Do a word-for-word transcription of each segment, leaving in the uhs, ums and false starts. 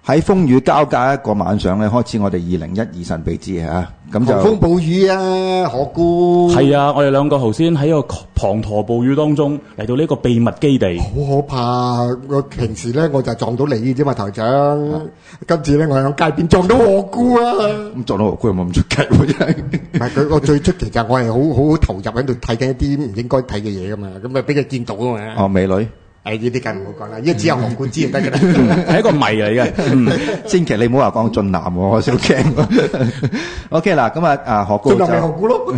喺風雨交加一個晚上咧，開始我哋二零一二神秘之夜啊，咁就狂風暴雨啊，何故？ 係啊，我哋兩個頭先喺個滂沱暴雨當中嚟到呢個秘密基地， 好可怕！我平時咧我就撞到你啫嘛，台長。啊、今次咧我喺街邊撞到何故啊！ 咁撞到何故有冇咁出奇喎？真係唔係佢，我最出奇就係我係好好投入喺度睇緊一啲唔應該睇嘅嘢噶嘛，咁啊俾佢見到啊嘛。 哦，美女。 誒呢啲梗唔好講啦，因為只有何故知就得㗎啦， 係一個謎嚟嘅。嗯， 千祈你唔好話講俊男喎，我少驚。OK 嗱，咁啊啊何故就俊男咪何故咯。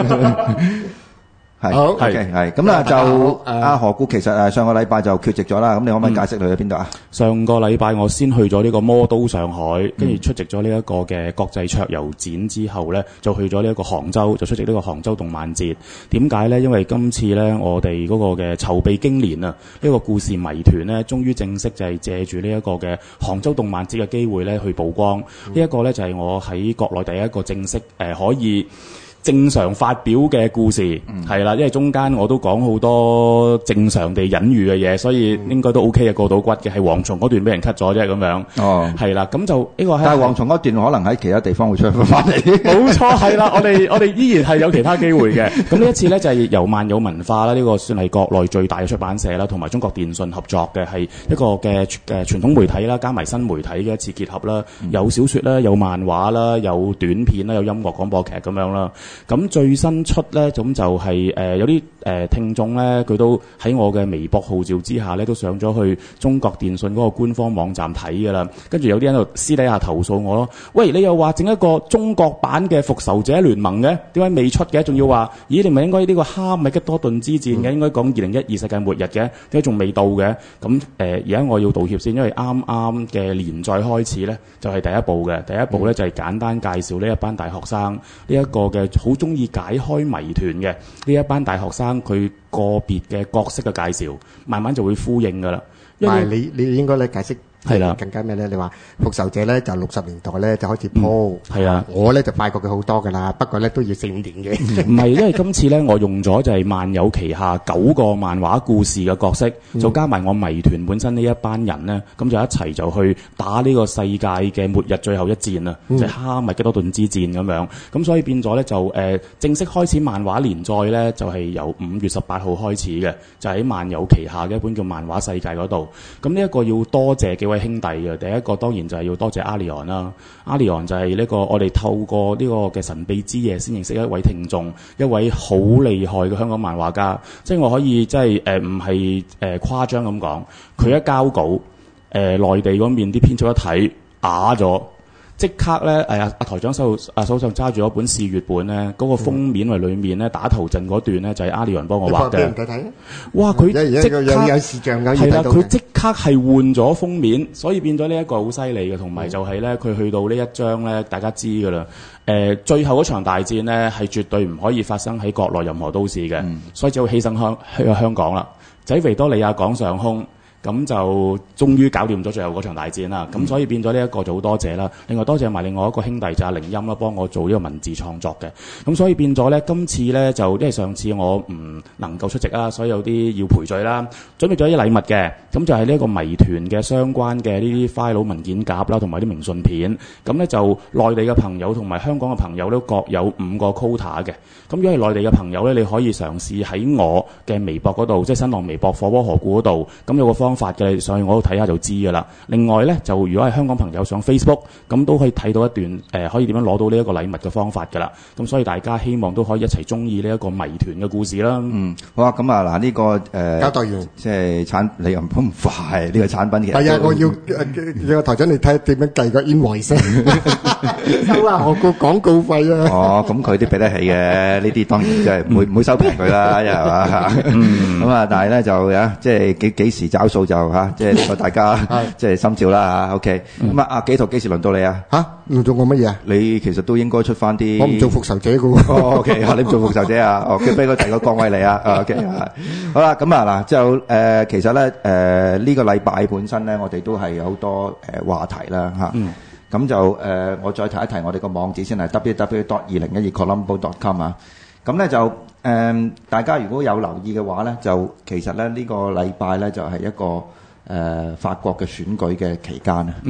係， 好 OK 係，咁啦就阿何故其實誒上個禮拜就缺席咗啦，咁你可唔可以解釋你去邊度啊？ 上個禮拜我先去咗呢個魔都上海，跟住出席咗呢一個嘅國際桌遊展之後咧，就去咗呢一個杭州，就出席呢個杭州動漫節。點解咧？因為今次咧我哋嗰個嘅籌備經年啊，呢個故事謎團咧，終於正式就係借住呢一個嘅杭州動漫節嘅機會咧去曝光。呢一個咧就係我喺國內第一個正式誒可以正常發表嘅故事，係啦、嗯，因為中間我都講好多正常地隱喻嘅嘢，所以應該都 OK 嘅，過到骨嘅。係蝗蟲嗰段俾人 cut 咗啫，咁樣。哦，係啦，咁就呢、呢個係。 但係蝗蟲嗰段可能喺其他地方會出翻嚟。 冇錯，係啦，我哋我哋依然係有其他機會嘅。咁呢一次咧就係、是、由萬有文化啦，呢、呢個算係國內最大嘅出版社啦，同埋中國電信合作嘅，係一個嘅誒傳統媒體啦，加埋新媒體嘅一次結合啦。嗯、有小說啦，有漫畫啦，有短片啦，有音樂廣播劇咁樣啦。咁最新出咧，咁就係、是、誒、呃、有啲誒、呃、聽眾咧，佢都喺我嘅微博號召之下咧，都上咗去中國電信嗰個官方網站睇㗎啦。跟住有啲人喺度私底下投訴我咯，喂，你又話整一個中國版嘅復仇者聯盟嘅，點解未出嘅？仲要話，咦，你咪應該呢個哈米吉多頓之戰嘅，應該講二零一二世界末日嘅，點解仲未到嘅？咁誒而家我要道歉先，因為啱啱嘅連載開始咧，就係、是、第一部嘅，第一部咧就係、是、簡單介紹呢一班大學生呢一、這個嘅好中意解開謎團嘅呢一班大學生，佢個別嘅角色嘅介紹，慢慢就會呼應噶啦。因為你你應該咧解釋。係啦，更加咩咧？你話復仇者咧就六十年代咧就開始鋪，係啊、嗯，我咧就快過佢好多噶啦，不過咧都要四五年嘅。 唔係，因為今次咧我用咗就係萬有旗下九個漫畫故事嘅角色，嗯、就加埋我謎團本身呢一班人咧，咁就一齊就去打呢個世界嘅末日最後一戰啊，嗯、就係哈密吉多頓之戰咁樣。咁所以變咗咧就誒、呃、正式開始漫畫連載咧，就係、是、由五月十八號開始嘅，就喺、是、萬有旗下嘅一本叫漫畫世界嗰度。咁呢一個要多謝幾位兄弟嘅，第一個當然就係要多謝阿里昂啦。阿里昂就係呢個我哋透過呢個嘅神秘之夜先認識一位聽眾，一位好厲害嘅香港漫畫家。即係我可以即係誒唔係誒誇張咁講，佢一交稿誒、呃、內地嗰邊啲編輯一睇啞咗。即刻咧，誒阿阿台長手啊手上揸住一本試閱本咧，嗰、那個封面為裏面咧打頭陣嗰段咧就係、是、阿里昂幫我畫嘅。 睇睇， 哇！佢即刻有視像嘅， 係啦，佢即刻係換咗封面，所以變咗呢一個好犀利嘅，同埋就係咧佢去到呢一章咧，大家知㗎啦。誒、呃，最後嗰場大戰咧係絕對唔可以發生喺國內任何都市嘅，嗯、所以就犧牲香去香港啦，就喺維多利亞港上空。咁就終於搞掂咗最後嗰場大戰啦，咁、嗯、所以變咗呢一個就好多謝啦。另外多謝埋另外一個兄弟就阿凌音啦，幫我做呢個文字創作嘅。咁所以變咗咧，今次咧就因為上次我唔能夠出席啦，所以有啲要賠罪啦。準備咗啲禮物嘅，咁就係呢一個謎團嘅相關嘅呢啲 file 文件夾啦，同埋啲明信片。咁咧就內地嘅朋友同埋香港嘅朋友都各有五個 quota 嘅。咁如果係內地嘅朋友咧，你可以嘗試喺我嘅微博嗰度，即係新浪微博火鍋何故嗰度，咁有個方法嘅，上去我度睇下就知㗎啦。另外咧，就如果係香港朋友上 Facebook，咁都可以睇到一段誒、呃，可以點樣攞到呢一個禮物嘅方法㗎啦。咁所以大家希望都可以一齊中意呢一個謎團嘅故事啦。嗯， 好啊，咁啊嗱，呢、這個誒、呃、 交代完， 即係產你又唔好咁快，呢、這個產品其實係啊，我要你個台長，你睇下點樣計個 invoice 收啊，我個廣告費啊。 哦，咁佢都俾得起嘅，呢啲當然即係唔會唔會收平佢啦，係嘛？咁啊，但係咧就啊，即係幾幾時找數就嚇，即係呢個大家即係心照啦嚇。OK，咁啊，阿紀陶幾時輪到你啊？ 嚇，輪到我乜嘢啊？ 你其實都應該出翻啲。 我唔做復仇者嘅喎。 哦 OK，你唔做復仇者啊？哦，佢俾佢提個崗位你啊。OK，好啦，咁啊嗱，就誒其實咧誒呢個禮拜本身咧，我哋都係有好多誒話題啦嚇。咁就誒，我再提一提我哋個網址先係 w w w dot 二零一二 colombo dot com 啊。咁咧就誒、呃，大家如果有留意嘅話咧，就其實咧呢、這個禮拜咧就係、是、一個誒、呃、法國嘅選舉嘅期間啊。嗯。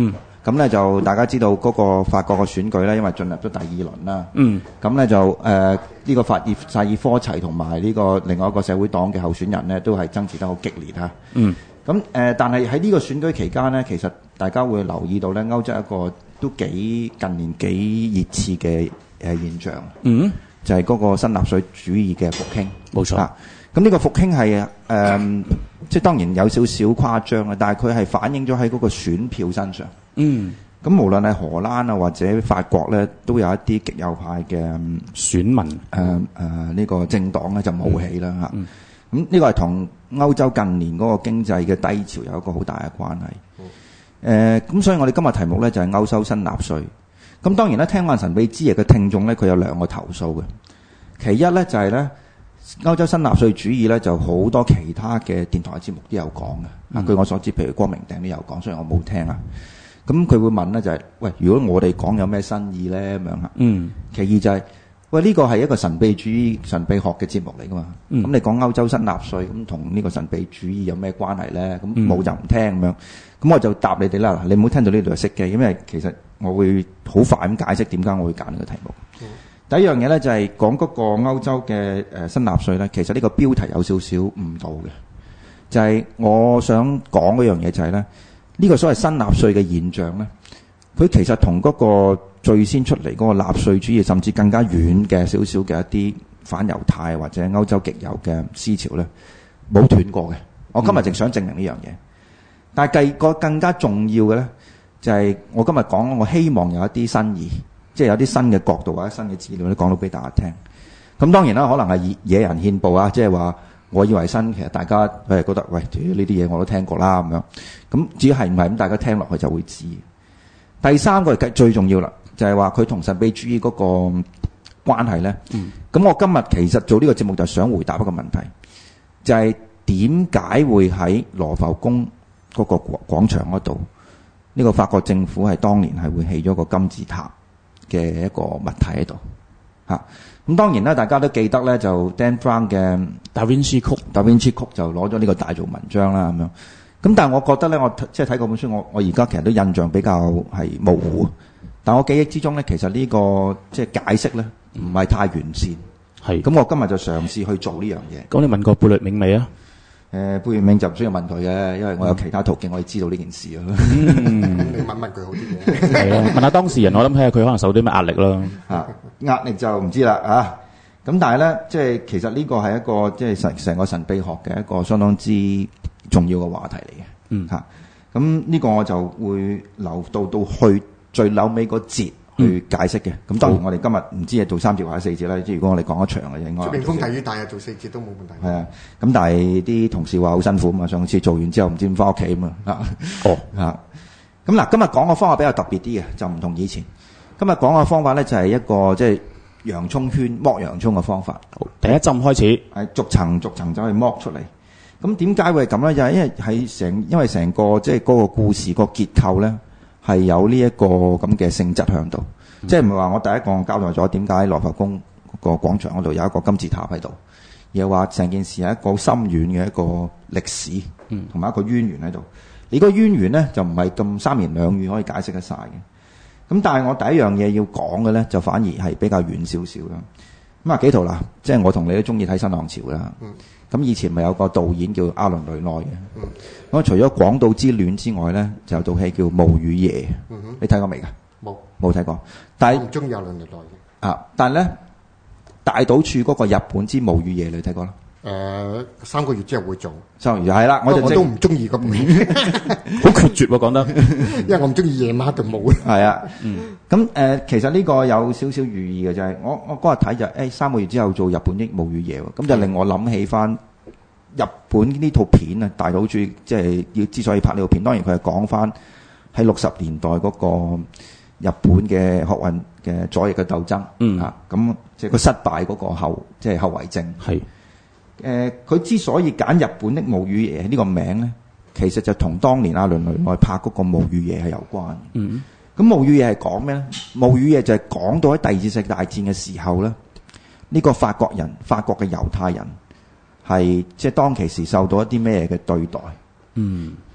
咁咧就大家知道嗰個法國嘅選舉咧，因為進入咗第二輪啦。 嗯。 咁咧就誒呢、呃這個法爾薩爾科齊同埋呢個另外一個社會黨嘅候選人咧，都係爭持得好激烈嚇。 嗯。 咁誒、呃，但係喺呢個選舉期間咧，其實大家會留意到咧，歐洲一個都幾近年幾熱刺嘅誒現象。 嗯。 就係嗰個新納粹主義嘅復興。 冇錯。 啊，咁呢個復興係誒、呃，即係當然有少少誇張啦，但係佢係反映咗喺嗰個選票身上。 嗯。咁無論係荷蘭啊或者法國咧，都有一啲極右派嘅選民誒誒呢個政黨咧就冒起啦嚇。咁、嗯、呢個係同歐洲近年嗰個經濟嘅低潮有一個好大嘅關係。誒、嗯，咁、呃、所以我哋今日題目咧就係、是、歐洲新納粹。咁當然咧，聽話神秘之夜嘅聽眾咧，佢有兩個投訴嘅。其一咧就係、是、咧，歐洲新納粹主義咧就好多其他嘅電台節目都有講嘅。啊、嗯，據我所知，譬如光明頂都有講，雖然我冇聽啊。咁佢會問咧就係、是，喂，如果我哋講有咩新意咧咁樣啊？嗯。其二就係、是，喂，呢個係一個神秘主義、神秘學嘅節目嚟噶嘛？咁、嗯、你講歐洲新納粹，咁同呢個神秘主義有咩關係咧？咁冇就唔聽咁樣。咁我就答你哋啦。你唔好聽到呢度就熄機，因為其實我會好快咁解釋點解我會揀呢個題目。嗯、第一樣嘢咧就係講嗰個歐洲嘅誒新納粹咧，其實呢個標題有少少誤導嘅，就係、是、我想講嗰樣嘢就係、是、咧，呢、這個所謂新納粹嘅現象咧，佢其實同嗰個最先出嚟嗰個納粹主義，甚至更加遠嘅少少嘅一啲反猶太或者歐洲極右嘅思潮咧，冇斷過嘅。我今日淨想證明呢樣嘢。嗯但係個更加重要嘅咧，就係、是、我今日講，我希望有一啲新意，即係有啲新嘅角度或者新嘅資料咧，講到俾大家聽。咁當然啦，可能係野人獻報啊，即係話我以為新，其實大家佢係覺得喂，呢啲嘢我都聽過啦咁樣。咁至於係唔係咁，大家聽落去就會知。第三個最重要啦，就係話佢同神秘主義嗰個關係咧。嗯。咁我今日其實做呢個節目就想回答一個問題，就係點解會喺羅浮宮嗰個廣場嗰度，呢個法國政府係當年係會起咗個金字塔嘅一個物體喺度嚇。咁當然啦，大家都記得咧，就 Dan Brown 嘅達芬奇曲，達芬奇曲就攞咗呢個大做文章啦咁樣。咁但係我覺得咧，我即係睇過本書，我我而家其實都印象比較係模糊。但我記憶之中咧，其實呢個即係解釋咧，唔係太完善。係。咁我今日就嘗試去做呢樣嘢。咁你問過貝聿銘未啊？誒貝聿銘就唔需要問佢嘅，因為我有其他途徑可以知道呢件事啊。 嗯，你問問佢好啲嘅。 係啊，問下當事人，我諗睇下佢可能受啲咩壓力咯。 嚇，壓力就唔知啦嚇。咁但係咧，即係其實呢個係一個即係成成個神秘學嘅一個相當之重要嘅話題嚟嘅。嗯。嚇，咁呢個我就會留到到去最後尾個節去解釋嘅。咁當然我哋今日唔知係做三節或者四節啦。即係如果我哋講一場嘅應該。 出邊風大雨大啊，做四節都冇問題。 係啊，咁但係啲同事話好辛苦啊嘛，上次做完之後唔知點翻屋企啊嘛。啊，哦，嚇。咁嗱，今日講嘅方法比較特別啲嘅，就唔同以前。今日講嘅方法咧就係一個即係洋葱圈剝洋葱嘅方法。好，第一浸開始係逐層逐層走去剝出嚟。咁點解會係咁咧？就係因為喺成因為成個即係嗰個故事個結構咧係有呢一個咁嘅性質喺度。嗯、即係唔係話我第一個交代咗點解羅浮宮個廣場嗰度有一個金字塔喺度，而係話成件事係一個深遠嘅一個歷史，同埋一個淵源喺度。你個淵源咧就唔係咁三言兩語可以解釋得晒嘅。咁但係我第一樣嘢要講嘅咧就反而係比較遠少少啦。咁啊幾圖啦，即係我同你都中意睇新浪潮啦。咁、嗯、以前咪有個導演叫阿倫雷奈嘅。咁、嗯、除咗《廣島之戀》之外咧，就有套戲叫《霧與夜》。嗯、你睇過未㗎？冇，冇睇過。但係唔中意阿倫雷奈嘅。 啊，但係咧大島渚嗰個日本之霧與夜，你睇過啦？ 誒、呃，三個月之後會做。 三個月係啦，我就我都唔中意個片， 好決絕喎講得， 因為我唔中意夜晚就冇。 係啊，嗯。咁誒、呃，其實呢個有少少寓意嘅就係、是，我我嗰日睇就誒、是、三個月之後做日本的霧與夜喎，咁就令我諗起翻日本呢套片啊，大島渚即係要之所以拍呢套片，當然佢係講翻喺六十年代嗰個日本嘅學運嘅左翼嘅鬥爭，嗯啊，咁即係佢失敗嗰個後即係、就是、後遺症係。誒，佢、呃、之所以揀日本的霧與夜呢個名咧，其實就同當年阿倫雷奈拍嗰個霧與夜係有關。嗯，咁霧與夜係講咩咧？霧與夜就係講到喺第二次世界大戰嘅時候咧，呢、這個法國人、法國嘅猶太人係即係當其時受到一啲咩嘅對待。嗯，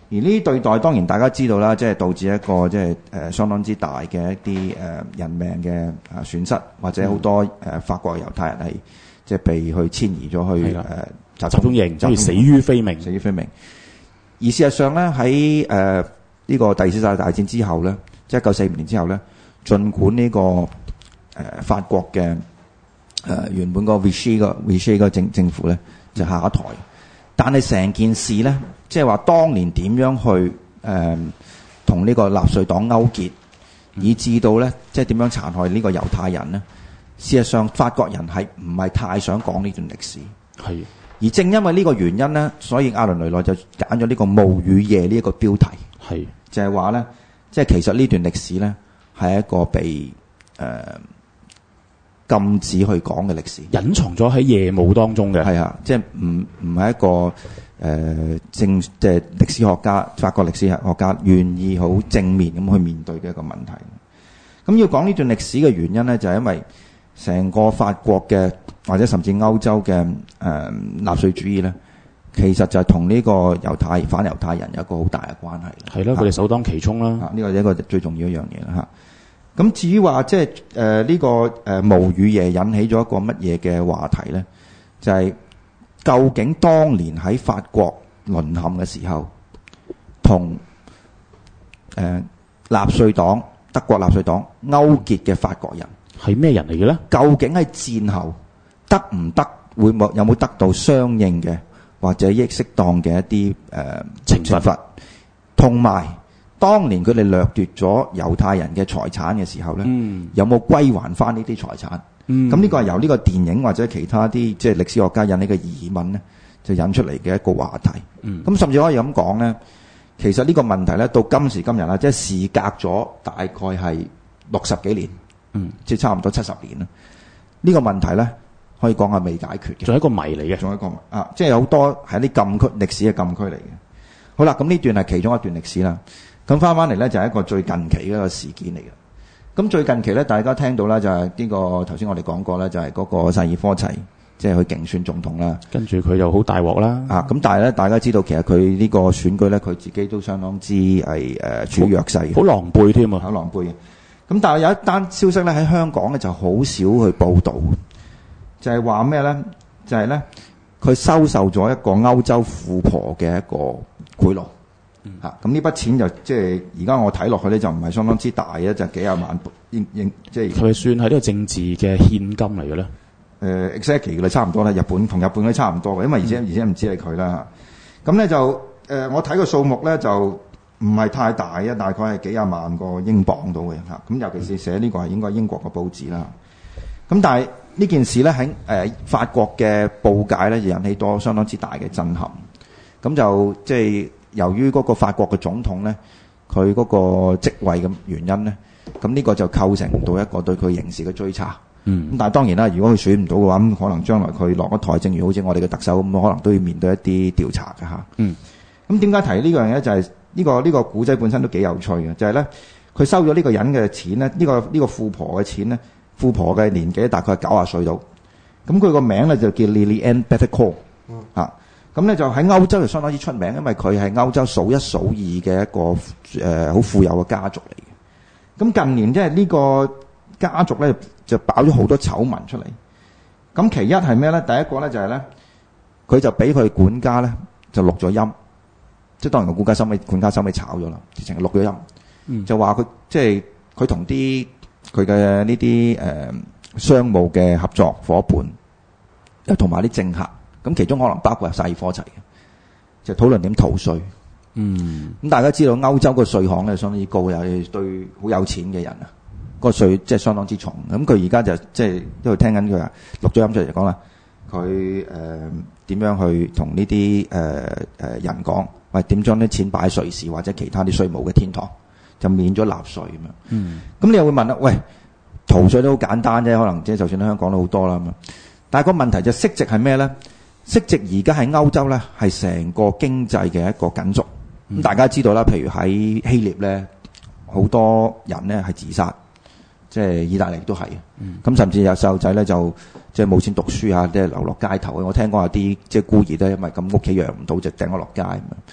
而呢啲對待當然大家知道啦，即係導致一個即係誒相當之大嘅一啲誒人命嘅啊損失，或者好多誒法國嘅猶太人係即係被去遷移咗去誒集中營， 即係死於非命， 死於非命。而事實上咧，喺誒呢個第二次世界大戰之後咧，即係一九四五年之後咧，儘管呢、這個誒、呃、法國嘅誒、呃、原本個 Vichy 個 Vichy 個政政府咧就下台，但係成件事咧，即係話當年點樣去誒同呢個納粹黨勾結，以至到咧即係點樣殘害呢個猶太人咧？事實上，法國人係唔係太想講呢段歷史？ 係。 而正因為呢個原因咧，所以阿倫雷內就揀咗呢個霧與夜呢一個標題， 係就係話咧，即係其實呢段歷史咧係一個被誒、呃、禁止去講嘅歷史， 隱藏咗喺夜霧當中嘅。 係啊，即係唔唔係一個誒、呃、正即係歷史學家、法國歷史學家願意好正面咁去面對嘅一個問題。咁要講呢段歷史嘅原因咧，就係、是、因為成個法國嘅或者甚至歐洲嘅誒、呃、納粹主義咧，其實就係同呢個猶太反猶太人有一個好大嘅關係。 係咯，佢哋首當其衝啦。 呢、啊這個係一個最重要一樣嘢啦嚇。咁、啊、至於話即係誒呢個誒霧與夜引起咗一個乜嘢嘅話題咧？就係、是、究竟當年喺法國淪陷嘅時候，同誒、呃、納粹黨德國納粹黨勾結嘅法國人係咩人嚟嘅咧？ 究竟喺戰後得唔得會冇有冇得到相應嘅或者益適當嘅一啲誒懲罰？同埋當年佢哋掠奪咗猶太人嘅財產嘅時候咧，嗯、有冇歸還翻呢啲財產？咁呢、嗯、個係由呢個電影或者其他啲即係歷史學家引起嘅疑問咧，就引出嚟嘅一個話題。咁、嗯、甚至可以咁講咧，其實呢個問題咧到今時今日啦，即係事隔咗大概係六十幾年。嗯，即係差唔多七十年啦。呢、這個問題咧，可以講係未解決嘅， 仲係一個謎嚟嘅， 仲係一個啊，即係有好多係啲禁區歷史嘅禁區嚟嘅。好啦，咁呢段係其中一段歷史啦。咁翻翻嚟咧，就係、是、一個最近期嘅一個事件嚟嘅。咁最近期咧，大家聽到啦，就係、是、呢、這個頭先我哋講過咧，就係、是、嗰個薩爾科齊，即係去競選總統啦。跟住佢又好大鑊啦。啊，咁但係咧，大家知道其實佢呢個選舉咧，佢自己都相當之係誒處於弱勢，好狼狽添啊，好狼狽嘅。咁但係有一單消息咧喺香港咧就好少去報導，就係話咩咧？就係咧佢收受咗一個歐洲富婆嘅一個賄賂嚇。咁呢、嗯啊、筆錢就即係而家我睇落去咧就唔係相當之大嘅，就幾廿萬應應即係。係咪算係呢個政治嘅獻金嚟嘅咧？誒 exactly 嘅啦，差唔多啦。日本同日本都差唔多嘅，因為而且、嗯、而且唔知係佢啦。咁咧就誒、呃，我睇個數目咧就。唔係太大啊，大概係幾廿萬個英鎊到嘅嚇。咁尤其是寫呢個係應該英國嘅報紙啦。咁但係呢件事咧喺誒法國嘅報界咧，就引起多相當之大嘅震撼。咁就即係由於嗰個法國嘅總統咧，佢嗰個職位嘅原因咧，咁呢個就構成到一個對佢刑事嘅追查。嗯。咁但係當然啦，如果佢選唔到嘅話，咁可能將來佢落咗台，正如好似我哋嘅特首咁，可能都要面對一啲調查嘅嚇。嗯。咁點解提呢個樣嘢就係、是？呢、這個呢、這個古仔本身都幾有趣嘅，就係咧佢收咗呢個人嘅錢咧，呢、這個呢、這個富婆嘅錢咧，富婆嘅年紀大概係九十歲到，咁佢個名咧就叫 Liliane Bettencourt、嗯、啊，咁咧就喺歐洲就相當之出名，因為佢係歐洲數一數二嘅一個誒好、呃、富有嘅家族嚟嘅。咁近年即係呢個家族咧就爆咗好多醜聞出嚟。咁其一係咩咧？第一個咧就係咧，佢就俾佢管家咧就錄咗音。即係當然個管家收尾管家收尾炒咗啦，直情係錄咗音，嗯、就話佢即係佢同啲佢嘅呢啲誒商務嘅合作伙伴，又同埋啲政客，咁其中可能包括係薩爾科齊嘅，就討論點逃稅。嗯，咁大家知道歐洲個稅項咧相當之高，又對好有錢嘅人啊，個稅即係相當之重。咁佢而家就即係因為聽緊佢話錄咗音出嚟就講啦，佢誒點樣去同呢啲誒誒人講。喂，點將啲錢擺喺瑞士或者其他啲稅務嘅天堂，就免咗納稅咁樣。嗯，咁你又會問啦，喂，逃稅都好簡單啫，可能即係就算喺香港都好多啦咁樣。但係個問題就息值係咩咧？息值而家喺歐洲咧係成個經濟嘅一個緊縮。咁、嗯、大家知道啦，譬如喺希臘咧，好多人咧係自殺，即係意大利都係。咁、嗯、甚至有細路仔咧就即係冇錢讀書啊，即係流落街頭。我聽講有啲即係孤兒咧，因為咁屋企養唔到，就掟咗落街咁樣。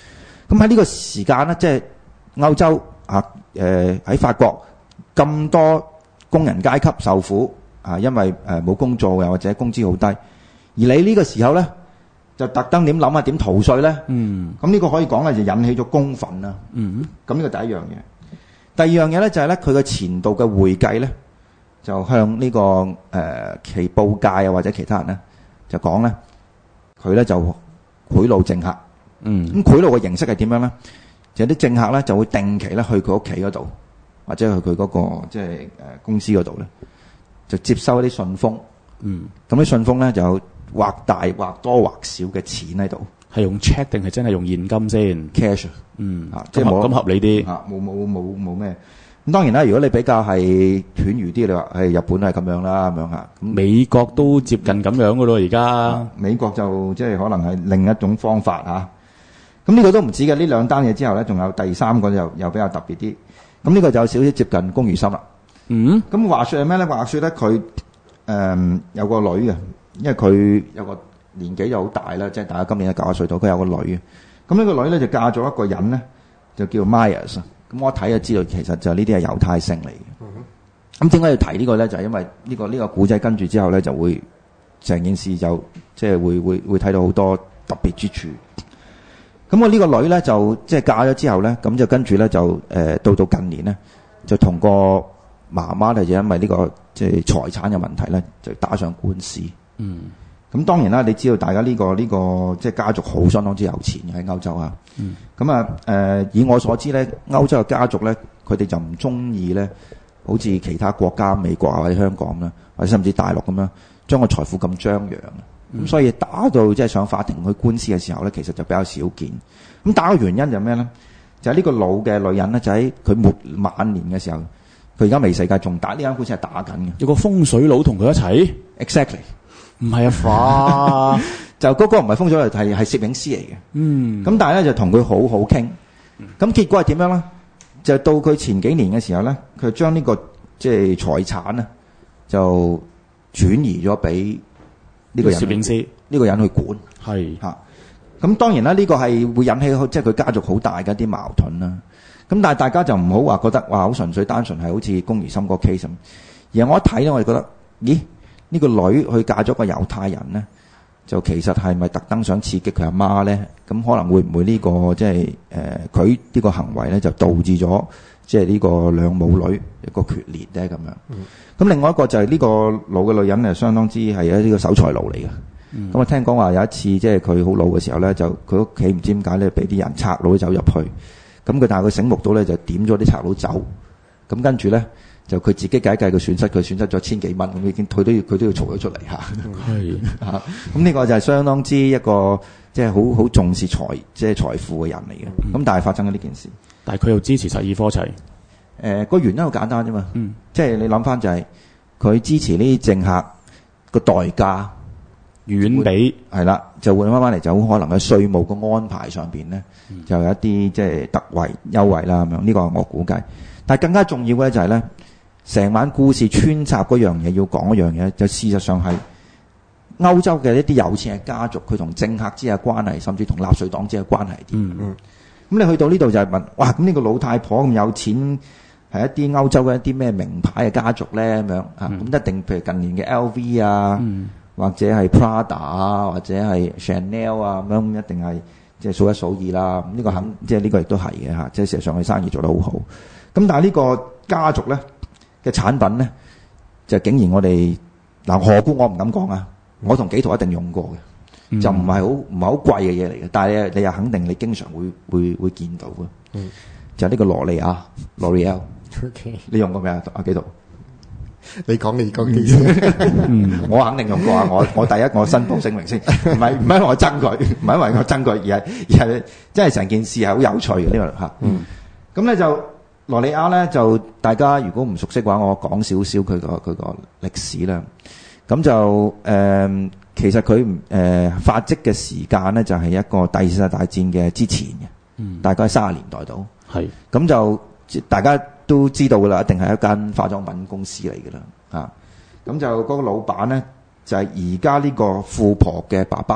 咁喺呢個時間咧，即係歐洲啊，誒喺法國咁多工人階級受苦啊，因為誒冇工做又或者工資好低，而你呢個時候咧就特登點諗下點逃稅咧？嗯，咁呢個可以講咧就引起咗公憤啦。嗯，咁呢個第一樣嘢。第二樣嘢咧就係咧佢嘅前度嘅會計咧就向呢個誒其報界啊或者其他人咧就講咧佢咧就賄賂政客。嗯，咁賄賂嘅形式係點樣咧？就係啲政客咧就會定期咧去佢屋企嗰度，或者去佢嗰個即係誒公司嗰度咧，就接收一啲信封。嗯，咁啲信封咧就有或大或多或少嘅錢喺度。 係用 check 定係真係用現金先 ？cash。 嗯， 啊，即係冇咁合理啲。 啊，冇冇冇冇咩？咁當然啦，如果你比較係斷餘啲，你話係日本係咁樣啦，咁樣嚇。 美國都接近咁樣噶咯，而家。 美國就即係可能係另一種方法嚇。咁呢個都唔止嘅，呢兩單嘢之後咧，仲有第三個又又比較特別啲。咁呢個就有少少接近龔如心啦。嗯。咁話説係咩咧？話説咧，佢誒有個女嘅，因為佢有個年紀就好大啦，即係大家今年係九十歲到，佢有個女嘅。咁呢個女咧就嫁咗一個人咧，就叫 Myers。咁我一睇就知道，其實就呢啲係猶太姓嚟嘅。咁點解要提呢個咧？就係因為呢個呢個古仔跟住之後咧，就會成件事就即係會會會睇到好多特別之處。咁我呢個女咧就即係嫁咗之後咧，咁就跟住咧就誒、呃、到到近年咧，就同個媽媽咧就因為呢、這個即係財產嘅問題咧，就打上官司。嗯。咁當然啦，你知道大家呢、這個呢、這個即係家族好相當之有錢嘅喺歐洲啊。嗯。咁啊誒，以我所知咧，歐洲嘅家族咧，佢哋就唔中意咧，好似其他國家美國啊或者香港啦，或者甚至大陸咁樣，將個財富咁張揚。咁、嗯、所以打到即係上法庭去官司嘅時候咧，其實就比較少見。咁打嘅原因就咩咧？就係、是、呢個老嘅女人咧，就喺佢末晚年嘅時候，佢而家未世界仲打呢間官司係打緊嘅。 有個風水佬同佢一齊 ，exactly， 唔係啊化， 就嗰個唔係風水佬，係係攝影師嚟嘅。嗯。咁但係咧就同佢好好傾。咁結果係點樣咧？就到佢前幾年嘅時候咧，佢將呢、這個即係財產咧，就轉移咗俾呢個人攝影師，呢個人去管係嚇。咁、啊、當然啦，呢、這個係會引起即係佢家族好大嘅一啲矛盾啦。咁但係大家就唔好話覺得哇好純粹單純係好似龔如心個 case 咁。而係我一睇咧，我就覺得咦呢、這個女去嫁咗個猶太人咧，就其實係咪特登想刺激佢阿媽咧？咁可能會唔會呢、這個即係誒佢呢個行為咧，就導致咗即係呢個兩母女一個決裂咧咁樣。嗯咁另外一個就係呢個老嘅女人誒，相當之係一呢個守財奴嚟嘅。咁、嗯、我聽講話有一次，即係佢好老嘅時候咧，就佢屋企唔知點解咧，俾啲人賊佬走入去。咁佢但係佢醒目到咧，就點咗啲賊佬走。咁跟住咧，就佢自己計一計佢損失，佢損失咗千幾蚊。咁已經佢都要佢都要嘈咗出嚟嚇。係嚇。咁呢個就係相當之一個即係好好重視財即係財富嘅人嚟嘅。咁、嗯、但係發生咗呢件事， 但係佢又支持實意科齊。 誒、呃，個原因好簡單啫嘛，嗯、即係你諗翻就係、是、佢支持呢啲政客個代價遠比係啦，就換翻翻嚟就好可能喺稅務個安排上邊咧，嗯、就有一啲即係特惠優惠啦咁樣。呢個係我估計，但係更加重要嘅就係咧，成晚故事穿插嗰樣嘢要講一樣嘢，就事實上係歐洲嘅一啲有錢嘅家族，佢同政客之間嘅關係，甚至同納粹黨之間嘅關係點？嗯嗯，咁你去到呢度就係問，哇！咁呢個老太婆咁有錢？係一啲歐洲嘅一啲咩名牌嘅家族咧咁樣啊，咁一定譬如近年嘅 L V 啊，嗯、或者係 Prada 啊，或者係 Chanel 啊咁樣，一定係即係數一數二啦。咁、這、呢個肯即係呢個亦都係嘅嚇，即係事實上佢生意做得好好。咁但係呢個家族咧嘅產品咧，就竟然我哋嗱何故我唔敢講啊？我同紀陶一定用過嘅，嗯、就唔係好唔係好貴嘅嘢嚟嘅，但係你又肯定你經常會會會見到嘅，嗯、就係呢個羅莉亞 L'Oreal。Okay. 你用過未啊？阿紀陶， 你講你講幾先？ 嗯，我肯定用過啊！我我第一我申報聲明先，唔係唔係因為我憎佢，唔係因為我憎佢，而係而係即係成件事係好有趣嘅呢個嚇。嗯，咁咧就羅莉亞咧就大家如果唔熟悉嘅話，我講少少佢個佢個歷史啦。咁就誒、呃，其實佢誒、呃、發跡嘅時間咧就係、是、一個第二次世界大戰嘅之前嘅，嗯，大概係三十年代度。係咁是就大家都知道噶啦，一定係一間化妝品公司嚟噶啦，啊，咁就嗰個老闆咧就係而家呢個富婆嘅爸爸，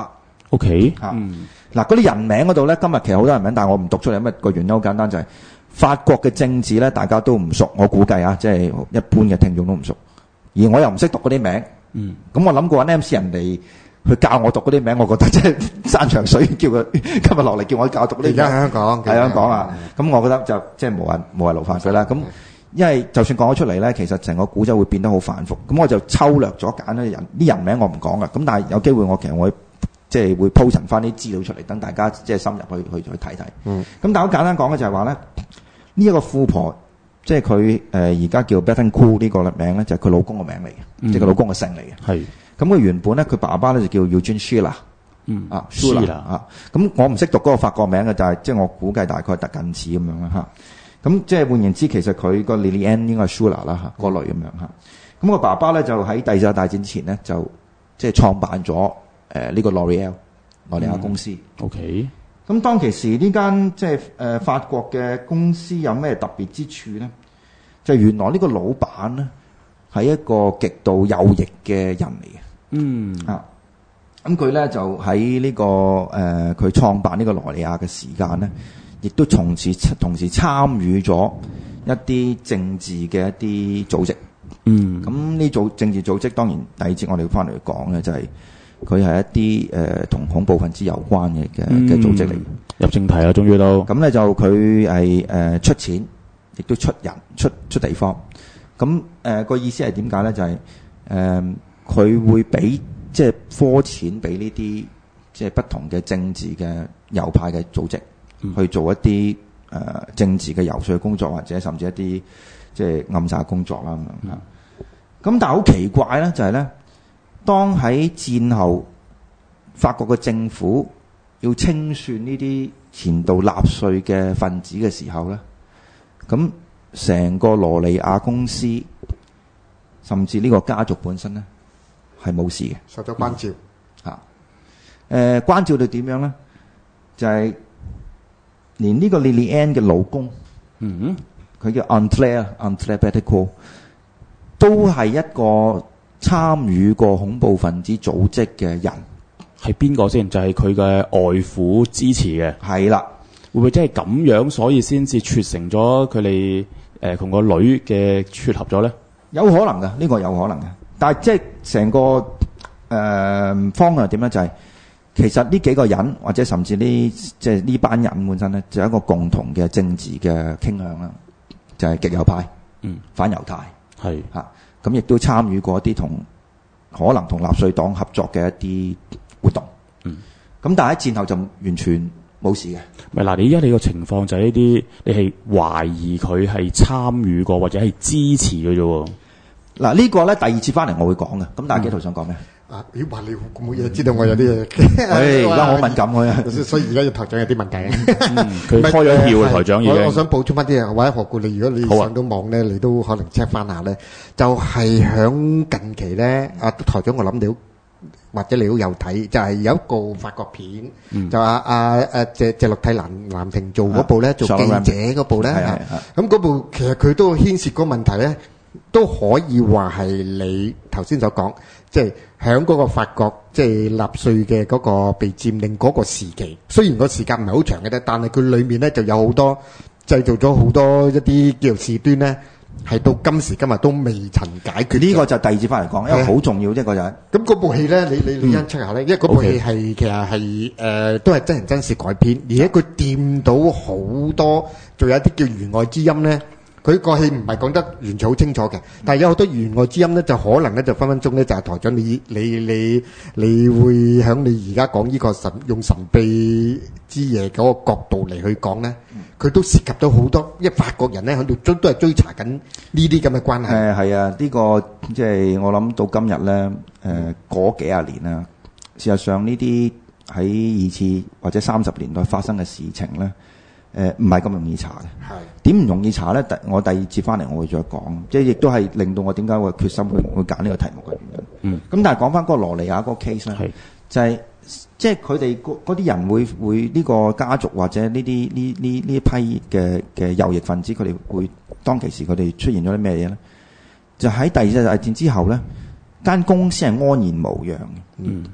OK， 嚇，嗱嗰啲人名嗰度咧，今日其實好多人名，但係我唔讀出嚟，因為個原因好簡單，就係法國嘅政治咧，大家都唔熟，我估計啊，即係一般嘅聽眾都唔熟，而我又唔識讀嗰啲名，嗯，咁我諗過揾 M C 人哋去教我讀嗰啲名，我覺得即係山長水遠，叫佢今日落嚟叫我教讀嗰啲名。而家喺香港，喺香港啊，咁我覺得就即係無謂無謂勞煩佢啦。咁因為就算講咗出嚟咧，其實成個古仔會變得好繁複。咁我就抽略咗揀啲人啲人名我唔講噶。咁但係有機會我其實我會即係會鋪陳翻啲資料出嚟，等大家即係深入去去去睇睇。嗯。咁但係好簡單講嘅就係話咧，呢、這、一個富婆即係佢誒而家叫 Bettencourt 呢個名咧，就係、是、佢老公嘅名嚟嘅，嗯、即係佢老公嘅姓嚟嘅。係。咁佢原本咧，佢爸爸咧就叫 Eugene Schuller，嗯啊 Schuller 啊，咁我唔識讀嗰個法國名嘅，就係即係我估計大概特近似咁樣啦嚇。咁即係換言之，其實佢個 Lily Ann 應該係 Schuller 啦嚇，嗰類咁樣嚇。咁個爸爸咧就喺第二次大戰之前咧，就即係創辦咗誒呢個 L'Oréal 羅利亞公司。OK。咁當其時呢間即係誒法國嘅公司有咩特別之處咧？就原來呢個老闆咧係一個極度右翼嘅人嚟嘅。嗯啊，咁佢咧就喺呢、這個誒，佢、呃、創辦呢個羅利亞嘅時間咧，亦都從事同時參與咗一啲政治嘅一啲組織。嗯，咁呢組政治組織當然第二節我哋翻嚟講咧，就係佢係一啲誒同恐怖分子有關嘅嘅嘅組織嚟。入正題啦，終於都咁咧就佢係誒出錢，亦都出人出出地方。咁誒個意思係點解咧？就係、是、誒。呃佢會俾即係科錢俾呢啲即係不同嘅政治嘅右派嘅組織、嗯、去做一啲誒、呃、政治嘅游說工作，或者甚至一啲即係暗殺工作啦咁樣。咁、嗯、但係好奇怪咧，就係、是、咧，當喺戰後法國嘅政府要清算呢啲前度納粹嘅分子嘅時候咧，咁成個羅利亞公司甚至呢個家族本身咧，係冇事嘅，受咗關照嚇。誒、嗯呃、關照到點樣咧？就係、是、連呢個 Lily Ann 嘅老公，嗯，佢叫 André André Bettencourt，都係一個參與過恐怖分子組織嘅人。係邊個先？就係佢嘅外父支持嘅。係啦，會唔會真係咁樣，所以先至撮成咗佢哋誒同個女嘅撮合咗咧？有可能嘅，呢、這個有可能嘅。但係即係成個誒、呃、方向係點咧？就係、是、其實呢幾個人或者甚至呢即係呢班人本身咧，就有一個共同嘅政治嘅傾向啦，就係、是、極右派，嗯，反猶太係嚇，咁亦、啊、都參與過一啲同可能同納粹黨合作嘅一啲活動，嗯，咁但係喺戰後就完全冇事嘅。咪嗱，你而家你個情況就係呢啲，你係懷疑佢係參與過或者係支持嘅啫喎。嗱、這個、呢個咧第二次翻嚟我會講嘅，咁大家幾圖想講咩？啊，咦話你冇嘢知道我有啲嘢，誒而家好敏感嘅，所以而家要台長有啲問題啊。佢開咗竅啊，台長已經。我我想補充翻啲嘢，或者何故你如果你上到網咧，你都可能 check 翻下咧，就係、是、響近期咧，啊台長我諗你或者你都有睇，就係、是、有一個法國片，嗯、就阿阿誒謝謝洛蒂蘭蘭亭做嗰部咧，做記者嗰部咧，咁嗰部其實佢都牽涉個問題咧。都可以話係你頭先所講，即係喺嗰個法國，即係納粹嘅嗰個被佔領嗰個時期。雖然個時間唔係好長嘅啫，但係佢裡面咧就有好多製造咗好多一啲叫做事端咧，係到今時今日都未曾解決。呢個就第二節翻嚟講，因為好重要啫，嗰陣。咁嗰部戲咧，你你你欣 check 下咧，因為嗰部戲係其實係誒都係真人真事改編，而且佢掂到好多，仲有一啲叫弦外之音咧。佢個戲唔係講得完全好清楚嘅，但係有好多弦外之音咧，就可能咧就分分鐘咧就係台長你你你你會喺你而家講呢個神用神秘之夜嗰個角度嚟去講咧，佢都涉及到好多，因為法國人咧喺度都都係追查緊呢啲咁嘅關係。誒係啊，呢個即係我諗到今日咧，誒嗰幾廿年啦，事實上呢啲喺二次或者三十年代發生嘅事情咧。誒唔係咁容易查嘅，點唔容易查咧？第我第二節翻嚟我會再講，即係亦都係令到我點解會決心去去揀呢個題目嘅原因。嗯，咁但係講翻嗰個羅利亞嗰個 case 咧，就係即係佢哋嗰啲人會會呢個家族或者呢啲呢呢呢一批嘅嘅右翼分子，佢哋會當其時佢哋出現咗啲咩嘢咧？就喺第二次大戰之後咧，間公司係安然無恙嘅。嗯，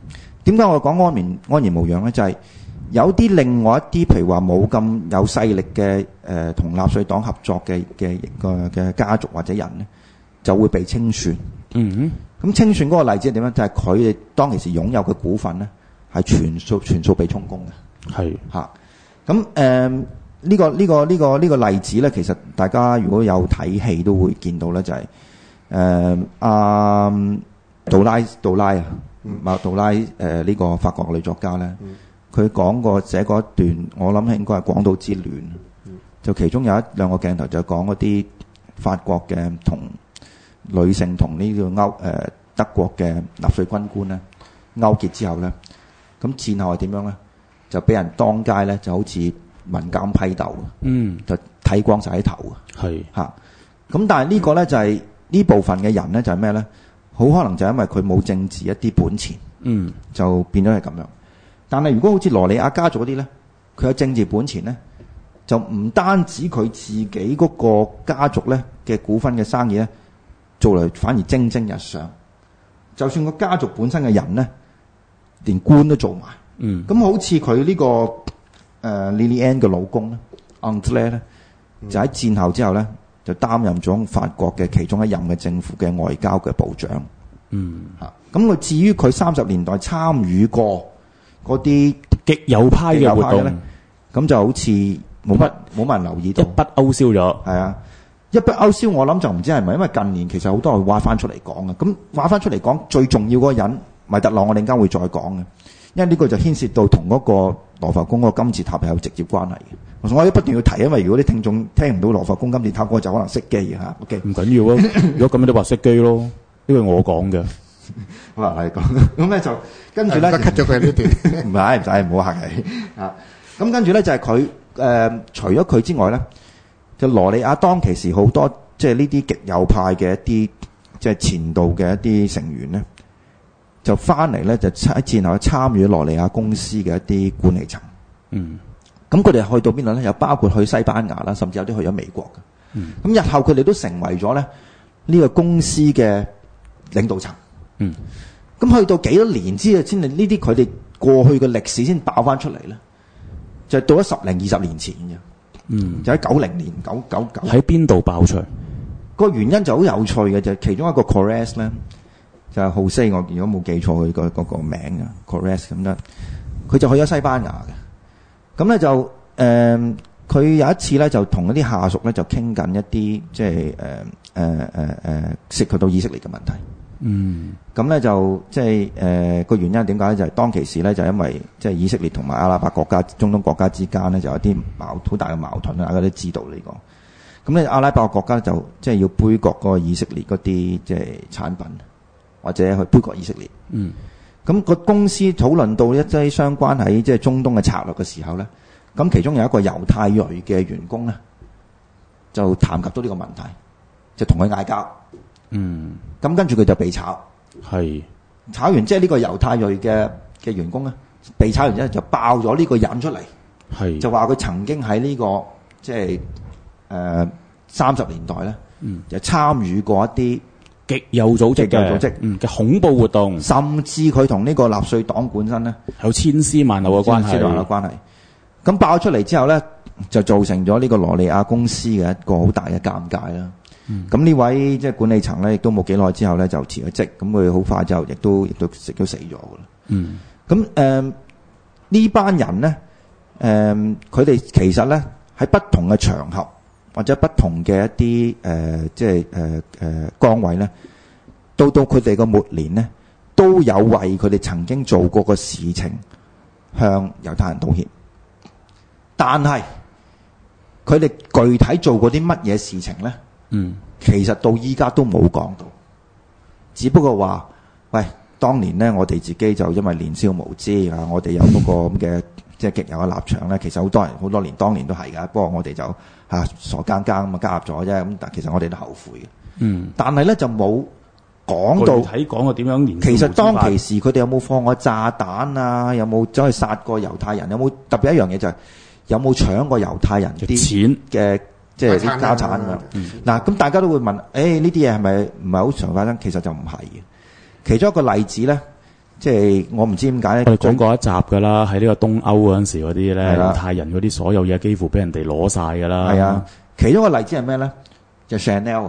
點解我講安眠安然無恙咧？就係、是、有啲另外一啲，譬如話冇咁有勢力嘅誒，同、呃、納粹黨合作嘅嘅嘅嘅家族或者人咧，就會被清算。 嗯哼。咁清算嗰個例子係點樣？就係佢哋當其時擁有嘅股份咧，係全數全數被充公嘅。係嚇。咁誒呢個呢、這個呢、這個呢、這個例子咧，其實大家如果有睇戲都會見到咧，就係誒阿杜拉杜拉啊，馬杜拉誒呢、呃這個法國女作家咧，佢、嗯、講過寫過一段，我諗應該係廣島之戀。嗯、就其中有一兩個鏡頭就講嗰啲法國嘅同女性同呢個歐誒、呃、德國嘅納粹軍官咧勾結之後咧，咁戰後係點樣咧？就俾人當街咧，就好似民間批鬥，嗯，就剃光晒啲頭啊，係嚇。咁但係呢個咧就係、是、呢部分嘅人咧就係咩咧？好可能就係因為佢冇政治一啲本錢，嗯，就變咗係咁樣。但係如果好似羅里亞家族嗰啲咧，佢有政治本錢咧，就唔單止佢自己嗰個家族咧嘅股份嘅生意咧做嚟，反而蒸蒸日上。就算個家族本身嘅人咧，連官都做埋。嗯，咁好似佢呢個誒、呃、Liliane 嘅老公咧 André 咧，就喺戰後之後咧，就擔任咗法國嘅其中一任嘅政府嘅外交嘅部長。嗯，嚇，咁佢至於佢三十年代參與過嗰啲極右派嘅活動咧，咁就好似冇乜冇乜人留意到，一筆勾銷咗。係啊，一筆勾銷，我諗就唔知係咪因為近年其實好多人挖翻出嚟講嘅，咁挖翻出嚟講最重要嗰個人米特朗，我哋陣間會再講嘅。因為呢個就牽涉到同嗰個羅浮宮嗰個金字塔係有直接關係嘅。我不斷要提，因為如果啲聽眾聽唔到羅浮宮金字塔，我就可能熄機嘅嚇。OK，唔緊要啊。如果咁樣都話熄機咯，呢個係我講嘅。好啦，嚟講咁咧就跟住咧 cut 咗佢呢段，唔係唔使唔好客氣啊。咁跟住咧就係佢誒，除咗佢之外咧，就羅里亞當其時好多即係呢啲極右派嘅一啲即係前度嘅一啲成員咧。就翻嚟咧，就喺戰後參與羅尼亞公司嘅一啲管理層。嗯，咁佢哋去到邊度咧？有包括去西班牙啦，甚至有啲去咗美國嘅。嗯，咁日後佢哋都成為咗咧呢個公司嘅領導層。嗯，咁去到幾多年之後先，呢啲佢哋過去嘅歷史先爆翻出嚟咧，就係到咗十零二十年前嘅。嗯，就喺九零年九九九。喺邊度爆出嚟？個原因就好有趣嘅，就係其中一個 Corrèze 咧。就係浩西，我如果冇記錯佢個嗰個名啊 Corrèze 咁樣，佢就去咗西班牙嘅。咁咧就誒，佢、呃、有一次咧就同一啲下屬咧就傾緊一啲即係誒誒誒誒涉及到以色列嘅問題。嗯。咁咧就即係誒個原因點解咧？就係、是、當其時咧就因為即係以色列同埋阿拉伯國家、中東國家之間咧就有啲矛好大嘅矛盾啊！大家都知道呢、這個。咁咧阿拉伯國家就即係要杯葛嗰個以色列嗰啲即係產品。或者去杯葛以色列，嗯，咁個公司討論到一啲相關喺即係中東嘅策略嘅時候咧，咁其中有一個猶太裔嘅員工咧，就談及到呢個問題，就同佢嗌交，嗯，咁跟住佢就被炒，係炒完即係呢個猶太裔嘅嘅員工咧，被炒完之後就爆咗呢個人出嚟，係就話佢曾經喺呢、這個即係誒三十年代咧，嗯，就參與過一啲。極右組織嘅組織，嗯嘅恐怖活動，甚至佢同呢個納粹黨本身咧有千絲萬縷嘅關係，千絲萬縷嘅關係。咁爆出嚟之後咧，就造成咗呢個羅利亞公司嘅一個好大嘅尷尬啦。咁、嗯、呢位即係管理層咧，亦都冇幾耐之後咧就辭咗職，咁佢好快就亦都亦都食都死咗噶啦。嗯，咁誒呢班人咧，誒佢哋其實咧喺不同嘅場合。或者不同嘅一啲誒、呃，即係誒誒崗位咧，到到佢哋個末年咧，都有為佢哋曾經做過嘅事情向猶太人道歉。但係佢哋具體做過啲乜嘢事情咧？嗯，其實到依家都冇講到，只不過話，喂，當年咧，我哋自己就因為年少無知啊，我哋有嗰個咁嘅即係極右嘅立場咧。其實好多人好多年當年都係㗎，不過我哋就嚇、啊、傻更更咁啊加入咗啫，咁但其實我哋都後悔嘅。嗯，但係咧就冇講到具體講過點樣。其實當其時佢哋有冇放過炸彈啊？有冇走去殺過猶太人？有冇特別一樣嘢就係、是、有冇搶過猶太人啲錢嘅即係啲家產咁樣？嗱、嗯，咁、啊、大家都會問：誒呢啲嘢係咪唔係好常發生？其實就唔係嘅。其中一個例子咧， 即係我唔知點解咧。 我哋講過一集㗎啦，喺呢個東歐嗰陣時嗰啲咧，猶太人嗰啲所有嘢幾乎俾人哋攞晒㗎啦。 係啊，其中一個例子係咩咧？就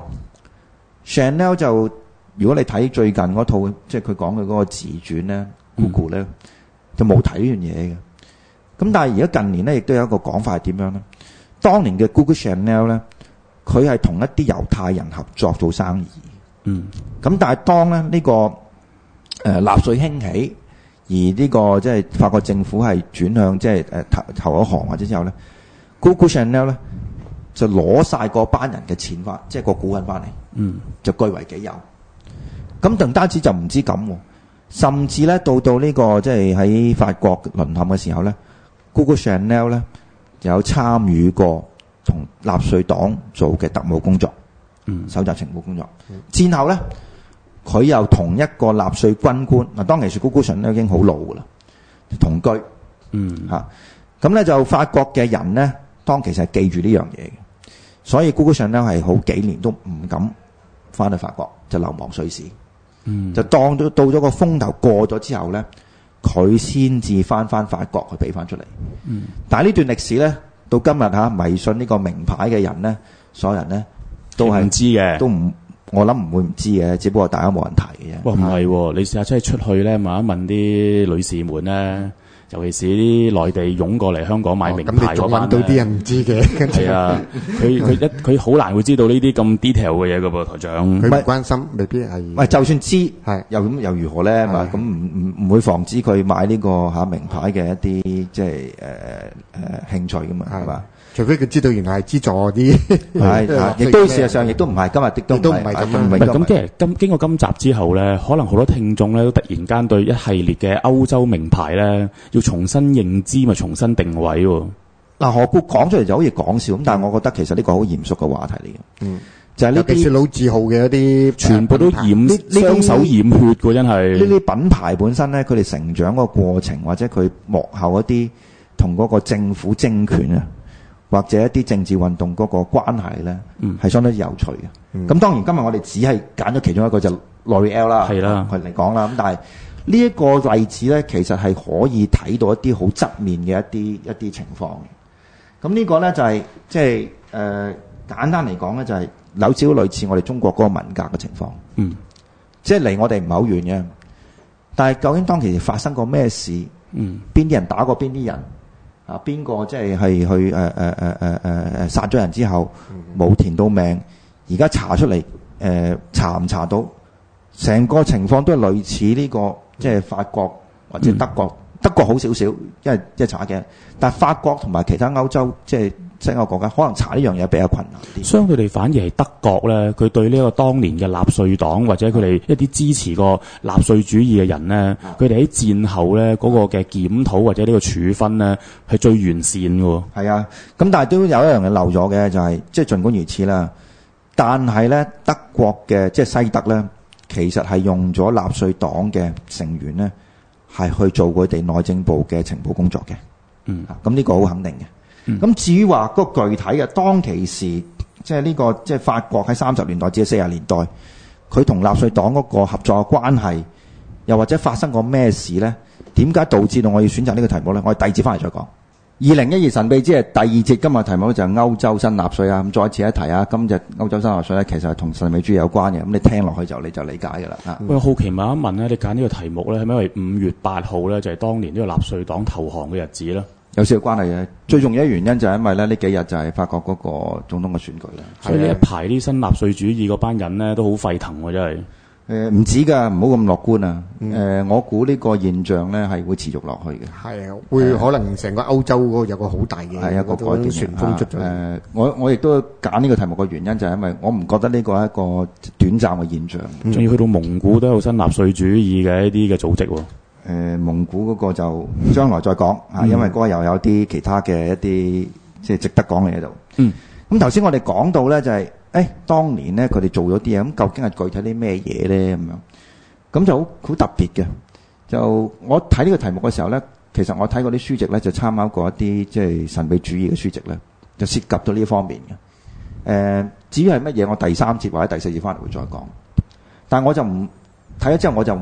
Chanel。Chanel 就如果你睇最近嗰套，即係佢講嘅嗰個自傳咧 ，Google 咧、嗯、就冇提呢樣嘢嘅。咁但係而家近年咧，亦都有一個講法係點樣咧？當年嘅 Google Chanel 咧，佢係同一啲猶太人合作做生意。嗯。咁但係當咧呢、這個誒納粹興起，而呢、這個即係法國政府係轉向即係誒投投咗降或者之後咧 ，Google Chanel 咧就攞晒嗰班人嘅錢翻，即係個股份翻嚟。嗯。就據為己有。咁鄧單止就唔知咁，甚至咧到到呢、這個即係喺法國淪陷嘅時候咧 ，Google Chanel 咧有參與過同納粹黨做嘅特務工作，嗯，搜集情報工作。嗯、戰後咧，佢又同一個納粹軍官嗱，當其時 Google Chanel 已經好老噶啦，同居，嗯嚇，咁咧就法國嘅人咧，當其實係記住呢樣嘢嘅，所以 Google Chanel 係好幾年都唔敢翻去法國，就流亡瑞士。嗯，就當到到咗個風頭過咗之後咧，佢先至翻翻法國去俾翻出嚟。嗯，但係呢段歷史咧，到今日嚇、啊、迷信呢個名牌嘅人咧，所有人咧都係唔知嘅，都唔我諗唔會唔知嘅，只不過大家冇人提嘅啫。哇，唔係喎，你試下真係出去咧問一問啲女士們咧。尤其是啲內地湧過嚟香港買名牌嗰班咧，咁你仲揾到啲人唔知嘅，係啊，佢佢一佢好難會知道呢啲咁 detail 嘅嘢㗎噃，台長。 佢唔關心，未必係。 喂，就算知，係又咁又如何咧？嘛，咁唔唔唔會防止佢買呢個嚇名牌嘅一啲即係誒誒興趣㗎嘛，係嘛？ 除非佢知道原來係資助啲， 係亦都事實上亦都唔係今日亦都唔係咁樣。 唔係咁，即係今經過今集之後咧，可能好多聽眾咧都突然間對一系列嘅歐洲名牌咧要重新認知，咪重新定位喎。 嗱，何故講出嚟就好似講笑咁，但係我覺得其實呢個好嚴肅嘅話題嚟嘅。嗯，就係呢啲老字號嘅一啲， 全部都染雙手染血㗎，真係。 呢啲品牌本身咧，佢哋成長嗰個過程，或者佢幕後一啲同嗰個政府政權啊，或者一啲政治運動嗰個關係咧，係、嗯、相當之有趣嘅。咁、嗯、當然今日我哋只係揀咗其中一個就 L'Oréal 啦，係啦，佢嚟講啦。咁但係呢一個例子咧，其實係可以睇到一啲好側面嘅一啲一啲情況。咁呢個咧就係即係誒簡單嚟講咧，就係有少少類似我哋中國嗰個文革嘅情況。嗯，即係離我哋唔係好遠嘅，但係究竟當其時發生過咩事？嗯，邊啲人打過邊啲人？啊，邊個即係係去誒誒誒誒誒誒殺咗人之後冇填到命，而家查出嚟誒、呃、查唔查到？成個情況都係類似呢、這個即係法國或者德國，嗯、德國好少少，因為即係查嘅。但係法國同埋其他歐洲即係西歐國家，可能查呢樣嘢比較困難啲。 相對地，反而係德國咧，佢對呢個當年嘅納粹黨或者佢哋一啲支持過納粹主義嘅人咧，佢哋喺戰後咧嗰、那個嘅檢討或者呢個處分咧係最完善嘅。 係啊，咁但係都有一樣嘢漏咗嘅，就係、是、即係儘管如此啦，但係咧德國嘅即係西德咧，其實係用咗納粹黨嘅成員咧，係去做佢哋內政部嘅情報工作嘅。嗯，咁呢個好肯定嘅。咁、嗯、至於話嗰個具體嘅當其時，即係呢個即係法國喺三十年代至四十年代，佢同納粹黨嗰個合作嘅關係，又或者發生過咩事咧？點解導致到我要選擇呢個題目咧？我哋第二節翻嚟再講。二零一二神秘之夜第二節，今日題目就係歐洲新納粹啊！咁再次一提啊，今日歐洲新納粹咧，其實係同神秘主義有關嘅。咁你聽落去就你就理解㗎啦。 喂、嗯，好奇問一問咧，你揀呢個題目咧，係咪因為五月八號咧，就係、是、當年呢個納粹黨投降嘅日子咧？ 有少少關係嘅，最重要嘅原因就係因為咧呢幾日就係法國嗰個總統嘅選舉啦。 所以呢一排啲新納粹主義嗰班人咧都好沸騰喎，真係。 誒唔止㗎，唔好咁樂觀啊！誒、嗯呃，我估呢個現象咧係會持續落去嘅。係啊， 會可能成個歐洲嗰個有個好大嘅係一個改變旋風出咗。誒、 呃，我我亦都揀呢個題目嘅原因就係因為我唔覺得呢個係一個短暫嘅現象。 仲、嗯、要去到蒙古都有新納粹主義嘅一啲嘅組織喎。 誒、呃、蒙古嗰個就將來再講啊、嗯，因為嗰個又有啲其他嘅一啲即係值得講嘅嘢度。嗯，咁頭先我哋講到咧就係、是，誒、欸、當年咧佢哋做咗啲嘢，咁究竟係具體啲咩嘢咧咁樣？咁就好好特別嘅。就我睇呢個題目嘅時候咧，其實我睇過啲書籍咧，就參考過一啲即係神秘主義嘅書籍咧，就涉及到呢一方面嘅。誒、呃，至於係乜嘢，我第三節或者第四節翻嚟會再講。但係我就唔睇咗之後，我就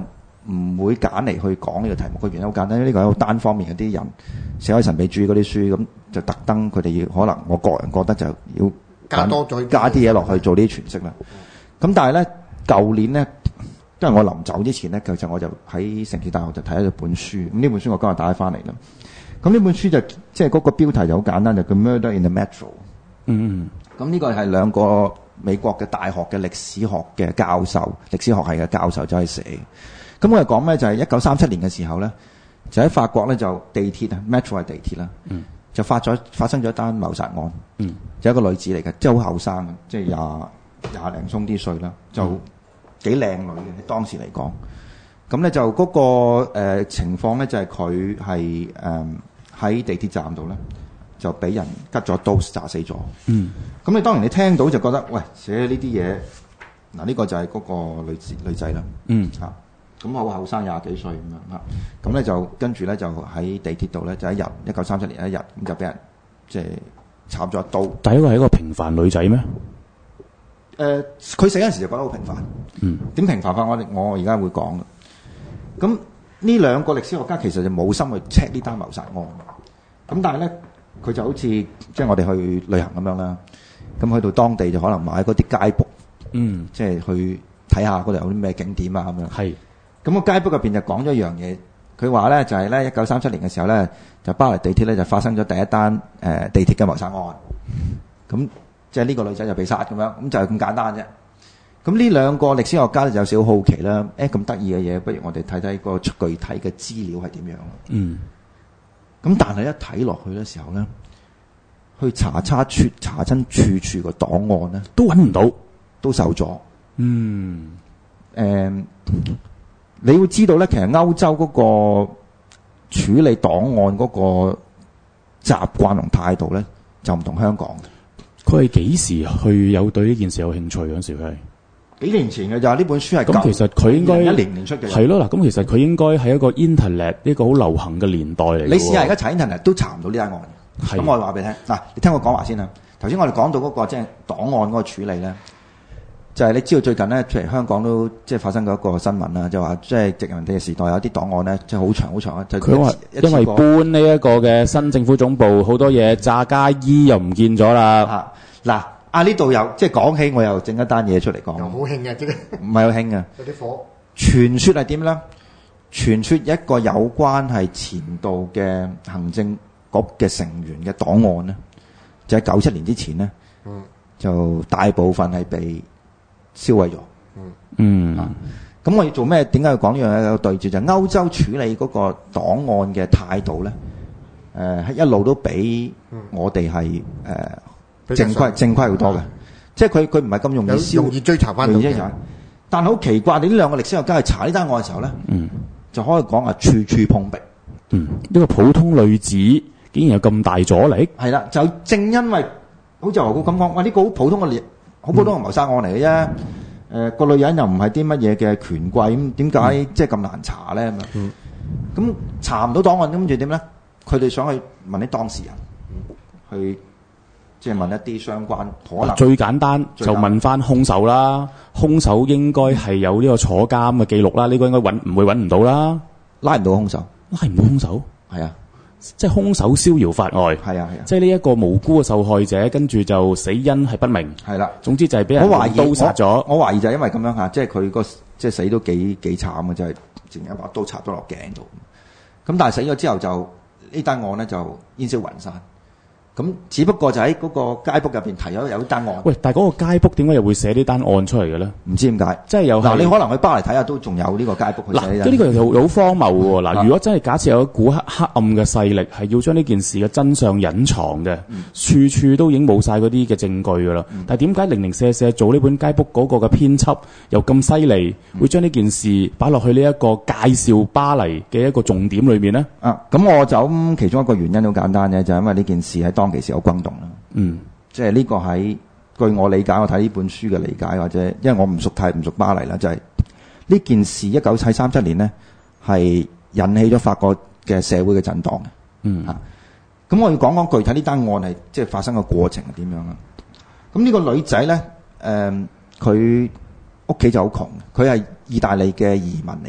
唔會揀嚟去講呢個題目。個原因好簡單，呢個係好單方面嘅啲人寫開神秘主義嗰啲書，咁就特登佢哋要可能我個人覺得就要加多咗加啲嘢落去做呢啲詮釋啦。咁但係咧，舊年咧，因為我臨走之前咧，其實我就喺城市大學就睇咗一本書。咁呢本書我今日帶翻嚟啦。咁呢本書就即係嗰個標題就好簡單，就叫 Murder in the Metro。 嗯， 咁呢個係兩個美國嘅大學嘅歷史學嘅教授，歷史學系嘅教授走去寫。咁我哋講咩？就係一九三七年嘅時候咧，就喺法國咧就地鐵啊 ，Metro 係地鐵啦，嗯、就發咗發生咗一單謀殺案。嗯，就一個女子嚟嘅，即係好後生嘅，即係廿廿零鬆啲歲啦，就幾靚女嘅當時嚟講。咁咧就嗰、那個、呃、情況咧就係佢係誒喺地鐵站度咧就俾人拮咗刀炸死咗。嗯，咁你當然你聽到就覺得喂，寫呢啲嘢嗱，呢、這個就係嗰個女女仔啦。嗯，嚇咁好後生廿幾歲咁樣嚇，咁咧就跟住咧就喺地鐵度咧就一日一九三七年一日咁就俾人即係插咗一刀。 第一個係一個平凡女仔咩？ 誒，佢死嗰陣時就覺得好平凡。嗯，點平凡法？我我而家會講嘅。咁呢兩個歷史學家其實就冇心去 check 呢單謀殺案。咁但係咧，佢就好似即係我哋去旅行咁樣啦。咁去到當地就可能買嗰啲街 book，嗯，即係去睇下嗰度有啲咩景點啊咁樣。係。咁個街 book 入邊就講咗一樣嘢，佢話咧就係咧一九三七年嘅時候咧，就巴黎地鐵咧就發生咗第一單誒、呃、地鐵嘅謀殺案。咁即係呢個女仔就被殺咁樣，咁就係咁簡單啫。咁呢兩個歷史學家咧就有少少好奇啦。誒咁得意嘅嘢，不如我哋睇睇個具體嘅資料係點樣。嗯。咁但係一睇落去嘅時候咧，去查查處查親處處個檔案咧， 都揾唔到， 都受咗。 嗯。 誒、呃，你會知道咧，其實歐洲嗰個處理檔案嗰個習慣同態度咧，就唔同香港嘅。 佢係幾時去有對呢件事有興趣嗰陣時？佢係幾年前嘅咋？呢本書係咁，其實佢應該一零年出嘅。 係咯嗱，咁其實佢應該係一個 internet 呢個好流行嘅年代嚟。 你試下而家查 internet 都查唔到呢單案。咁我話俾你聽嗱，你聽我講話先啦。頭先我哋講到嗰、那個即係、就是、檔案嗰個處理咧，就係、是、你知道最近咧，譬如香港都即係發生過一個新聞啦，就話即係殖民地嘅時代有啲檔案咧，即係好長好長啊。 佢話因為搬呢一個嘅新政府總部，好多嘢炸街衣又唔見咗啦。 嗱，啊呢度又即係講起，我又整一單嘢出嚟講。 又好興嘅，即係唔係好興嘅。 有啲火。傳說係點咧？傳說一個有關係前度嘅行政局嘅成員嘅檔案咧，就喺九七年之前咧，嗯、就大部分係被銷毀咗。嗯。嗯。啊，咁我要做咩？點解要講呢樣嘢？有對照就係、是、歐洲處理嗰個檔案嘅態度咧，誒、呃、一路都比我哋係誒。呃正規正規好多嘅，即係佢佢唔係咁容易燒， 容易追查翻到嘅。 但係好奇怪，你呢兩個歷史學家去查呢單案嘅時候咧，嗯，就可以講啊，處處碰壁。 嗯，呢個普通女子竟然有咁大阻力。 係啦，就正因為好似何故咁講，哇！呢個好普通嘅好普通嘅謀殺案嚟嘅啫。誒，個女人又唔係啲乜嘢嘅權貴，咁點解即係咁難查咧？咁啊，咁查唔到檔案，跟住點咧？佢哋想去問啲當事人，去。即係問一啲相關可能最簡單就問翻兇手啦，兇手應該係有呢個坐監嘅記錄啦，呢個應該揾唔會揾唔到啦， 拉唔到兇手， 拉唔到兇手， 係啊， 即係兇手逍遙法外， 係啊係啊， 即係呢一個無辜嘅受害者，跟住就死因係不明， 係啦， 總之就係俾人刀殺咗。 我懷疑就係因為咁樣嚇，即係佢個即係死都幾幾慘嘅，就係淨係一把刀插咗落頸度。咁但係死咗之後就呢單案咧就煙消雲散。咁只不過就喺嗰個街 book 入邊提咗有單案。 喂，但係嗰個街 book 點解又會寫呢單案出嚟嘅咧？ 唔知點解， 即係有嗱，你可能去巴黎睇下都仲有呢個街 book 去寫。 嗱，呢個又好荒謬喎！嗱，如果真係假設有一股黑黑暗嘅勢力係要將呢件事嘅真相隱藏嘅，嗯、處處都已經冇晒嗰啲嘅證據㗎啦。嗯、但係點解零零舍舍做呢本街 book 嗰個嘅編輯又咁犀利，嗯、會將呢件事擺落去呢一個介紹巴黎嘅一個重點裏面呢？ 啊，咁我就其中一個原因好簡單嘅，就係、是、因為呢件事喺當其時有轟動啦。嗯，即係呢個喺據我理解，我睇呢本書嘅理解，或者因為我唔熟太唔熟巴黎啦，就係、是、呢件事一九三七年呢係引起咗法國嘅社會嘅震盪嘅。嗯，啊，咁我要講講具體呢單案係即係發生嘅過程係點樣啦。咁呢個女仔咧，誒、呃，佢屋企就好窮，佢係意大利嘅移民嚟嘅。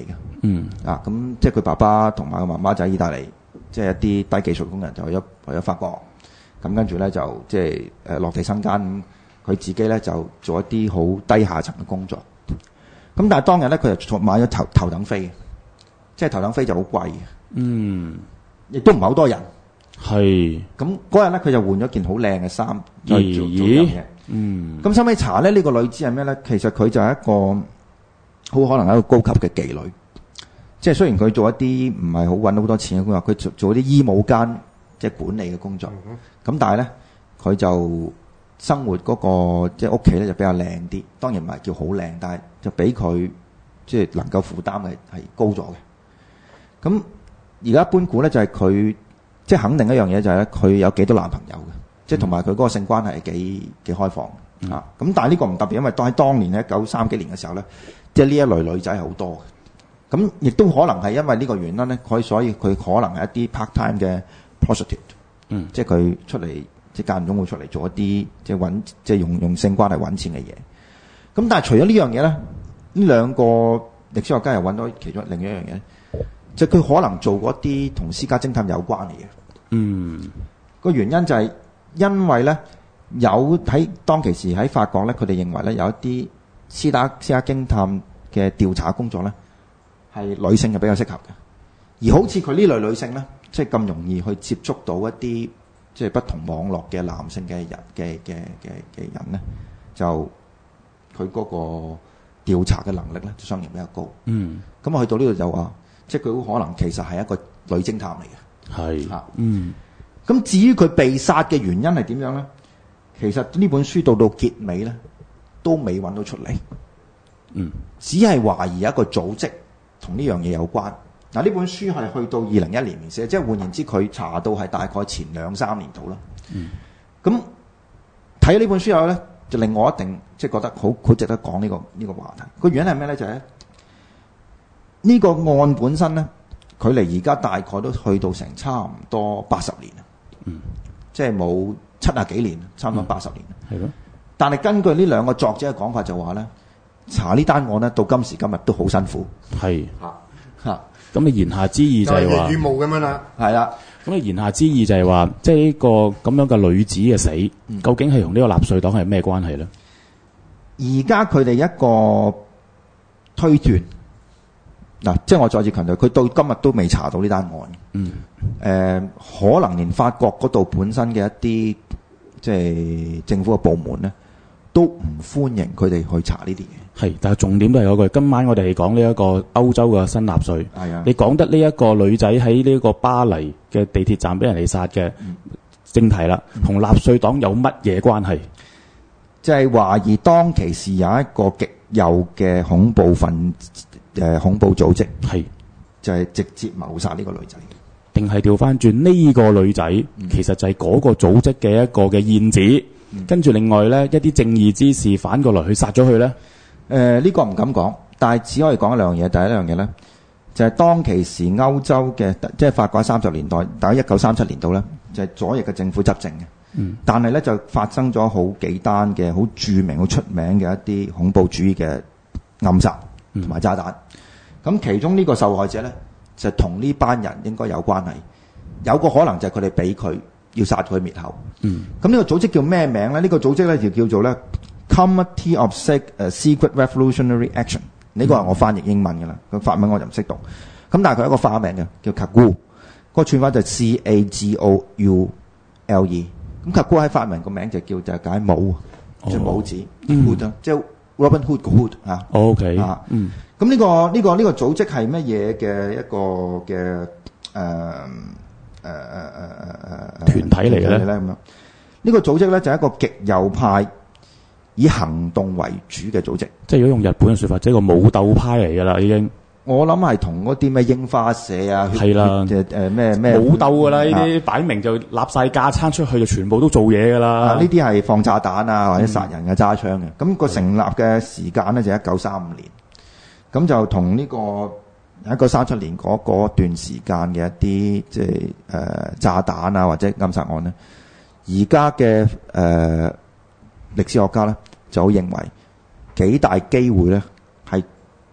嗯。 啊，咁即係佢爸爸同埋個媽媽就喺意大利，即係一啲低技術工人就去咗去咗法國。咁跟住咧就即係誒落地生根，佢自己咧就做一啲好低下層嘅工作。咁但係當日咧佢就買咗頭頭等飛，即係頭等飛就好貴嘅。 嗯， 亦都唔係好多人。 係。咁嗰日咧佢就換咗件好靚嘅衫去做做嘢。 嗯。 咁收尾查咧呢、呢個女子係咩咧？其實佢就係一個好可能係一個高級嘅妓女。即係雖然佢做一啲唔係好揾好多錢嘅工作，佢做做啲醫務間即係管理嘅工作。咁、嗯、但係咧佢就生活嗰、嗰個即係屋企咧就比較靚啲。當然唔係叫好靚，但係就比佢即係能夠負擔嘅係高咗嘅。咁而家一般估咧就係佢即係肯定一樣嘢就係咧佢有幾多男朋友嘅，即係同埋佢嗰個性關係係幾幾開放、嗯、啊。咁但係呢個唔特別，因為當喺當年咧一九三幾年嘅時候咧，即係呢一類女仔係好多嘅。咁亦都可能係因為呢個原因咧，佢所以佢可能係一啲 part time 嘅 prostitute，嗯，即係佢出嚟即係間唔中會出嚟做一啲即係揾即係用用性關係揾錢嘅嘢。咁但係除咗呢樣嘢咧，呢兩個歷史學家又揾到其中另一樣嘢。即係佢可能做過一啲同私家偵探有關嘅嘢。嗯，個原因就係因為咧有喺當其時喺法國咧，佢哋認為咧有一啲私家私家偵探嘅調查工作咧係女性係比較適合嘅。而好似佢呢類女性咧，即係咁容易去接觸到一啲即係不同網絡嘅男性嘅人嘅嘅嘅嘅人咧，就佢嗰個調查嘅能力咧就相應比較高。嗯，咁我去到呢度就話。即係佢好可能其實係一個女偵探嚟嘅，係啊，嗯。咁至於佢被殺嘅原因係點樣咧？其實呢本書到到結尾咧，都未揾到出嚟，嗯，只係懷疑一個組織同呢樣嘢有關。嗱，呢本書係去到二零一年年寫，即係換言之，佢查到係大概前兩三年度啦。嗯。咁睇咗呢本書之後咧，就令我一定即係覺得好好值得講呢個呢個話題。個原因係咩咧？就係呢個案本身咧，距離而家大概都去到成差唔多八十年啦，嗯，即係冇七啊幾年，差唔多八十年。係咯。但係根據呢兩個作者嘅講法就話咧，查呢單案咧到今時今日都好辛苦。係嚇嚇。咁你言下之意就係話，羽毛咁樣啦。係啦。咁你言下之意就係話，即係呢個咁樣嘅女子嘅死，嗯、究竟係同呢個納粹黨係咩關係咧？而家佢哋一個推斷。嗱，即係我再次強調，佢到今日都未查到呢單案。嗯。誒、呃，可能連法國嗰度本身嘅一啲即係政府嘅部門咧，都唔歡迎佢哋去查呢啲嘢。係，但係重點都係嗰句，今晚我哋係講呢一個歐洲嘅新納粹。係啊。你講得呢一個女仔喺呢個巴黎嘅地鐵站俾人哋殺嘅正題啦，同、嗯、納粹黨有乜嘢關係？即係懷疑當其時有一個極右嘅恐怖分子。誒，恐怖組織係就係、是、直接謀殺呢個女仔，定係調翻轉呢個女仔、嗯、其實就係嗰個組織嘅一個嘅燕子，嗯、跟住另外咧一啲正義之士反過來去殺咗佢咧。誒、呃，呢、這個唔敢講，但係只可以講一兩樣嘢。第一樣嘢咧就係、是、當其時歐洲嘅即係法國三十年代，大概一九三七年度咧就係、是、左翼嘅政府執政嘅。嗯，但係咧就發生咗好幾單嘅好著名、好出名嘅一啲恐怖主義嘅暗殺同埋炸彈。咁、嗯、其中呢個受害者咧，就同呢班人應該有關係。有個可能就係佢哋俾佢要殺佢滅口。嗯。咁呢個組織叫咩名咧？呢、呢個組織咧就叫做咧 Committee of Secret Revolutionary Action。呢個係我翻譯英文㗎啦，個法文我就唔識讀。咁但係佢有一個化名嘅，叫 Cagoule。個串法就係 C A G O U L E。咁 Cagoule 喺法文個名就叫就係解帽，即係帽子 hood 啊，即係 Robin Hood 個 hood 啊。OK。啊。嗯。咁呢、呢個呢、呢個呢、呢個組織係乜嘢嘅一個嘅誒誒誒誒誒團體嚟嘅咧？咁樣呢個組織咧就係一個極右派以行動為主嘅組織。即係如果用日本嘅說法，即係個武鬥派嚟㗎啦，已經。我諗係同嗰啲咩櫻花社啊，係啦，誒誒咩咩武鬥㗎啦，呢啲擺明就立晒架撐出去就全部都做嘢㗎啦。呢啲係放炸彈啊，或者殺人嘅揸槍嘅。咁、嗯個成立嘅時間咧就係一九三五年。咁就同呢、這個一九三七年嗰嗰段時間嘅一啲即係誒炸彈啊或者暗殺案咧，而家嘅誒歷史學家咧就認為幾大機會咧係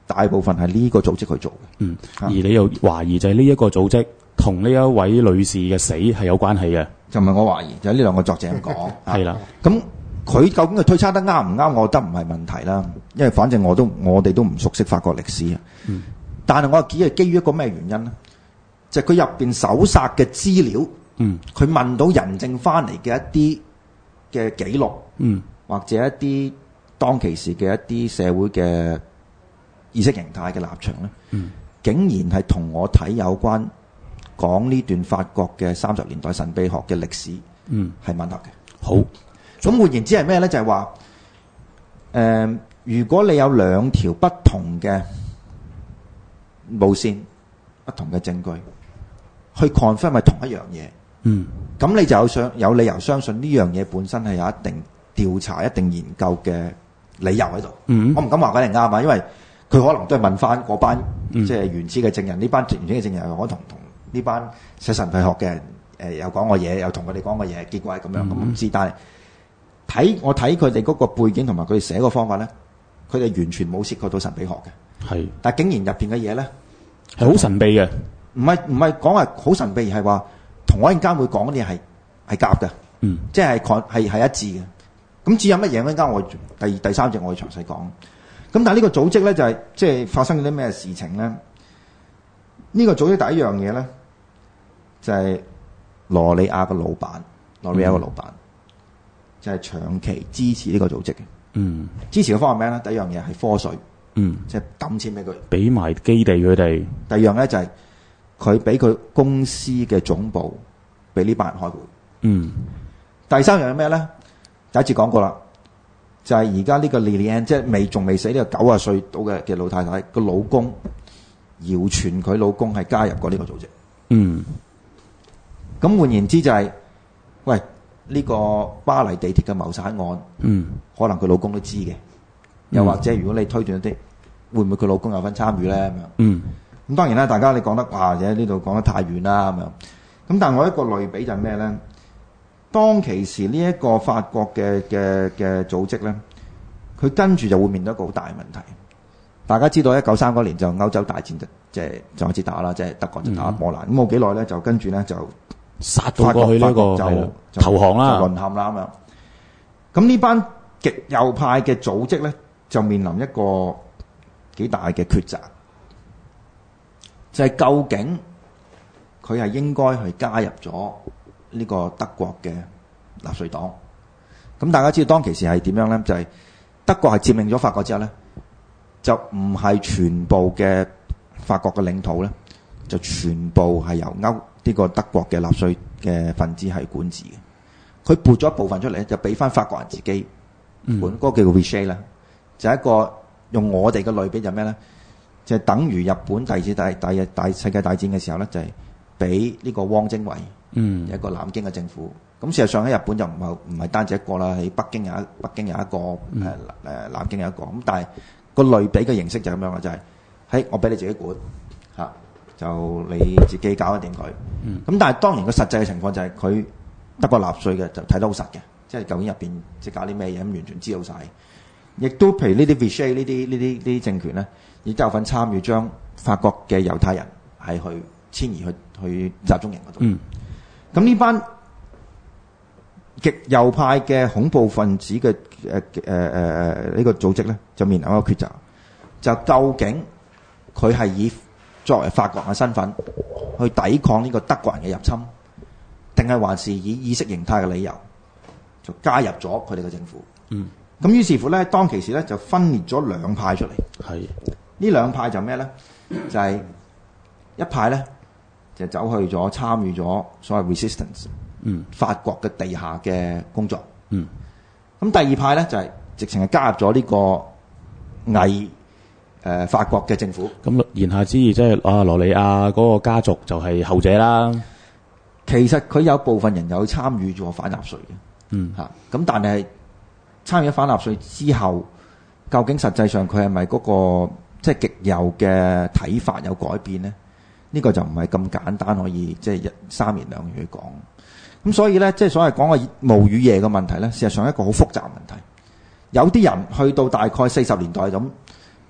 大部分係呢個組織去做嘅。 嗯，而你又懷疑就係呢一個組織同呢一位女士嘅死係有關係嘅？ 就唔係我懷疑，就係呢兩個作者咁講。 係啦， 咁佢究竟佢推測得啱唔啱？我覺得唔係問題啦，因為反正我都我哋都唔熟悉法國歷史啊。嗯，但係我只係基於一個咩原因咧？就係佢入邊搜殺嘅資料，嗯，佢問到人證翻嚟嘅一啲嘅記錄，嗯，或者一啲當其時嘅一啲社會嘅意識形態嘅立場咧，嗯，竟然係同我睇有關講呢段法國嘅三十年代神秘學嘅歷史，嗯，係吻合嘅。好，咁換言之係咩咧？就係話，誒，如果你有兩條不同嘅路線、不同嘅證據，去 confirm 係同一樣嘢，嗯，咁你就有相有理由相信呢樣嘢本身係有一定調查、一定研究嘅理由喺度。嗯，我唔敢話佢係啱啊，因為佢可能都係問翻嗰班即係原始嘅證人，呢班原始嘅證人可能同同呢班寫神秘學嘅人誒有講過嘢，有同佢哋講過嘢，結果係咁樣，咁唔知。但係睇我睇佢哋嗰個背景同埋佢哋寫個方法咧，佢哋完全冇涉及到神秘學嘅。係，但係竟然入邊嘅嘢咧係好神秘嘅。唔係唔係講係好神秘，而係話同我陣間會講嗰啲嘢係係夾嘅，嗯，即係係係係一致嘅。咁至於有乜嘢陣間我第第三節我會詳細講。咁但係呢個組織咧就係、是、即係發生咗啲咩事情咧？呢、這個組織第一樣嘢咧就係、是、羅里亞嘅老闆，羅里亞嘅老闆、嗯、就係長期支持呢個組織嘅。嗯，支持嘅方法係咩咧？第一樣嘢係科稅，嗯，即係抌錢俾佢，俾埋基地佢哋。第二樣咧就係、是。佢俾佢公司嘅總部俾呢班人開會。嗯。第三樣係咩咧？第一次講過啦，就係而家呢個 Liliane 即係未仲未死呢個九十歲到嘅嘅老太太個老公，謠傳佢老公係加入過呢個組織。嗯。咁換言之就係、是，喂呢、這個巴黎地鐵嘅謀殺案，嗯，可能佢老公都知嘅。又或者如果你推斷一啲，會唔會佢老公有份參與咧？咁樣。嗯。咁當然啦，大家你講得哇，喺呢度講得太遠啦咁樣。咁但係我一個類比就係咩咧？當其時呢一個法國嘅嘅嘅組織咧，佢跟住就會面對一個好大嘅問題。大家知道一九三嗰年就歐洲大戰就即係就開始打啦，即係德國就打波蘭。咁冇幾耐咧，就跟住咧就殺到過去呢個就投降啦，就淪陷啦咁樣。咁呢班極右派嘅組織咧，就面臨一個幾大嘅抉擇。就係、是、究竟佢係應該去加入咗呢個德國嘅納粹黨？咁大家知道當其時係點樣咧？就係、是、德國係佔領咗法國之後咧，就唔係全部嘅法國嘅領土咧，就全部係由歐呢個德國嘅納粹嘅分子係管治嘅。佢撥咗一部分出嚟，就俾翻法國人自己管。嗰、嗯那個叫做 Vichy 啦，就係一個用我哋嘅類比就咩咧？就係、是、等於日本第二次大大大，大世界大戰嘅時候咧，就係俾呢個汪精衛，嗯，一個南京嘅政府。咁事實上喺日本就唔係唔係單止一個啦，喺北京有一北京有一個，誒、嗯、誒、呃、南京有一個。咁但係個類比嘅形式就係咁樣嘅，就係、是，喺我俾你自己管嚇、啊，就你自己搞得掂佢。咁、嗯、但係當然個實際嘅情況就係佢德國納粹嘅就睇得好實嘅，即係究竟入邊即係搞啲咩嘢咁，完全知道晒。亦都譬如呢啲 Vichy 呢啲呢啲呢啲政權咧，亦都有份參與將法國嘅猶太人係去遷移去去集中營嗰度。咁、嗯、呢班極右派嘅恐怖分子嘅誒誒誒呢個組織咧，就面臨一個抉擇，就究竟佢係以作為法國人嘅身份去抵抗呢個德國人嘅入侵，定係還是以意識形態嘅理由就加入咗佢哋嘅政府？嗯。咁於是乎咧，當其時咧就分裂咗兩派出嚟。係呢兩派就咩咧？就係、是、一派咧就走去咗參與咗所謂 resistance，嗯，法國嘅地下嘅工作，嗯。咁第二派咧就係、是、直情係加入咗呢個偽誒、呃、法國嘅政府。咁言下之意，即係啊羅里亞嗰個家族就係後者啦。其實佢有部分人有參與咗反納粹嘅，嗯嚇。咁、啊、但係。參與咗反納粹之後，究竟實際上佢係咪嗰個即係極右嘅睇法有改變呢？呢、這個就唔係咁簡單可以即係、就是、三言兩語去講。咁所以咧，即係所謂講嘅霧與夜嘅問題咧，事實上係一個好複雜嘅問題。有啲人去到大概四十年代咁，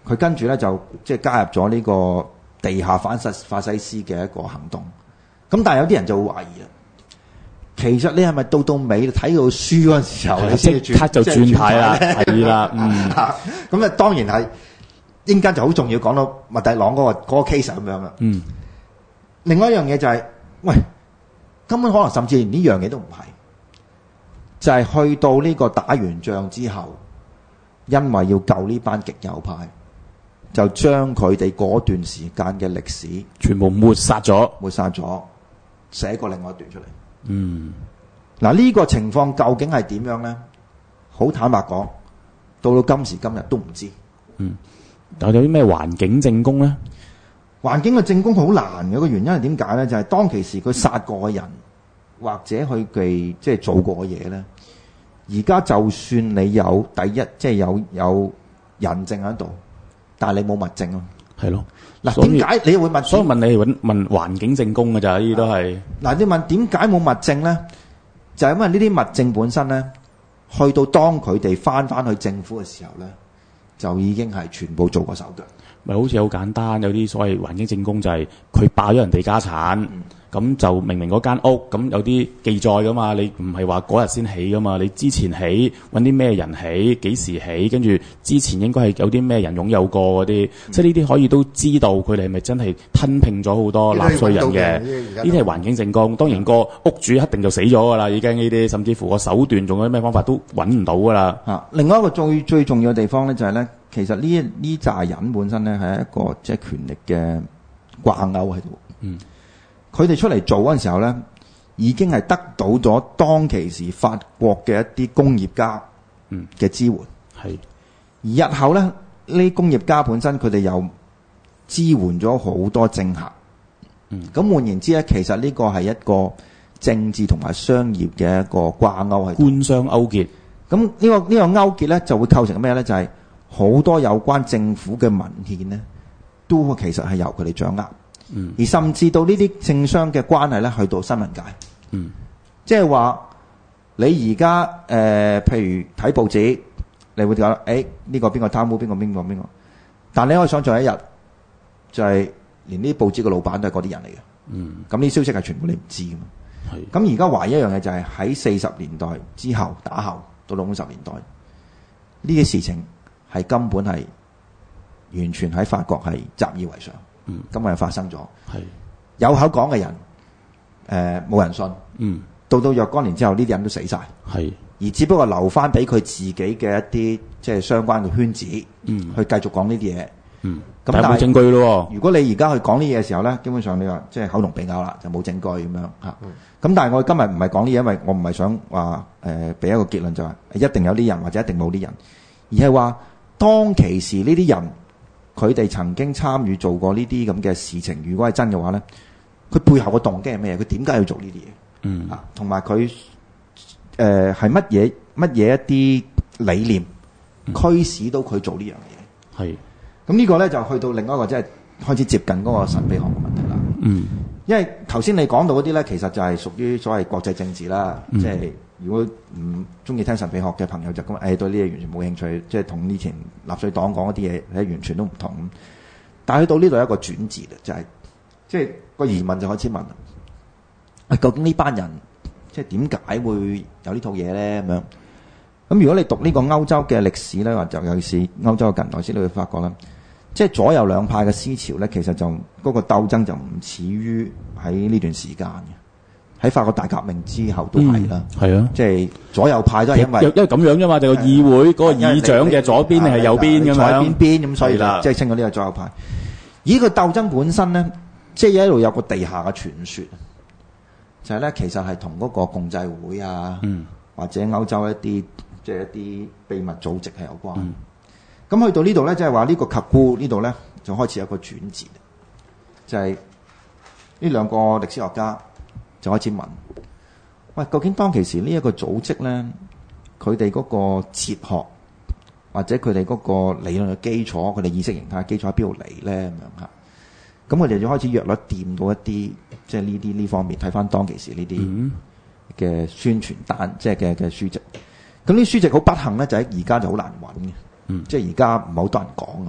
佢跟住咧就即係加入咗呢個地下反法法西斯嘅一個行動。咁但係有啲人就會懷疑啦，其實你係咪到到尾睇到書嗰陣時候，你先即刻就轉軚啦？係啦，嗯。 咁啊，當然係應間就好重要，講到麥蒂朗嗰、那個嗰、那個 case 咁樣啦。嗯。另外一樣嘢就係、是，喂，根本可能甚至連呢樣嘢都唔係，就係、是、去到呢個打完仗之後，因為要救呢班極右派，就將佢哋嗰段時間嘅歷史全部抹殺咗， 抹殺咗，寫過另外一段出嚟。 嗯。 嗱，呢個情況究竟係點樣咧？好坦白講，到到今時今日都唔知。 嗯。但有啲咩環境證供咧？ 環境嘅證供好難嘅，個原因係點解咧？就係、是、當其時佢殺過嘅人，或者佢哋即係做過嘅嘢咧。而家就算你有第一，即係有有人證喺度，但係你冇物證咯。係咯。嗱，點解你會問？ 所以問你揾問環境證供嘅咋？呢啲都係。 嗱，你問點解冇物證咧？就係、是、因為呢啲物證本身咧，去到當佢哋翻翻去政府嘅時候咧，就已經係全部做過手腳。 咪好似好簡單，有啲所謂環境證供就係佢爆咗人哋家產，咁、嗯、就明明嗰間屋咁有啲記載噶嘛，你唔係話嗰日先起噶嘛，你之前起揾啲咩人起，幾時起，跟住之前應該係有啲咩人擁有過嗰啲，嗯、即係呢啲可以都知道佢哋係咪真係吞併咗好多納稅人嘅，呢啲係環境證供。當然個屋主一定就死咗噶啦，已經呢啲，甚至乎個手段仲有啲咩方法都揾唔到噶啦。 啊，另外一個最最重要嘅地方咧就係咧。其實呢呢扎人本身咧係一個即係權力嘅掛鈎喺度。嗯，佢哋出嚟做嗰陣時候咧，已經係得到咗當其時法國嘅一啲工業家嗯嘅支援。係、嗯，而日後咧呢啲工業家本身佢哋又支援咗好多政客。嗯，咁換言之咧，其實呢個係一個政治同埋商業嘅一個掛鈎係官商勾結。 咁呢、這個呢、這個勾結咧就會構成咩咧？就係、是好多有關政府嘅文獻呢，都其實係由佢哋掌握，嗯，而甚至到呢啲政商嘅關係咧，去到新聞界，嗯，即係話你而家誒，譬如睇報紙，你會講誒呢個邊個貪污，邊個邊個邊個，但你可以想象一日，就係、是、連呢啲報紙嘅老闆都係嗰啲人嚟嘅，嗯，咁呢啲消息係全部你唔知㗎嘛，係，咁而家唯一一樣嘢就係喺四十年代之後打後到到五十年代呢啲事情。係根本係完全喺法國係習以為常，嗯，根本係發生咗。係有口講嘅人，誒、呃、冇人信，嗯，到到若干年之後，呢啲人都死晒，係而只不過留翻俾佢自己嘅一啲即係相關嘅圈子，嗯，去繼續講呢啲嘢，嗯，咁但係冇證據咯。如果你而家去講呢嘢嘅時候咧，基本上你話即係口同鼻拗啦，就冇證據咁樣嚇。咁、嗯、但係我今日唔係講呢嘢，因為我唔係想話誒俾一個結論就係、是、一定有啲人或者一定冇啲人，而係話。當其時呢啲人，佢哋曾經參與做過呢啲咁嘅事情，如果係真嘅話咧，佢背後嘅動機係咩？佢點解要做呢啲嘢？嗯啊，同埋佢誒係乜嘢乜嘢一啲理念驅使到佢做呢樣嘢？係咁呢個咧就去到另外一個即係開始接近嗰個神秘學嘅問題啦。嗯，因為頭先你講到嗰啲咧，其實就係屬於所謂國際政治啦，即、嗯、係。就是如果唔中意聽神秘學嘅朋友就咁，誒、哎、對呢嘢完全冇興趣，即係同以前納粹黨講嗰啲嘢係完全都唔同。但係去到呢度有一個轉折嘅，就係、是、即係個疑問就開始問啦、啊：究竟呢班人即係點解會有呢套嘢咧？咁樣咁如果你讀呢個歐洲嘅歷史咧，或者尤其是歐洲嘅近代史，你會發覺啦，即係左右兩派嘅思潮咧，其實就嗰、那個鬥爭就唔似於喺呢段時間嘅。喺法國大革命之後都係啦，係、嗯、啊，即係左右派都係因為因為咁樣啫嘛，就個議會嗰個議長嘅左邊定係右邊咁樣，坐喺邊邊咁，所以即係稱嗰啲係左右派。而呢個鬥爭本身咧，即係一路有個地下嘅傳說，就係、是、咧其實係同嗰個共濟會啊，嗯、或者歐洲一啲即係一啲秘密組織係有關。咁、嗯、去到呢度咧，即係話呢個及顧呢度咧就開始有個轉折，就係呢兩個歷史學家。就開始問，喂，究竟當其時呢一個組織咧，佢哋嗰個哲學或者佢哋嗰個理論嘅基礎，佢哋意識形態嘅基礎喺邊度嚟咧？咁樣嚇，咁我哋就開始約略掂到一啲，即係呢啲呢方面睇翻當其時呢啲嘅宣傳單，即係嘅嘅書籍。咁呢啲書籍好不幸咧，就喺而家就好難揾嘅，即係而家唔係好多人講咯。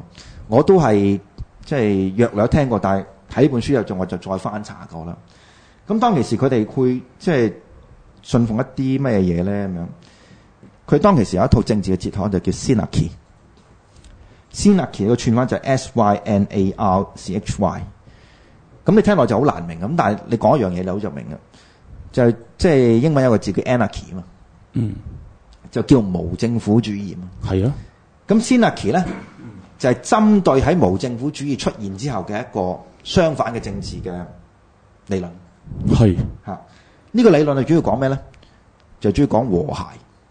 我都係即係約略聽過，但係睇呢本書又仲我就再翻查過啦。咁當其時佢哋會即係信奉一啲咩嘢咧咁樣？佢當其時有一套政治嘅哲學就叫 Synarchy。Synarchy 個串翻就係 S Y N A R C H Y。咁你聽落就好難明咁，但係你講一樣嘢你好就明嘅，就係即係英文有個字叫 anarchy 嘛。嗯。就叫無政府主義嘛。係啊。咁 Synarchy 咧就係、是、針對喺無政府主義出現之後嘅一個相反嘅政治嘅理論。係。嚇、啊，呢、這個理論係主要講咩咧？就主要講和諧。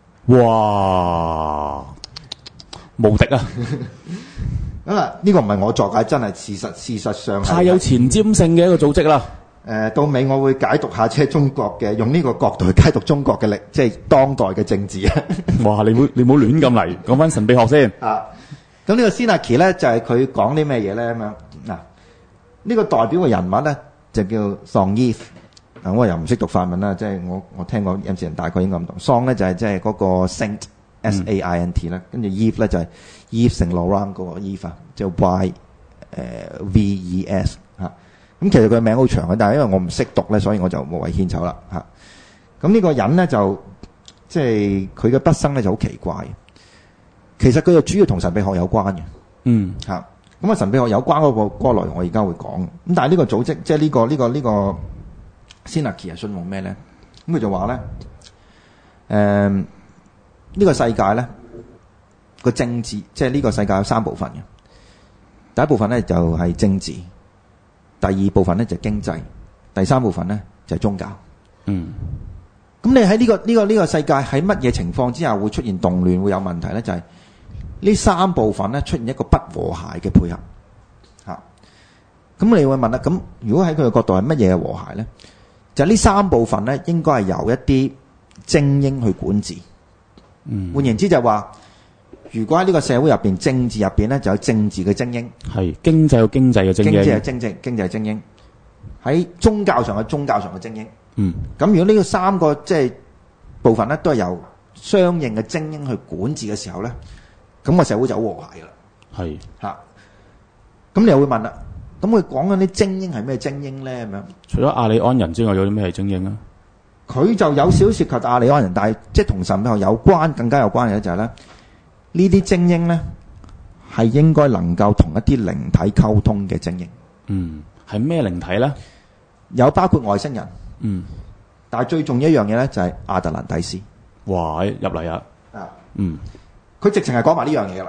哇！無敵啊！咁啊，呢個唔係我作嘅，真係事實。事實上係太有前瞻性嘅一個組織啦。誒、呃，到尾我會解讀下即係中國嘅，用呢個角度去解讀中國嘅歷，即係當代嘅政治啊！哇！你冇你冇亂咁嚟，講翻神秘學先。啊，咁呢個 Synarchy 咧就係佢講啲咩嘢咧咁樣嗱？呢個代表嘅人物咧就叫 Song-Yves。嗱，我又唔識讀法文啦，即係我我聽過 M 字人大概應該咁讀。Song 咧就係即係嗰個 Saint S A I N T 啦，跟住 Yves 咧就係 Yves Saint Laurent 嗰個 Yves 啊，即係 Y 誒 V E S 嚇。咁其實佢名好長嘅，但係因為我唔識讀咧，所以我就無謂獻醜啦嚇。咁呢個人咧就即係佢嘅畢生咧就好奇怪。其實佢就主要同神秘學有關嘅。嗯嚇。咁啊神秘學有關嗰個嗰個內容我而家會講。咁但係呢個組織即係呢個呢個呢個 Synarchy 係信奉咩咧？咁佢就話咧誒呢個世界咧個政治，即係呢個世界有三部分嘅。第一部分咧就係政治，第二部分咧就係經濟，第三部分咧就係宗教。嗯。咁你喺呢個呢個呢個世界喺乜嘢情況之下會出現動亂會有問題咧？就係呢三部分咧出現一個不和諧嘅配合。嚇。咁你會問啦，咁如果喺佢嘅角度係乜嘢嘅和諧咧？就係呢三部分咧應該係由一啲精英去管治。嗯。換言之就係話，如果喺呢個社會入邊，政治入邊咧就有政治嘅精英，係經濟有經濟嘅精英，經濟係經濟經濟精英，喺宗教上有宗教上嘅精英。嗯，咁如果呢個三個即係部分咧都係由相應嘅精英去管治嘅時候咧，咁個社會就好和諧噶啦。係嚇，咁你又會問啦，咁佢講緊啲精英係咩精英咧？咁樣除咗亞利安人之外，有啲咩係精英啊？佢就有少涉及亞利安人，但係即係同神秘學有關，更加有關嘅就係咧。呢啲精英咧，係應該能夠同一啲靈體溝通嘅精英。嗯，係咩靈體咧？有包括外星人。嗯，但係最重要一樣嘢咧，就係亞特蘭蒂斯。哇！入嚟啊！啊，嗯，佢直情係講埋呢樣嘢噶啦。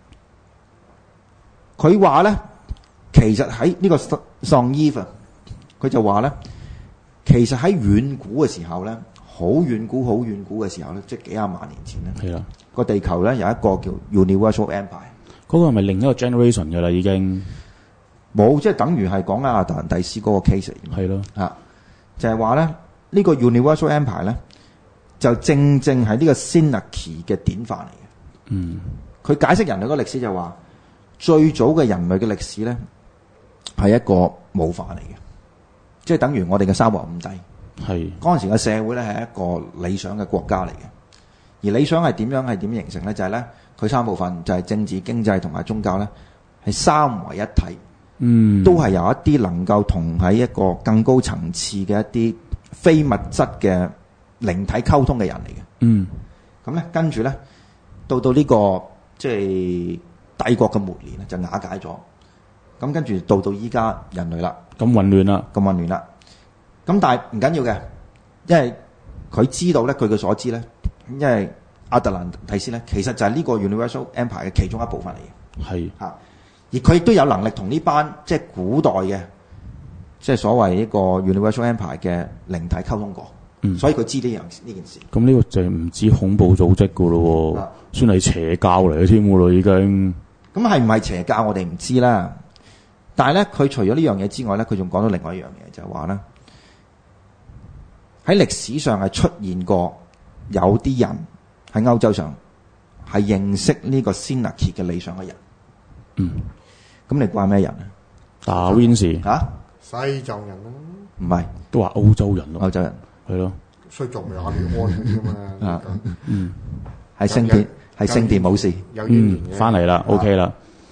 佢話咧，其實喺呢個 Song-Yves，佢就話咧，其實喺遠古嘅時候咧，好遠古、好遠古嘅時候咧，即係幾廿萬年前咧。係啦。個地球咧有一個叫 Universal Empire，嗰個係咪另一個 generation 嘅啦？已經冇，即係等於係講亞特蘭蒂斯嗰個 case 嚟。係咯，啊，就係話咧呢個 Universal Empire 咧就正正係呢個 Synarchy 嘅典範嚟嘅。嗯，佢解釋人類嗰個歷史就話最早嘅人類嘅歷史咧係一個模範嚟嘅，即係等於我哋嘅三皇五帝。係嗰陣時嘅社會咧係一個理想嘅國家嚟嘅。而理想係點樣係點形成咧？就係咧，佢三部分就係政治、經濟同埋宗教咧，係三為一體。嗯，都係由一啲能夠同喺一個更高層次嘅一啲非物質嘅靈體溝通嘅人嚟嘅。嗯，咁咧跟住咧，到到呢個即係帝國嘅末年咧，就瓦解咗。咁跟住到到依家人類啦，咁混亂啦，咁混亂啦。咁但係唔緊要嘅，因為佢知道咧，據佢所知咧。因為亞特蘭蒂斯咧，其實就係呢個 Universal Empire 嘅其中一部分嚟嘅。係嚇，而佢亦都有能力同呢班即係古代嘅，即係所謂一個 Universal Empire 嘅靈體溝通過。嗯，所以佢知呢樣呢件事。咁呢個就唔止恐怖組織噶咯喎，算係邪教嚟嘅添喎咯，已經。咁係唔係邪教？我哋唔知啦。但係咧，佢除咗呢樣嘢之外咧，佢仲講到另外一樣嘢，就係話咧喺歷史上係出現過。有啲人喺歐洲上係認識呢個 Synarchy 嘅理想嘅人。嗯，咁你估係咩人啊？達溫士嚇？西藏人咯。唔係，都話歐洲人咯。歐洲人係咯。西藏咪亞利安㗎嘛？啊，嗯，係聖殿，係聖殿武士。嗯，翻嚟啦 ，OK 啦。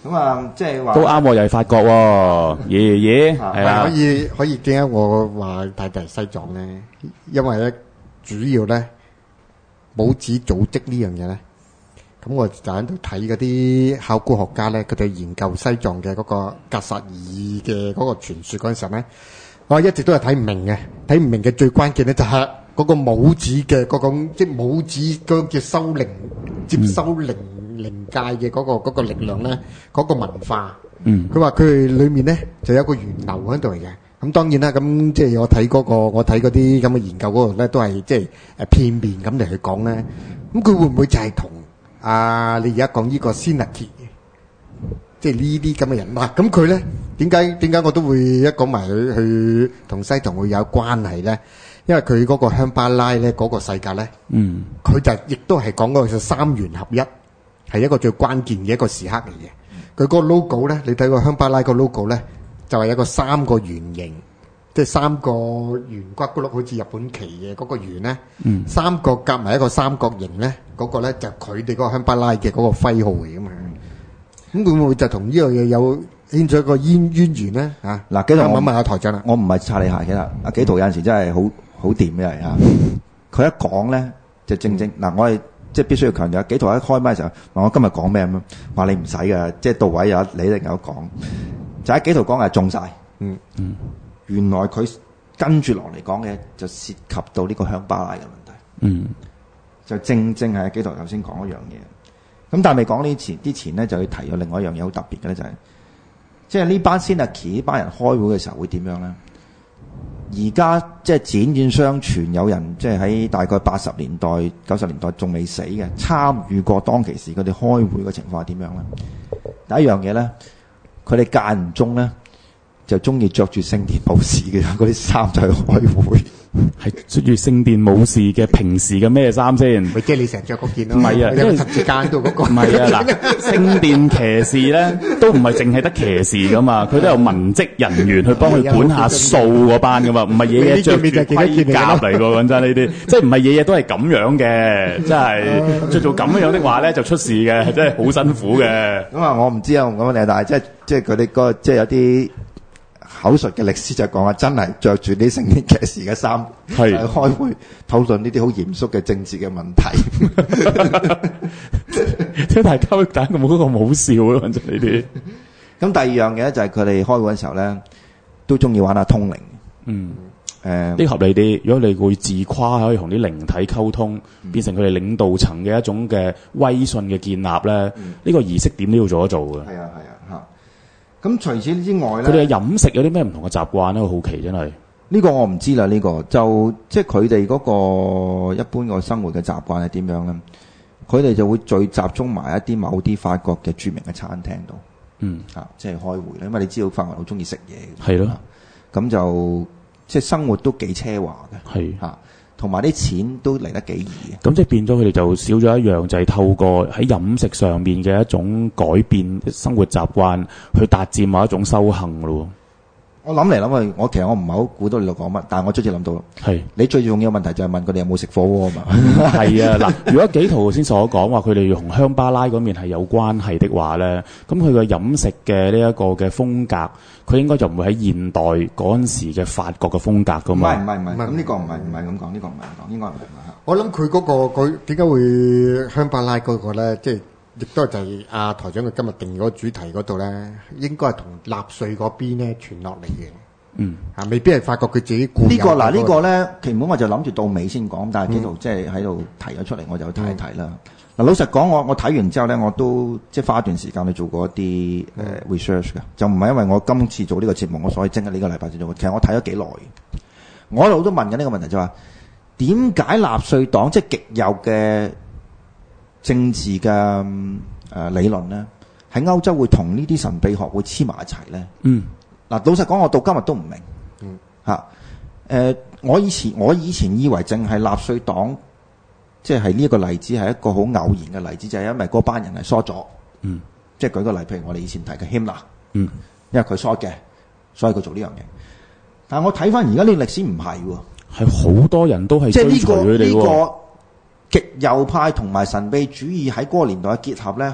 咁啊，即係話都啱喎，又係法國喎，爺爺係啊， 可以可以點解我話睇睇西藏咧？因為咧主要咧母子組織呢樣嘢咧，咁我就喺度睇嗰啲考古學家咧，佢哋研究西藏嘅嗰個格薩爾嘅嗰個傳說嗰陣時候咧，我一直都係睇唔明嘅，睇唔明嘅最關鍵咧就係嗰個母子嘅嗰種即係母子嗰叫修靈接收靈。靈界嘅嗰個嗰個力量咧，嗰個文化，嗯，佢話佢哋裏面咧就有一個源流喺度嚟嘅。咁當然啦，咁即係我睇嗰個，我睇嗰啲咁嘅研究嗰度咧，都係即係誒片面咁嚟去講咧。咁佢會唔會就係同啊你而家講呢個 Senaki，即係呢啲咁嘅人嗱？咁佢咧點解點解我都會一講埋佢去同西藏會有關係咧？因為佢嗰個香巴拉咧嗰個世界咧，嗯，佢就亦都係講嗰個三元合一。係一個最關鍵嘅一個時刻嚟嘅。佢個 logo 咧，你睇個香巴拉個 logo 咧，就係一個三個圓形，即係三個圓骨骨碌，好似日本旗嘅嗰個圓咧。嗯。三個夾埋一個三角形咧，嗰個咧就佢哋嗰個香巴拉嘅嗰個徽號嚟噶嘛。咁會唔會就同呢樣嘢有牽咗一個淵淵源咧？嚇嗱，幾圖我問問下台長啦。 我唔係擦你鞋嘅啦。阿幾圖有陣時真係好好掂嘅係嚇。佢一講咧就正正嗱，我係。即係必須要強調，幾圖一開麥嘅時候，話我今日講咩咁樣，話你唔使嘅，即係到位有你一定有講。就喺幾圖講係中晒，嗯嗯。原來佢跟住落嚟講嘅就涉及到呢個香巴拉嘅問題，嗯。就正正係幾圖頭先講一樣嘢。咁但係未講呢前之前咧，就要提咗另外一樣嘢好特別嘅咧，就係即係呢班 Senaki 呢班人開會嘅時候會點樣咧？而家即係輾轉相傳，有人即係喺大概八十年代、九十年代仲未死嘅，參與過當其時佢哋開會嘅情況係點樣咧？第一樣嘢咧，佢哋間唔中咧就中意着住聖殿武士嘅嗰啲衫就去開會。 係着住聖殿武士嘅平時嘅咩衫先？ 咪即係你成日着嗰件咯。 唔係啊， 因為十字架度嗰個。 唔係啊，嗱，聖殿騎士咧都唔係淨係得騎士噶嘛，佢都有文職人員去幫佢管下數嗰班噶嘛，唔係嘢嘢着住盔甲嚟㗎。講真呢啲，即係唔係嘢嘢都係咁樣嘅，即係着做咁樣的話咧就出事嘅，真係好辛苦嘅。 咁啊，我唔知啊，咁樣但係即係即係佢哋個即係有啲。口述嘅歷史就講話真係着住啲聖殿騎士嘅衫，係開會討論呢啲好嚴肅嘅政治嘅問題。 即係大家會揀個冇嗰個冇笑咯，反正呢啲。 咁第二樣嘢就係佢哋開會嘅時候咧，都中意玩下通靈。嗯，誒， 呢合理啲。如果你會自誇可以同啲靈體溝通，嗯、變成佢哋領導層嘅一種嘅威信嘅建立咧，呢、嗯、個儀式點都要做一做嘅。係啊，係啊，嚇。咁除此之外咧， 佢哋嘅飲食有啲咩唔同嘅習慣咧？我好奇真係。 呢個我唔知啦。呢、呢個就即係佢哋嗰個一般個生活嘅習慣係點樣咧？佢哋就會最集中埋一啲某啲法國嘅著名嘅餐廳度。嗯，啊，即係開會咧，因為你知道法國人好中意食嘢。係咯。咁就即係生活都幾奢華嘅。係。嚇。同埋啲錢都嚟得幾易嘅， 咁即係變咗佢哋就少咗一樣，就係、是、透過喺飲食上面嘅一種改變生活習慣，去達至某一種修行咯。 我諗嚟諗去，我其實我唔係好估到你度講乜，但係我最近諗到啦。係你最重要嘅問題就係問佢哋有冇食火鍋嘛？ 係啊，嗱，如果幾圖先所講話佢哋同香巴拉嗰面係有關係的話咧，咁佢嘅飲食嘅呢一個嘅風格，佢應該就唔會喺現代嗰陣時嘅法國嘅風格噶嘛。 唔係唔係唔係，咁呢個唔係唔係咁講，呢個唔係咁講，應該唔係咁。 我諗佢嗰個佢點解會香巴拉嗰個咧，即係。亦都就係阿台長佢今日定嗰個主題嗰度咧，應該係同納粹嗰邊咧傳落嚟嘅。嗯，啊，未必係發覺佢自己固有。 呢個嗱，呢個咧，原本我就諗住到尾先講，但係幾度即係喺度提咗出嚟，我就睇一睇啦。嗱，老實講，我我睇完之後咧，我都即係花一段時間去做過一啲誒 research 嘅，就唔係因為我今次做呢個節目，我所以精喺呢個禮拜先做。其實我睇咗幾耐，我一路都問緊呢個問題，就話點解納粹黨即係極右嘅政治嘅誒、呃、理論咧，喺歐洲會同呢啲神秘學會黐埋一齊咧。嗯，嗱，老實講，我到今日都唔明。嗯，嚇、啊，誒、呃，我以前我以前以為淨係納粹黨，即係呢一個例子係一個好偶然嘅例子，就係、是、因為嗰班人係疏咗。嗯，即係舉個例，譬如我哋以前提嘅希姆勒。嗯，因為佢疏嘅，所以佢做呢樣嘢。但係我睇翻而家呢個歷史唔係喎， 係好多人都係追隨佢哋喎。 極右派同埋神秘主義喺嗰個年代嘅結合咧，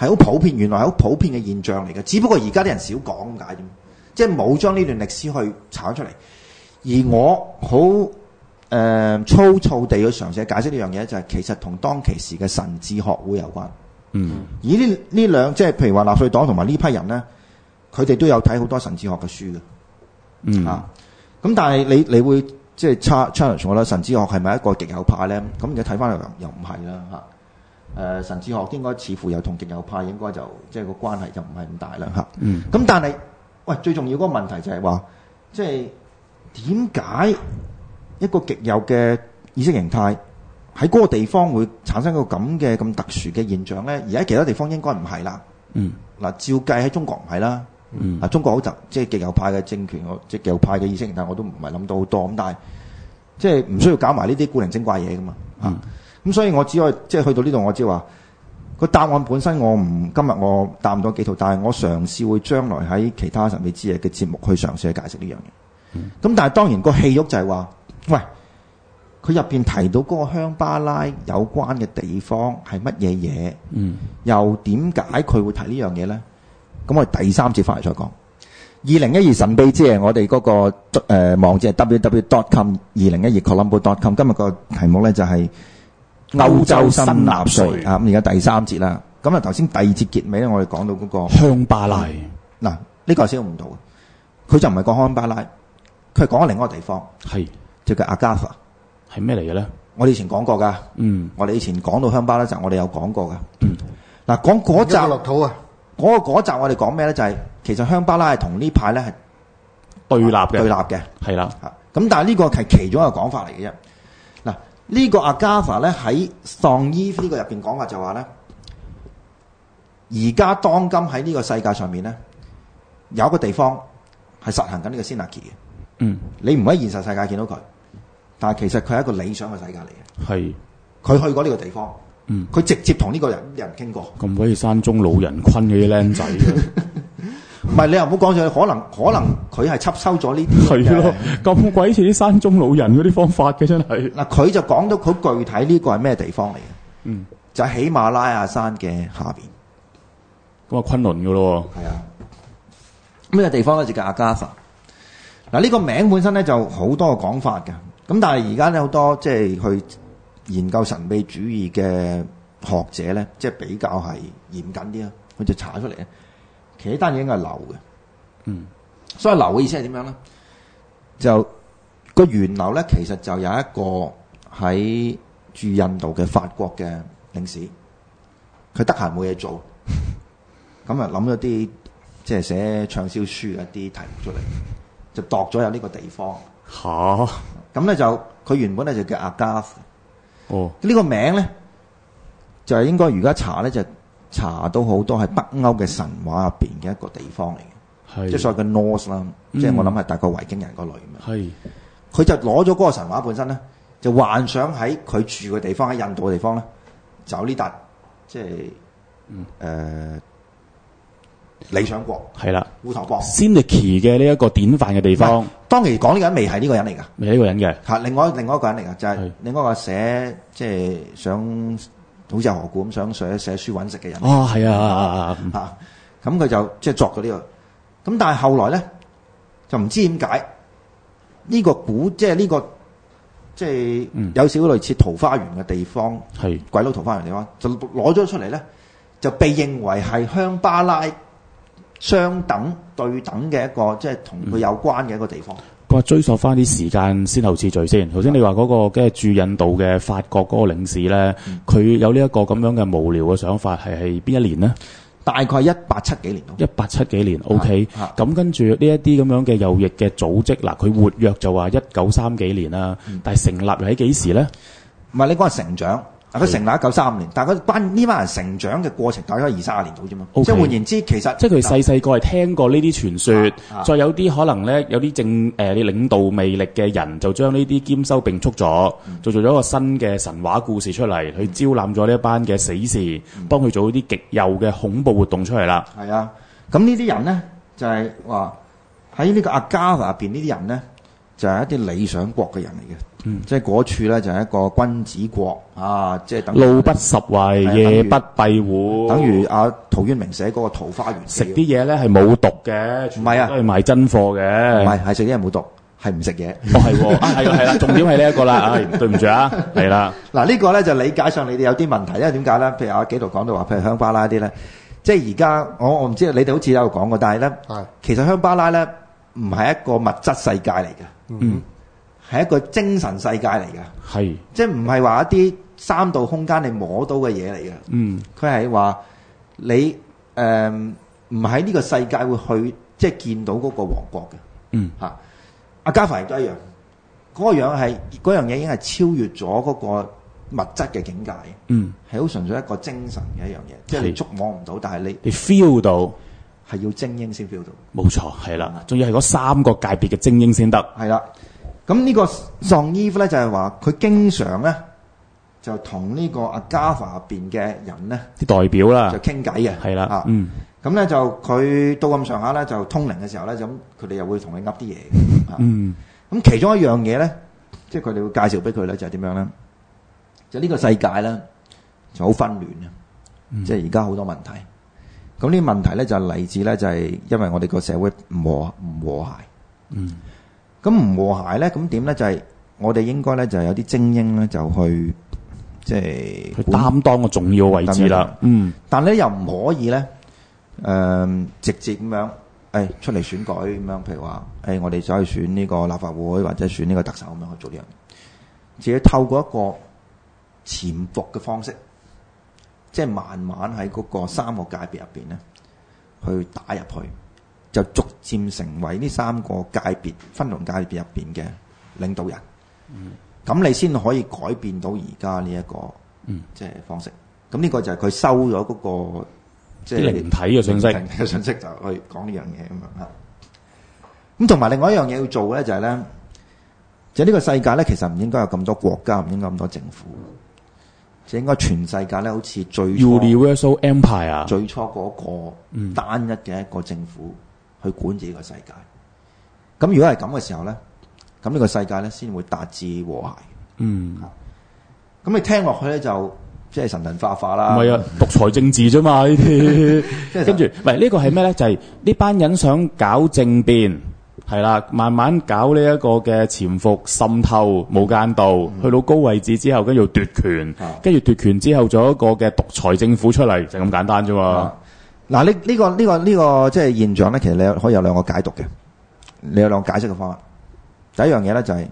係好普遍，原來係好普遍嘅現象嚟嘅。只不過而家啲人少講咁解啫，即係冇將呢段歷史去炒出嚟。而我好誒、呃、粗糙地去嘗試解釋呢樣嘢，就係其實同當其時嘅神智學會有關。 嗯， 而呢呢兩即係譬如話納粹黨同埋呢批人咧，佢哋都有睇好多神智學嘅書嘅。 嗯啊，咁但係你你會即係 challenge 我啦，神智學係咪一個極右派咧？咁而家睇翻嚟又唔係啦嚇。誒、呃、神智學應該似乎又同極右派應該就即係個關係就唔係咁大啦嚇。 嗯， 咁但係喂，最重要嗰個問題就係話，即係點解一個極右嘅意識形態喺嗰個地方會產生一個咁嘅咁特殊嘅現象咧？而喺其他地方應該唔係啦。 嗯， 嗱，照計喺中國唔係啦。 嗯， 啊，中國好特即係極右派嘅政權，我即係極右派嘅意識形態，我都唔係諗到好多咁，但係即係唔需要搞埋呢啲古靈精怪嘢噶嘛。 嗯， 咁、啊、所以我只可以即係去到呢度，我只係話個答案本身我唔今日我答唔到幾套，但係我嘗試會將來喺其他神秘之夜嘅節目去嘗試去解釋呢樣嘢。咁、嗯、但係當然個戲肉就係話，喂，佢入邊提到嗰個香巴拉有關嘅地方係乜嘢嘢？ 嗯， 又點解佢會提呢樣嘢咧？咁我哋第三節翻嚟再講。二零一二神秘之夜，我哋嗰、那個誒、呃、網址係 w w w dot com 二零一二 colombo dot com。今日個題目咧就係、是、歐洲新納粹啊！咁而家第三節啦。咁啊頭先第二節結尾咧，我哋講到嗰、那個香巴拉。 嗱，呢、這個係少唔到嘅。佢就唔係講香巴拉，佢係講另一個地方， 係就叫阿加法。 係咩嚟嘅咧？ 我哋以前講過㗎。 嗯， 我哋以前講到香巴拉集，我哋有講過㗎。 嗯， 嗱，講嗰集落土啊！ 嗰個嗰集我哋講咩咧？就係、是、其實香巴拉係同呢派咧係對立嘅， 對立嘅， 係啦。 咁但係呢個係其中一個講法嚟嘅啫。嗱，呢個阿加法咧喺喪衣呢個入邊講法就話咧，而家當今喺呢個世界上面咧，有一個地方係實行緊呢個 Synarchy 嘅。 嗯， 你唔喺現實世界見到佢，但係其實佢係一個理想嘅世界嚟嘅。 係， 佢去過呢個地方。 嗯， 佢直接同呢個人人傾過， 咁鬼似山中老人昆嗰啲僆仔嘅， 唔係你又唔好講咗，可能可能佢係吸收咗呢啲係咯，咁鬼似啲山中老人嗰啲方法嘅真係。 嗱，佢就講到好具體呢個係咩地方嚟嘅？ 嗯， 就喺喜馬拉雅山嘅下邊， 咁啊昆侖噶咯， 係啊，咁呢個地方咧就叫阿加法。嗱，呢個名本身咧就好多個講法嘅，咁但係而家咧好多即係去研究神秘主義嘅學者咧，即係比較係嚴謹啲啦，佢就查出嚟咧，其實呢單嘢應該係流嘅。 嗯， 所以流嘅意思係點樣咧？就個源流咧，其實就有一個喺駐印度嘅法國嘅領事，佢得閒冇嘢做，咁啊諗咗啲即係寫暢銷書嘅一啲題目出嚟，就度咗有呢個地方。 吓， 咁咧就佢原本咧就叫阿加夫。 哦， 呢個名咧就係應該而家查咧就查到好多係北歐嘅神話入邊嘅一個地方嚟嘅，即係所謂嘅 Norse 啦，即係我諗係大概維京人個類咁樣。 係， 佢就攞咗嗰個神話本身咧，就幻想喺佢住嘅地方喺印度嘅地方咧，就有呢笪即係誒理想國係啦， 烏托邦 Synarchy 嘅呢一個典範嘅地方。 當其講呢個人未係呢個人嚟㗎， 未係呢個人嘅， 嚇另外另外一個人嚟㗎，就係、 係另外一個寫即係想好似何故咁想寫寫書揾食嘅人。 哦，係啊啊啊啊！咁佢就即係作咗呢個，咁但係後來咧就唔知點解呢個古即係呢個即係有少少類似桃花源嘅地方， 係鬼佬桃花源地方，就攞咗出嚟咧，就被認為係香巴拉相等對等嘅一個即係同佢有關嘅一個地方。 佢話追溯翻啲時間先後次序先。頭先你話嗰個嘅駐印度嘅法國嗰個領事咧，佢有呢一個咁樣嘅無聊嘅想法，係係邊一年呢？ 大概一八七幾年一八七幾年 ，OK。 啊咁跟住呢一啲咁樣嘅右翼嘅組織，嗱佢活躍就話一九三幾年啦，但係成立喺幾時咧？ 唔係你講係成長。佢成立一九三五年，但係佢班呢班人成長嘅過程大概二三十年到啫嘛。 Okay. 即係換言之，其實即係佢細細個係聽過呢啲傳說， 啊啊、 再有啲可能咧，有啲正誒啲、呃、領導魅力嘅人就將呢啲兼收並蓄咗， 嗯、 就做咗一個新嘅神話故事出嚟，去招攬咗呢一班嘅死士，嗯、幫佢做一啲極右嘅恐怖活動出嚟啦。 係啊，咁呢啲人咧就係話喺呢個阿加法入邊呢啲人咧， 就係一啲理想國嘅人嚟嘅。 嗯， 即係嗰處咧就係一個君子國啊，即係等於路不拾遺，夜不閉戶， 等於阿陶淵明寫嗰個《桃花源記》。 食啲嘢咧係冇毒嘅， 唔係啊， 都係賣真貨嘅。 唔係，係食啲嘢冇毒，係唔食嘢。 哦，係喎，啊係啦係啦，重點係呢一個啦。唉，對唔住啊，係啦。 嗱呢個咧就理解上你哋有啲問題，因為點解咧？譬如阿紀陶講到話，譬如香巴拉啲咧，即係而家我我唔知你哋好似有講過，但係咧，其實香巴拉咧唔係一個物質世界嚟嘅。 嗯。 係一個精神世界嚟嘅， 係即係唔係話一啲三度空間你摸到嘅嘢嚟嘅。 嗯， 佢係話你誒唔喺呢個世界會去即係見到嗰個王國嘅。 嗯， 嚇、啊，阿加凡亦都一樣，嗰、那個樣係嗰樣嘢已經係超越咗嗰個物質嘅境界。 嗯， 係好純粹一個精神嘅一樣嘢，即係你觸摸唔到，但係你你 feel 到係要精英先 feel 到。 冇錯，係啦，仲要係嗰三個界別嘅精英先得。 係啦。咁呢個喪衣夫咧就係話佢經常咧就同呢個阿加法入邊嘅人咧啲代表啦， 就傾偈嘅， 係啦， 啊， 嗯， 咁咧就佢到咁上下咧就通靈嘅時候咧，咁佢哋又會同佢噏啲嘢嘅， 嗯， 咁其中一樣嘢咧，即係佢哋會介紹俾佢咧，就係點樣咧？就呢個世界咧就好紛亂嘅， 嗯、 即係而家好多問題。咁呢啲問題咧就嚟自咧就係因為我哋個社會唔和唔和諧， 嗯。 咁唔和諧咧，咁點咧？就係、是、我哋應該咧，就係有啲精英咧，就去即係去擔當個重要位置啦。嗯， 但咧又唔可以咧，誒、呃、直接咁樣誒、哎、出嚟選舉咁樣，譬如話誒、哎、我哋走去選呢個立法會或者選呢個特首咁樣去做呢樣嘢，只要透過一個潛伏嘅方式，即係慢慢喺嗰個三個界別入邊咧，去打入去。就逐漸成為呢三個界別分龍界別入邊嘅領導人，咁、嗯、你先可以改變到而家呢一個、嗯、即係方式。咁呢個就係佢收咗嗰、那個即係靈體嘅信息嘅信息，就去講呢樣嘢咁樣嚇。咁同埋另外一樣嘢要做咧，就係、是、咧，就呢、是、個世界咧，其實唔應該有咁多國家，唔應該咁多政府，就應該全世界咧，好似最初 Universal Empire 最初嗰個單一嘅一個政府。去管治呢個世界，咁如果係咁嘅時候咧，咁呢個世界咧先會達至和諧。 嗯， 咁你聽落去咧就即係神神化化啦。 唔係啊，獨裁政治啫嘛呢啲。跟住，唔係呢個係咩咧？就係、是、呢班人想搞政變，係啦，慢慢搞呢一個嘅潛伏、滲透、無間道，嗯、去到高位置之後，跟住奪權，跟住奪權之後做一個嘅獨裁政府出嚟，就咁簡單啫嘛。 嗱，呢呢個呢個呢個即係現象咧，其實你可以有兩個解讀嘅，你有兩個解釋嘅方法。第一樣嘢咧就係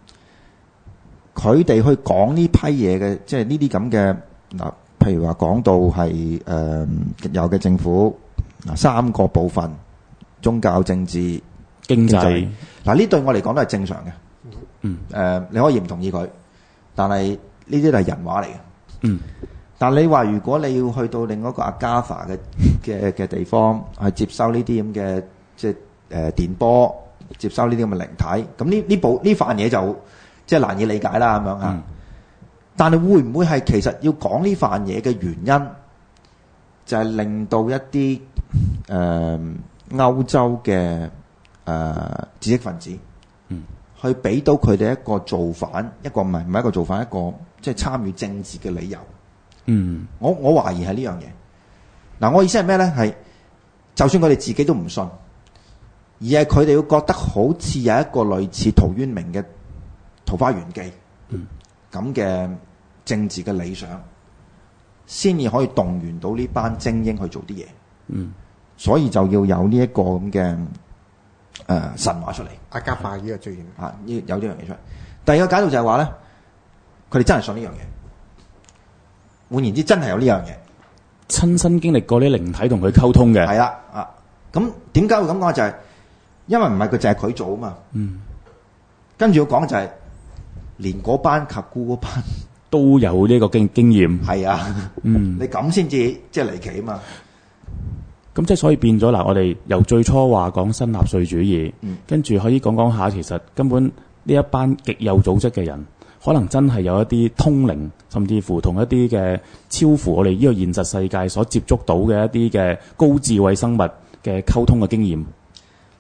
佢哋去講呢批嘢嘅，即係呢啲咁嘅嗱，譬如話講到係誒、呃、有嘅政府嗱三個部分，宗教、政治、 經濟。 嗱呢對我嚟講都係正常嘅。 嗯。 誒、呃，你可以唔同意佢，但係呢啲都係人話嚟嘅。 嗯。但你話如果你要去到另一個阿加法嘅嘅嘅地方，去接收呢啲咁嘅即係誒、呃、電波，接收呢啲咁嘅靈體，咁呢呢部呢範嘢就即係難以理解啦咁樣嚇。嗯、但係會唔會係其實要講呢範嘢嘅原因，就係、是、令到一啲誒、呃、歐洲嘅誒、呃、知識分子， 嗯， 去俾到佢哋一個造反，一個唔係唔係一個造反，一個即係參與政治嘅理由。 嗯， 我我懷疑係呢樣嘢。嗱，我意思係咩咧？係就算佢哋自己都唔信，而係佢哋會覺得好似有一個類似陶淵明嘅《桃花源記》咁嘅政治嘅理想，先至可以動員到呢班精英去做啲嘢。 嗯， 所以就要有呢一個咁嘅誒神話出嚟。 阿加法呢個最顯啊，呢有呢樣嘢出嚟。第二個解讀就係話咧，佢哋真係信呢樣嘢。換言之，真係有呢樣嘢， 親身經歷過啲靈體同佢溝通嘅。 係啦，啊，咁點解會咁講？就係、是、因為唔係佢淨係佢做啊嘛。嗯。跟住要講就係、是，連嗰班及姑嗰班都有呢個經經驗。 係啊。 嗯。 你咁先至即係離奇啊嘛。 咁即係所以變咗嗱，我哋由最初話講新納粹主義，嗯、跟住可以講講下，其實根本呢一班極右組織嘅人。可能真係有一啲通靈，甚至乎同一啲嘅超乎我哋呢個現實世界所接觸到嘅一啲嘅高智慧生物嘅溝通嘅經驗。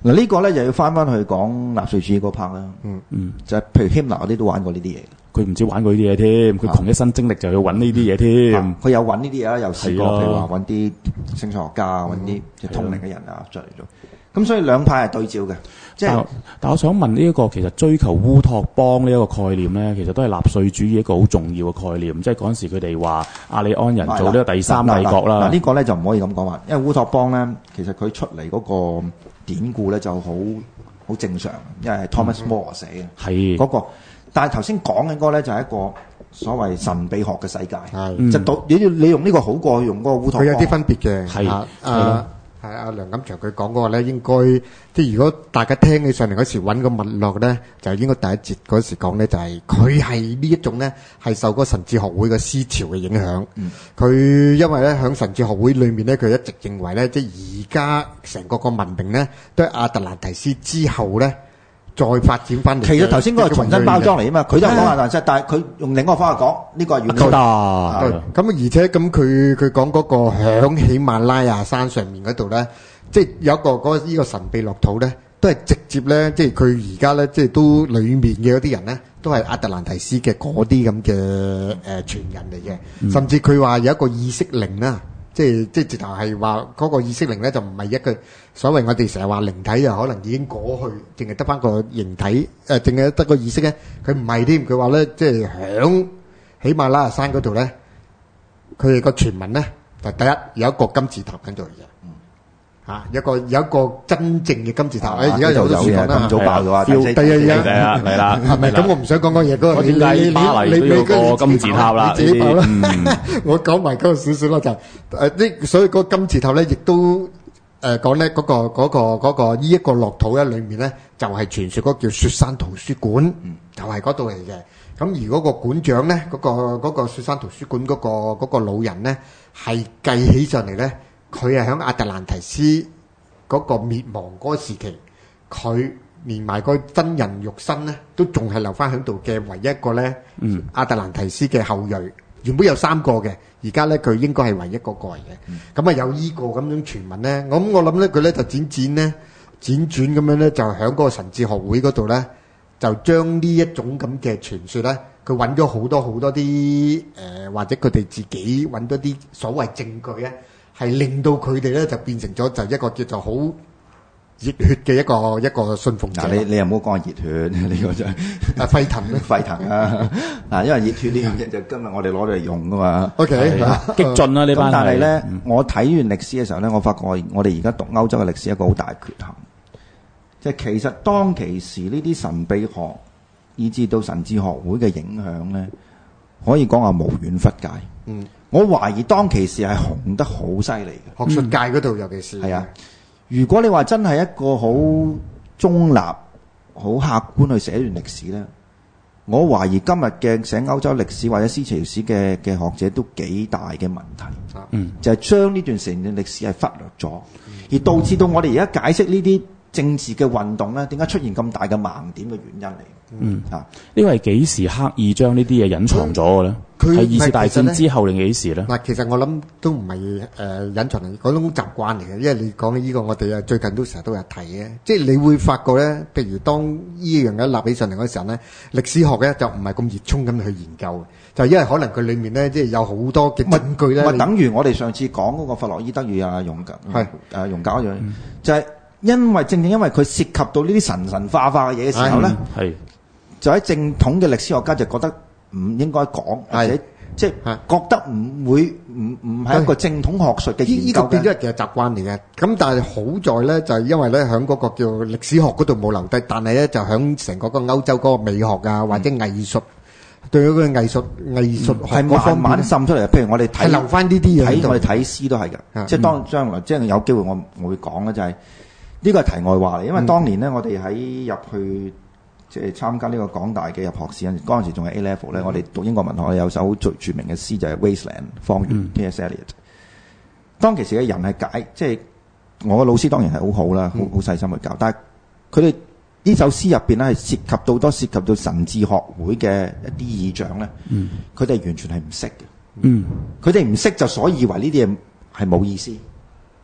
嗱呢個咧就要翻翻去講納粹主義嗰 part 啦。 嗯嗯， 就係譬如 Himmler 嗰啲都玩過呢啲嘢。 佢唔止玩過呢啲嘢添，佢窮一身精力就去揾呢啲嘢添。 佢有揾呢啲嘢啦，又試過係啊譬如話揾啲星象學家啊，揾啲即係通靈嘅人啊出嚟做。咁所以兩派係對照嘅，即係但但我想問呢一個其實追求烏托邦呢一個概念咧，其實都係納粹主義一個好重要嘅概念。即係嗰陣時佢哋話亞利安人做呢個第三帝國啦。 嗱呢個咧就唔可以咁講話，因為烏托邦咧其實佢出嚟嗰個典故咧就好好正常，因為係 Thomas More 寫嘅。 係嗰個，但係頭先講嘅嗰個咧就係一個所謂神秘學嘅世界， 係就到你你用呢個好過用嗰個烏托邦。 佢有啲分別嘅， 係啊係咯啊係阿梁錦祥佢講嗰個咧，應該即係如果大家聽起上嚟嗰時揾個脈絡咧，就應該第一節嗰時講咧，就係佢係呢一種咧係受嗰神智學會嘅思潮嘅影響。佢、嗯、因為咧喺神智學會裏面咧，佢一直認為咧，即係而家成個個文明咧，都係亞特蘭提斯之後咧。再發展翻嚟， 其實頭先嗰個係重新包裝嚟啊嘛，佢都係講亞特蘭提斯，但係佢用另一個方法講，呢個係遠得。 咁而且咁佢佢講嗰個響喜馬拉雅山上面嗰度咧，即係有一個嗰個呢個神秘樂土咧，都係直接咧，即係佢而家咧，即係都裡面嘅嗰啲人咧，都係亞特蘭提斯嘅嗰啲咁嘅誒傳人嚟嘅， 嗯、 甚至佢話有一個意識靈啦。即係即係直頭係話嗰個意識靈咧，就唔係一個所謂我哋成日話靈體就可能已經過去，淨係得翻個形體，誒淨係得個意識咧。佢唔係添，佢話咧即係響喜馬拉雅山嗰度咧，佢哋個傳聞咧就第一有一個金字塔喺度嘅，嚇有一個有一個真正嘅金字塔。誒而家有咗傳聞啦， 咁早爆嘅話， 第二日係啊嚟啦， 係咪咁？我唔想講講嘢嗰個。 我點解巴黎都有個金字塔啦？ 你自己爆啦。我講埋嗰個少少啦，就誒呢，所以嗰個金字塔咧，亦都誒講咧嗰個嗰個嗰個呢一個樂土咧，裡面咧就係傳説嗰個叫雪山圖書館，就係嗰度嚟嘅。咁而嗰個館長咧，嗰個嗰個雪山圖書館嗰個嗰個老人咧，係計起上嚟咧，佢係喺亞特蘭提斯嗰個滅亡嗰個時期，佢連埋個真人肉身咧，都仲係留翻喺度嘅唯一一個咧，嗯、亞特蘭提斯嘅後裔。原本有三個嘅，而家咧佢應該係唯一一個個嚟嘅。咁啊、嗯、有依個咁樣傳聞咧，我咁我諗咧佢咧就輾轉咧輾轉咁樣咧，就喺嗰個神智學會嗰度咧，就將呢一種咁嘅傳說咧，佢揾咗好多好多啲誒、呃，或者佢哋自己揾咗啲所謂證據咧，係令到佢哋咧就變成咗就一個叫做好熱血嘅一個一個信奉者。 嗱，你你又唔好講熱血，呢個就係啊沸騰咧， 沸騰啊！嗱，因為熱血呢樣嘢就今日我哋攞嚟用噶嘛。 O K， 激進啦呢班。 但係咧，我睇完歷史嘅時候咧，我發覺我哋而家讀歐洲嘅歷史一個好大嘅缺陷，即係其實當其時呢啲神秘學，以至到神智學會嘅影響咧，可以講話無遠弗屆。嗯，我懷疑當其時係紅得好犀利嘅， 學術界嗰度尤其是係啊。如果你話真係一個好中立、好客觀去寫段歷史咧，我懷疑今日嘅寫歐洲歷史或者思潮史嘅嘅學者都幾大嘅問題，嗯，就係將呢段成段歷史係忽略咗，嗯、而導致到我哋而家解釋呢啲政治嘅運動咧，點解出現咁大嘅盲點嘅原因嚟？ 嗯啊，呢個係幾時刻意將呢啲嘢隱藏咗嘅咧？係二次大戰之後定幾時咧？ 嗱，其實我諗都唔係誒隱藏嚟，嗰種習慣嚟嘅。因為你講起呢個，我哋啊最近都成日都有提嘅。即係你會發覺咧，譬如當呢樣嘢立起上嚟嗰時候咧，歷史學咧就唔係咁熱衷咁去研究，就因為可能佢裡面咧即係有好多嘅證據咧。 咪等於我哋上次講嗰個弗洛伊德與阿容格係誒容格一樣，就係因為正正因為佢涉及到呢啲神神化化嘅嘢嘅時候咧，係就喺正統嘅歷史學家就覺得唔應該講，或者即係覺得唔會唔唔係一個正統學術嘅研究嘅。呢個變咗係習慣嚟嘅。咁但係好在咧，就係因為咧喺嗰個叫歷史學嗰度冇留低，但係咧就喺成個個歐洲嗰個美學啊，或者藝術對嗰個藝術藝術係慢慢滲出嚟。譬如我哋睇留翻呢啲嘢，睇我哋睇詩都係嘅。即係當將來即係有機會我我會講咧，就係呢個係題外話嚟。因為當年咧，我哋喺入去。即係參加呢個港大嘅入學試，嗰陣時仲係 A level 咧。嗯、我哋讀英國文學有首好著著名嘅詩就係、是《Wasteland》荒原 T S Eliot。當其時嘅人係解，即係我個老師當然係好好啦，好好細心去教。但係佢哋呢首詩入邊咧係涉及到多涉及到神智學會嘅一啲意象咧，佢哋、嗯、完全係唔識嘅。佢哋唔識就所以以為呢啲嘢係冇意思。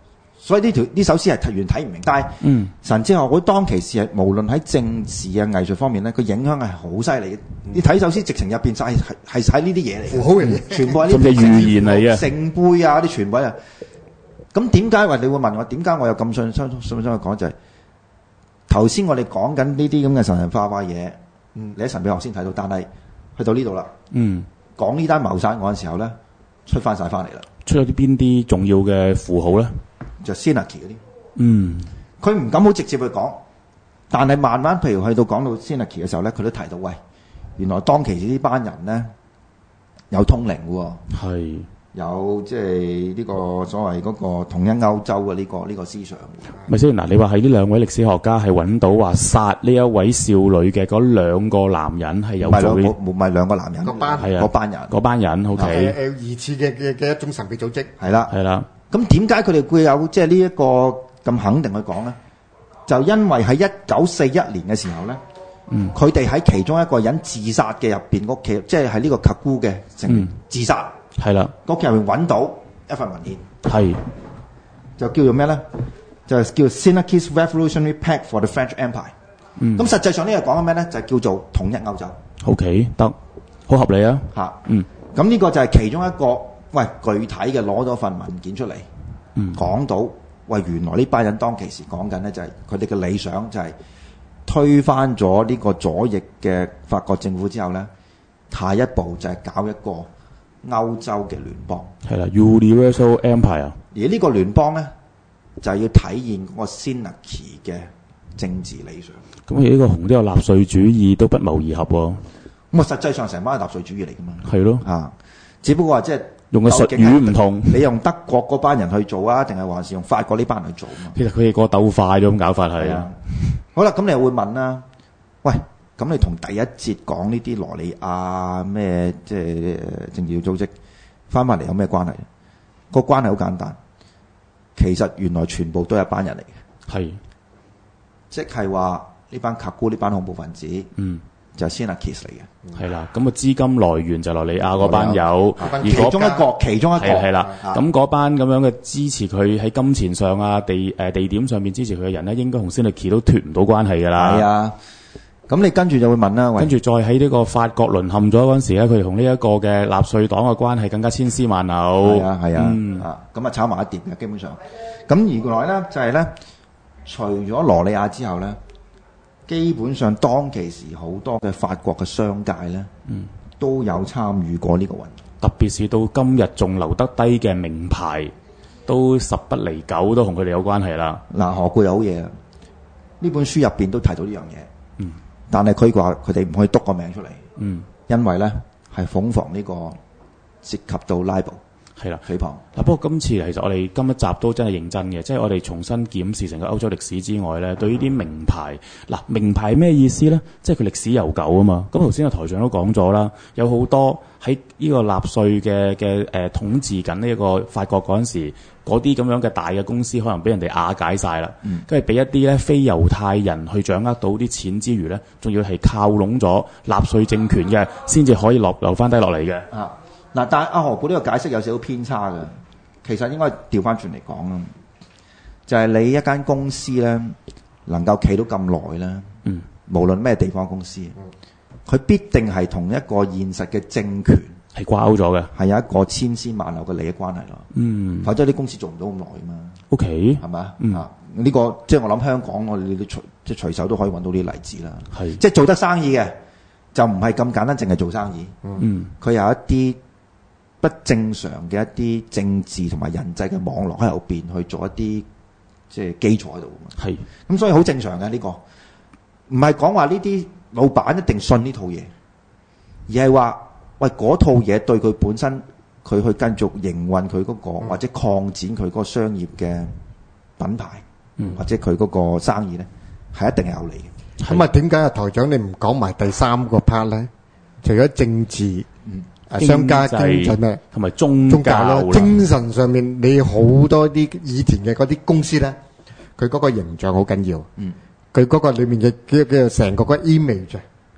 所以呢條呢首詩係原睇唔明，但係、 嗯、 神之學會當其時係無論喺政治啊藝術方面咧，佢影響係好犀利嘅。 嗯、 你睇首詩直情入邊就係係係喺呢啲嘢嚟嘅， 符號嚟嘅， 全部係呢甚至預言嚟嘅， 聖杯啊啲全部啊。咁點解話你會問我點解我有咁信信信信去講就係頭先我哋講緊呢啲咁嘅神神化化嘢，嗯，你喺神秘學先睇到，但係去到呢度啦，嗯，講呢單謀殺案嘅時候咧，出翻晒翻嚟啦。 出咗啲邊啲重要嘅符號咧？ 就 Synarchy 嗰啲， 嗯， 佢唔敢好直接去講，但係慢慢譬如去到講到 Synarchy 嘅時候咧，佢都提到喂，原來當其時呢班人咧有通靈嘅喎，係有即係呢個所謂嗰個統一歐洲嘅呢個呢個思想。 咪先嗱，你話喺呢兩位歷史學家係揾到話殺呢一位少女嘅嗰兩個男人係有做呢？ 唔係兩個男人， 嗰班係啊， 嗰班人， 嗰班人 OK。 誒疑似嘅嘅嘅一種神秘組織。 係啦， 係啦。 咁點解佢哋會有即係呢一個咁肯定去講咧？就因為喺一九四一年嘅時候咧，嗯，佢哋喺其中一個人自殺嘅入邊屋企，即係喺呢個卡姑嘅成員自殺， 係啦， 屋企入面揾到一份文件， 係就叫做咩咧？就係叫 Synarchy's Revolutionary Pact for the French Empire。嗯，咁實際上呢個講緊咩咧？就係叫做統一歐洲。 OK，得，好合理啊。 嚇，嗯，咁呢個就係其中一個。喂，具體嘅攞咗份文件出嚟，嗯，講到喂，原來呢班人當其時講緊咧，就係佢哋嘅理想就係推翻咗呢個左翼嘅法國政府之後咧，下一步就係搞一個歐洲嘅聯邦， 係啦 ，Universal Empire。 而呢個聯邦咧，就係要體現嗰個 Synarchy 嘅政治理想。 咁而呢個同呢個納粹主義都不謀而合喎。 咁啊，實際上成班係納粹主義嚟噶嘛。 係咯， 啊，只不過話即係。 用嘅術語唔同， 你用德國嗰班人去做啊，定係還是用法國呢班人去做啊？ 其實佢哋個鬥快咗咁搞法係啊。 好啦，咁你又會問啦，喂，咁你同第一節講呢啲羅里亞咩即係政治組織翻返嚟有咩關係？個關係好簡單，其實原來全部都係一班人嚟嘅，係，即係話呢班卡姑呢班恐怖分子，嗯。就係 Synarchy 嚟嘅，係啦。咁啊資金來源就羅里亞嗰班友，而其中一個，其中一個係啦。咁嗰班咁樣嘅支持佢喺金錢上啊、地誒地點上面支持佢嘅人咧，應該同 Synarchy 都脫唔到關係㗎啦。係啊。咁你跟住就會問啦，跟住再喺呢個法國淪陷咗嗰陣時咧，佢哋同呢一個嘅納粹黨嘅關係更加千絲萬縷。係啊，係啊。嗯。啊，咁啊炒埋一碟嘅基本上。咁而原來咧就係咧，除咗羅里亞之後咧。基本上當其時好多嘅法國嘅商界咧，嗯，都有參與過呢個運動。特別是到今日仲留得低嘅名牌，都十不離九都同佢哋有關係啦。嗱，何故有好嘢啊？呢本書入邊都提到呢樣嘢，嗯，但係佢話佢哋唔可以篤個名出嚟，嗯，因為咧係諷防呢個涉及到 libel。係啦，誹謗嗱。不過今次其實我哋今一集都真係認真嘅，即係我哋重新檢視成個歐洲歷史之外咧，對於啲名牌嗱，名牌咩意思咧？即係佢歷史悠久啊嘛。咁頭先個台長都講咗啦，有好多喺呢個納粹嘅嘅誒統治緊呢一個法國嗰陣時，嗰啲咁樣嘅大嘅公司可能俾人哋瓦解晒啦，跟住俾一啲咧非猶太人去掌握到啲錢之餘咧，仲要係靠攏咗納粹政權嘅，先至可以落留翻低落嚟嘅。啊嗱，但係阿何故呢個解釋有少少偏差嘅，其實應該調翻轉嚟講啊，就係、是、你一間公司咧能夠企到咁耐咧，嗯，無論咩地方公司，佢、嗯、必定係同一個現實嘅政權係掛鈎咗嘅，係有一個千絲萬縷嘅利益關係咯，嗯，否則啲公司做唔到咁耐啊嘛 ，OK，係咪、嗯、啊？呢、這個即係我諗香港我哋都隨即係隨手都可以揾到啲例子啦，係，即係做得生意嘅就唔係咁簡單，淨係做生意，嗯，佢有一啲不正常嘅一啲政治同埋人際嘅網絡喺後邊去做一啲即係基礎喺度，係咁，所以好正常嘅呢個，唔係講話呢啲老闆一定信呢套嘢，而係話喂嗰套嘢對佢本身佢去繼續營運佢嗰個、嗯、或者擴展佢嗰個商業嘅品牌，嗯、或者佢嗰個生意咧係一定係有利嘅。咁啊，點解啊台長你唔講埋第三個 part 咧？除咗政治，嗯。啊，商家經濟咩，同埋宗教啦，精神上面你好多啲以前嘅嗰啲公司咧，佢嗰個形象好緊要。嗯，佢嗰個裏面嘅叫叫成個個 image，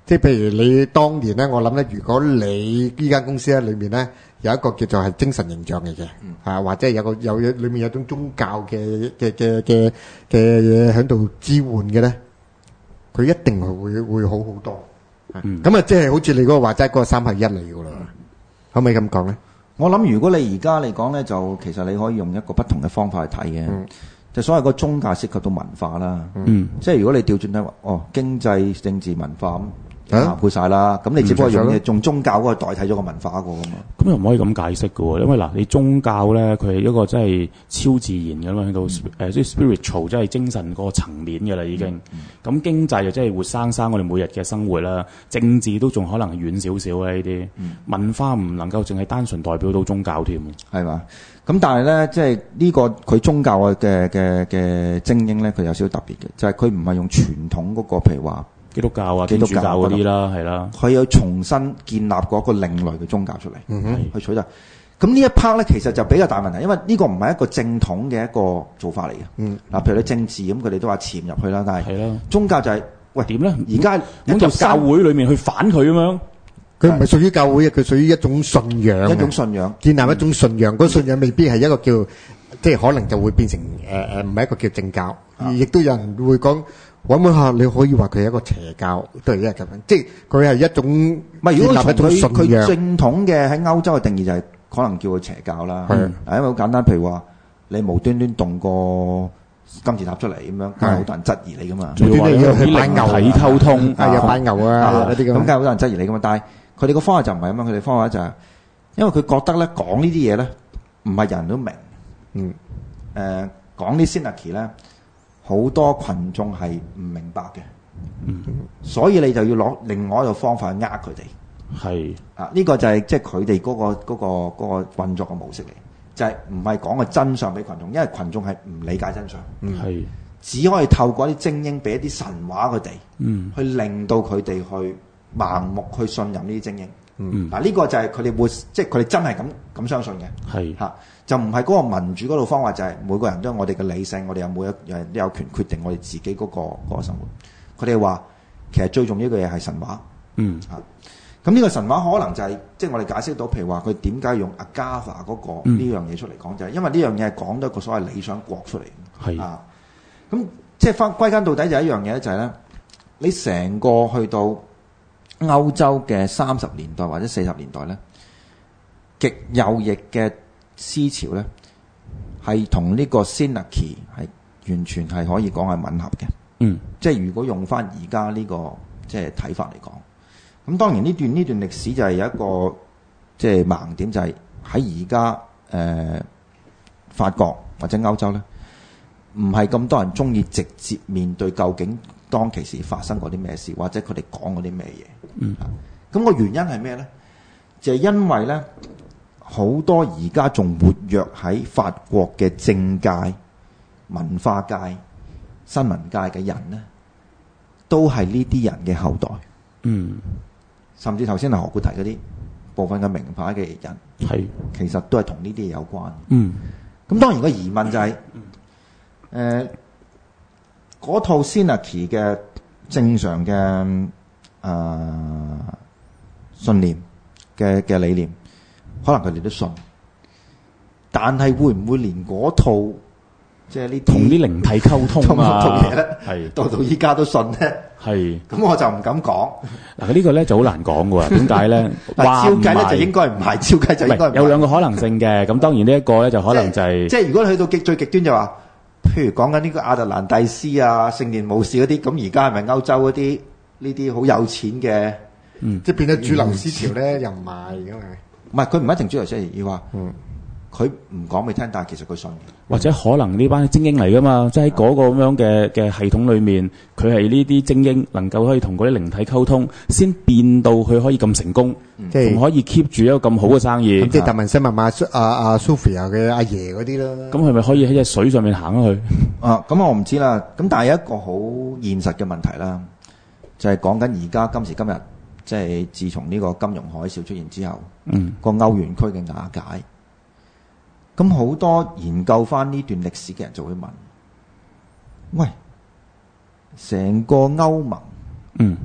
即係譬如你當年咧，我諗咧，如果你呢間公司咧裏面咧有一個叫做係精神形象嚟嘅，啊或者有個有裏面有種宗教嘅嘅嘅嘅嘅嘢喺度支援嘅咧，佢一定係會會好好多。咁啊，即係好似你嗰個話齋嗰個三合一嚟噶啦，可唔可以咁講咧？ 我諗如果你而家嚟講咧，就其實你可以用一個不同嘅方法去睇嘅。就所謂個宗教涉及到文化啦，嗯，即係如果你調轉睇話，哦，經濟、政治、文化咁涵蓋晒啦，咁你只不過用嘢用宗教嗰個代替咗個文化嗰個噶嘛。 咁又唔可以咁解釋嘅喎，因為嗱，你宗教咧，佢係一個真係超自然嘅嘛，去到誒即係 spiritual，即係精神嗰個層面嘅啦已經。咁經濟就即係活生生我哋每日嘅生活啦，政治都仲可能遠少少咧呢啲。文化唔能夠淨係單純代表到宗教添， 係嘛？咁但係咧，即係呢個佢宗教嘅嘅嘅精英咧，佢有少少特別嘅，就係佢唔係用傳統嗰個，譬如話基督教啊、基督教嗰啲啦，係啦， 佢有重新建立嗰個另類嘅宗教出嚟，嗯哼，去取代。咁呢一 part 咧，其實就比較大問題，因為呢個唔係一個正統嘅一個做法嚟嘅。嗯，嗱，譬如你政治咁，佢哋都話潛入去啦，但係宗教就係、是、喂點咧？ 而家咁入教會裏面去反佢咁樣。 佢唔係屬於教會嘅，佢屬於一種信仰， 一種信仰， 建立一種信仰。嗰、嗯、個信仰未必係一個叫，即係可能就會變成誒誒，唔係一個叫正教，而亦都有人會講，揾揾下你可以話佢係一個邪教，都係一樣咁樣。即係佢係一種，唔係如果從佢佢正統嘅喺歐洲嘅定義就係可能叫佢邪教啦。係，因為好簡單，譬如話你無端端動個金字塔出嚟咁樣，梗係好多人質疑你噶嘛。 仲要話要去擺牛體溝通， 係啊，擺牛啊嗰啲咁， 咁梗係好多人質疑你噶嘛，但係。佢哋個方法就唔係咁樣，佢哋方法就係，因為佢覺得咧講呢啲嘢咧，唔係人人都明。嗯。誒、呃，講啲 Synarchy 咧，好多群眾係唔明白嘅。嗯。所以你就要攞另外一個方法去呃佢哋。係。啊，呢、這個就係即係佢哋嗰個嗰、那個嗰、那個運作嘅模式嚟，就係唔係講個真相俾群眾，因為群眾係唔理解真相。嗯。係。只可以透過啲精英俾一啲神話佢哋，嗯，去令到佢哋去。盲目去信任呢啲精英，嗯，嗱、啊、呢、這個就係佢哋會，即係佢哋真係咁咁相信嘅，係嚇、啊，就唔係嗰個民主嗰度方法，就係、是、每個人都有我哋嘅理性，我哋有每一人都有權決定我哋自己嗰、那個嗰、那個生活。佢哋話其實最重要嘅嘢係神話，嗯嚇，咁、啊、呢個神話可能就係、是、即係我哋解釋到，譬如話佢點解用阿加法嗰個呢、嗯、樣嘢出嚟講，就係因為呢樣嘢係講到一個所謂理想國出嚟，係啊，咁即係翻歸根到底就係一樣嘢咧，就係、是、咧，你成個去到。歐洲嘅三十年代或者四十年代咧，極右翼嘅思潮咧，係同呢個 Synarchy 係完全係可以講係吻合嘅。嗯，即係如果用翻而家呢個即係睇法嚟講，咁當然呢段呢段歷史就係有一個即係盲點，就係喺而家誒法國或者歐洲咧，唔係咁多人中意直接面對究竟當其時發生過啲咩事，或者佢哋講過啲咩嘢。嗯，咁個原因係咩咧？就係因為咧，好多而家仲活躍喺法國嘅政界、文化界、新聞界嘅人咧，都係呢啲人嘅後代。嗯，甚至頭先係何故提嗰啲部分嘅名牌嘅人，係其實都係同呢啲嘢有關。嗯，咁當然個疑問就係、是，誒、呃，嗰套 Synarchy 嘅正常嘅。誒、呃，信念嘅嘅理念，可能佢哋都信，但係會唔會連嗰套即係呢同啲靈體溝通啊？ 係到到依家都信咧？係咁我就唔敢講。嗱， 呢、這個咧就好難講嘅喎。點解咧？ 話照計咧就應該唔係，照計就應該唔係。 有兩個可能性嘅。咁當然呢一個咧就可能就係、是、 即係如果你去到極最極端就話，譬如講緊呢個亞特蘭蒂斯啊、聖殿武士嗰啲，咁而家係咪歐洲嗰啲？呢啲好有錢嘅， 嗯，即係變咗主流思潮咧，又唔係咁啊？ 唔係，佢唔一定主流思潮，要話，嗯，佢唔講俾你聽，但係其實佢信嘅。 或者可能呢班精英嚟噶嘛，即係喺嗰個咁樣嘅嘅系統裏面，佢係呢啲精英能夠可以同嗰啲靈體溝通，先變到佢可以咁成功，即係仲可以 keep 住一個咁好嘅生意。 即係達文西密碼阿阿 Sophia 嘅阿爺嗰啲啦。 咁係咪可以喺隻水上面行咗去？ 啊，咁我唔知啦。咁但係有一個好現實嘅問題啦。就係講緊而家今時今日，即係自從呢個金融海嘯出現之後，嗯，個歐元區嘅瓦解，咁好多研究翻呢段歷史嘅人就會問：喂，成個歐盟，嗯，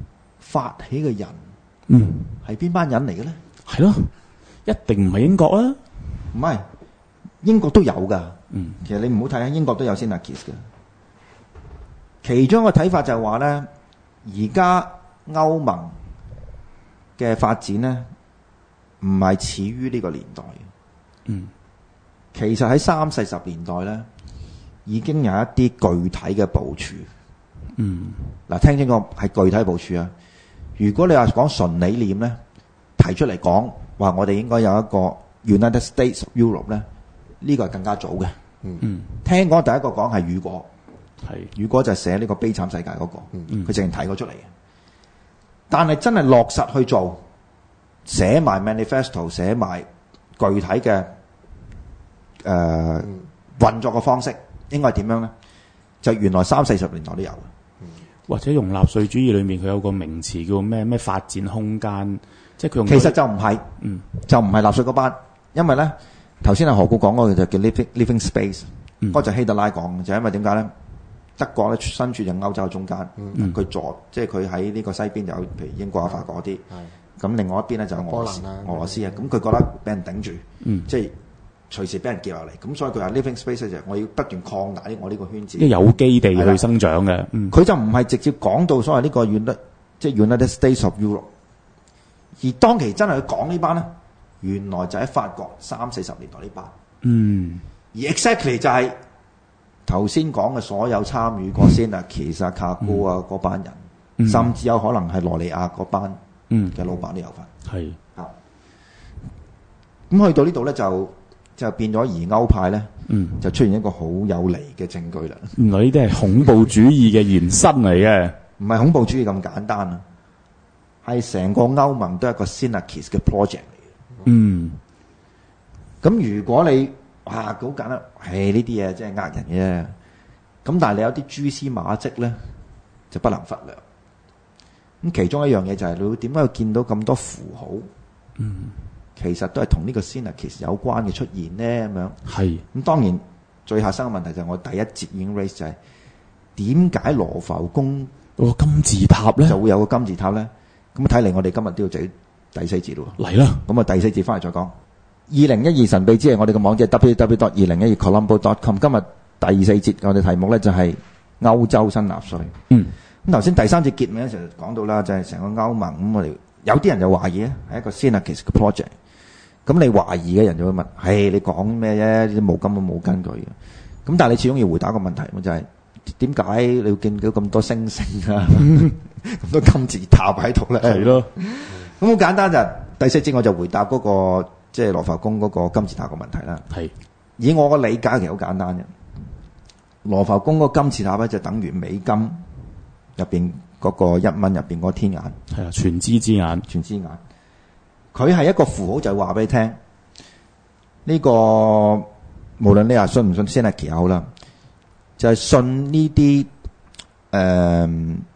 發起嘅人嗯， 係邊班人嚟嘅咧？ 係咯，一定唔係英國啊。 唔係，英國都有㗎。 嗯， 其實你唔好睇啊，英國都有 Sinakis 嘅。其中一個睇法就係話咧，而家歐盟嘅發展咧，唔係始於呢個年代嘅。 嗯， 其實喺三四十年代咧，已經有一啲具體嘅部署。 嗯， 嗱，聽清楚係具體部署啊！如果你話講純理念咧，提出嚟講話，我哋應該有一個 United States of Europe 咧，呢個係更加早嘅。 嗯， 聽講第一個講係雨果， 係雨果就係寫呢個悲慘世界嗰、那個， 嗯佢淨係提過出嚟嘅。但係真係落實去做，寫埋 manifesto， 寫埋具體嘅誒、呃嗯、運作嘅方式，應該係點樣咧？就原來三四十年代都有。 或者用納粹主義裏面佢有個名詞叫咩咩發展空間，即係佢用其實就唔係， 嗯， 就唔係納粹嗰班，因為咧頭先阿何故講嗰個就叫 living living space，嗰、嗯、個就希特拉講嘅，就係、因為點解咧？德國咧身處就歐洲中間，佢、嗯、左即係佢喺呢個西邊就有譬如英國啊、法國嗰啲，咁另外一邊咧就有俄羅斯、俄羅斯啊，咁佢覺得俾人頂住， 嗯、 即係隨時俾人劫落嚟，咁所以佢話 living space 就係我要不斷擴大我呢個圈子， 即係有基地去生長嘅。佢、 嗯、就唔係直接講到所謂呢個 United 即係 United States of Europe， 而當其真係去講呢班咧，原來就喺法國三四十年代呢班， 嗯， 而 exactly 就係頭先講嘅所有參與過先啊，其實卡高啊嗰班人、嗯，甚至有可能係羅利亞嗰班嘅老闆都有份， 係、 嗯、啊，咁去到呢度咧就。就變咗疑歐派咧、嗯，就出現一個好有利嘅證據啦。 原來呢啲係恐怖主義嘅延伸嚟嘅， 唔係恐怖主義咁簡單啊，係成個歐盟都係一個 Sinakis 嘅 project 嚟嘅。嗯，咁如果你哇好簡單，係呢啲嘢真係呃人嘅，咁但係你有啲蛛絲馬跡咧，就不能忽略。咁其中一樣嘢就係、是、你會點解會見到咁多符號？嗯。其實都係同呢個 Sinakis 有關嘅出現咧，咁樣係咁。當然最核心嘅問題就係我第一節已經 raise 就係點解羅浮宮個金字塔咧就會有個金字塔咧？咁睇嚟我哋今日都要睇第四節咯。嚟啦，咁啊第四節翻嚟再講。二零一二神秘之夜，我哋嘅網址係 w w w dot 二零一二 colombo dot com。今日第四節我哋題目咧就係歐洲新納粹。嗯，咁頭先第三節結尾嘅時候講到啦，就係成個歐盟咁，我哋有啲人就懷疑咧係一個 Sinakis 嘅 project。咁你懷疑嘅人就會問：係你講咩啫？啲冇根本冇根據嘅。咁但係你始終要回答一個問題，咁就係點解你會見到咁多星星啊，咁多金字塔喺度咧？係咯。咁好簡單就第四節我就回答嗰個即係羅浮宮嗰個金字塔個問題啦。係。以我個理解其實好簡單嘅，羅浮宮嗰個金字塔咧就等於美金入邊嗰個一蚊入邊嗰個天眼。係啊，全知之眼，全知眼。佢係一個符號，就係話俾你聽，呢、這個無論你話信唔信 Sinakis 好啦，就係、是、信呢啲誒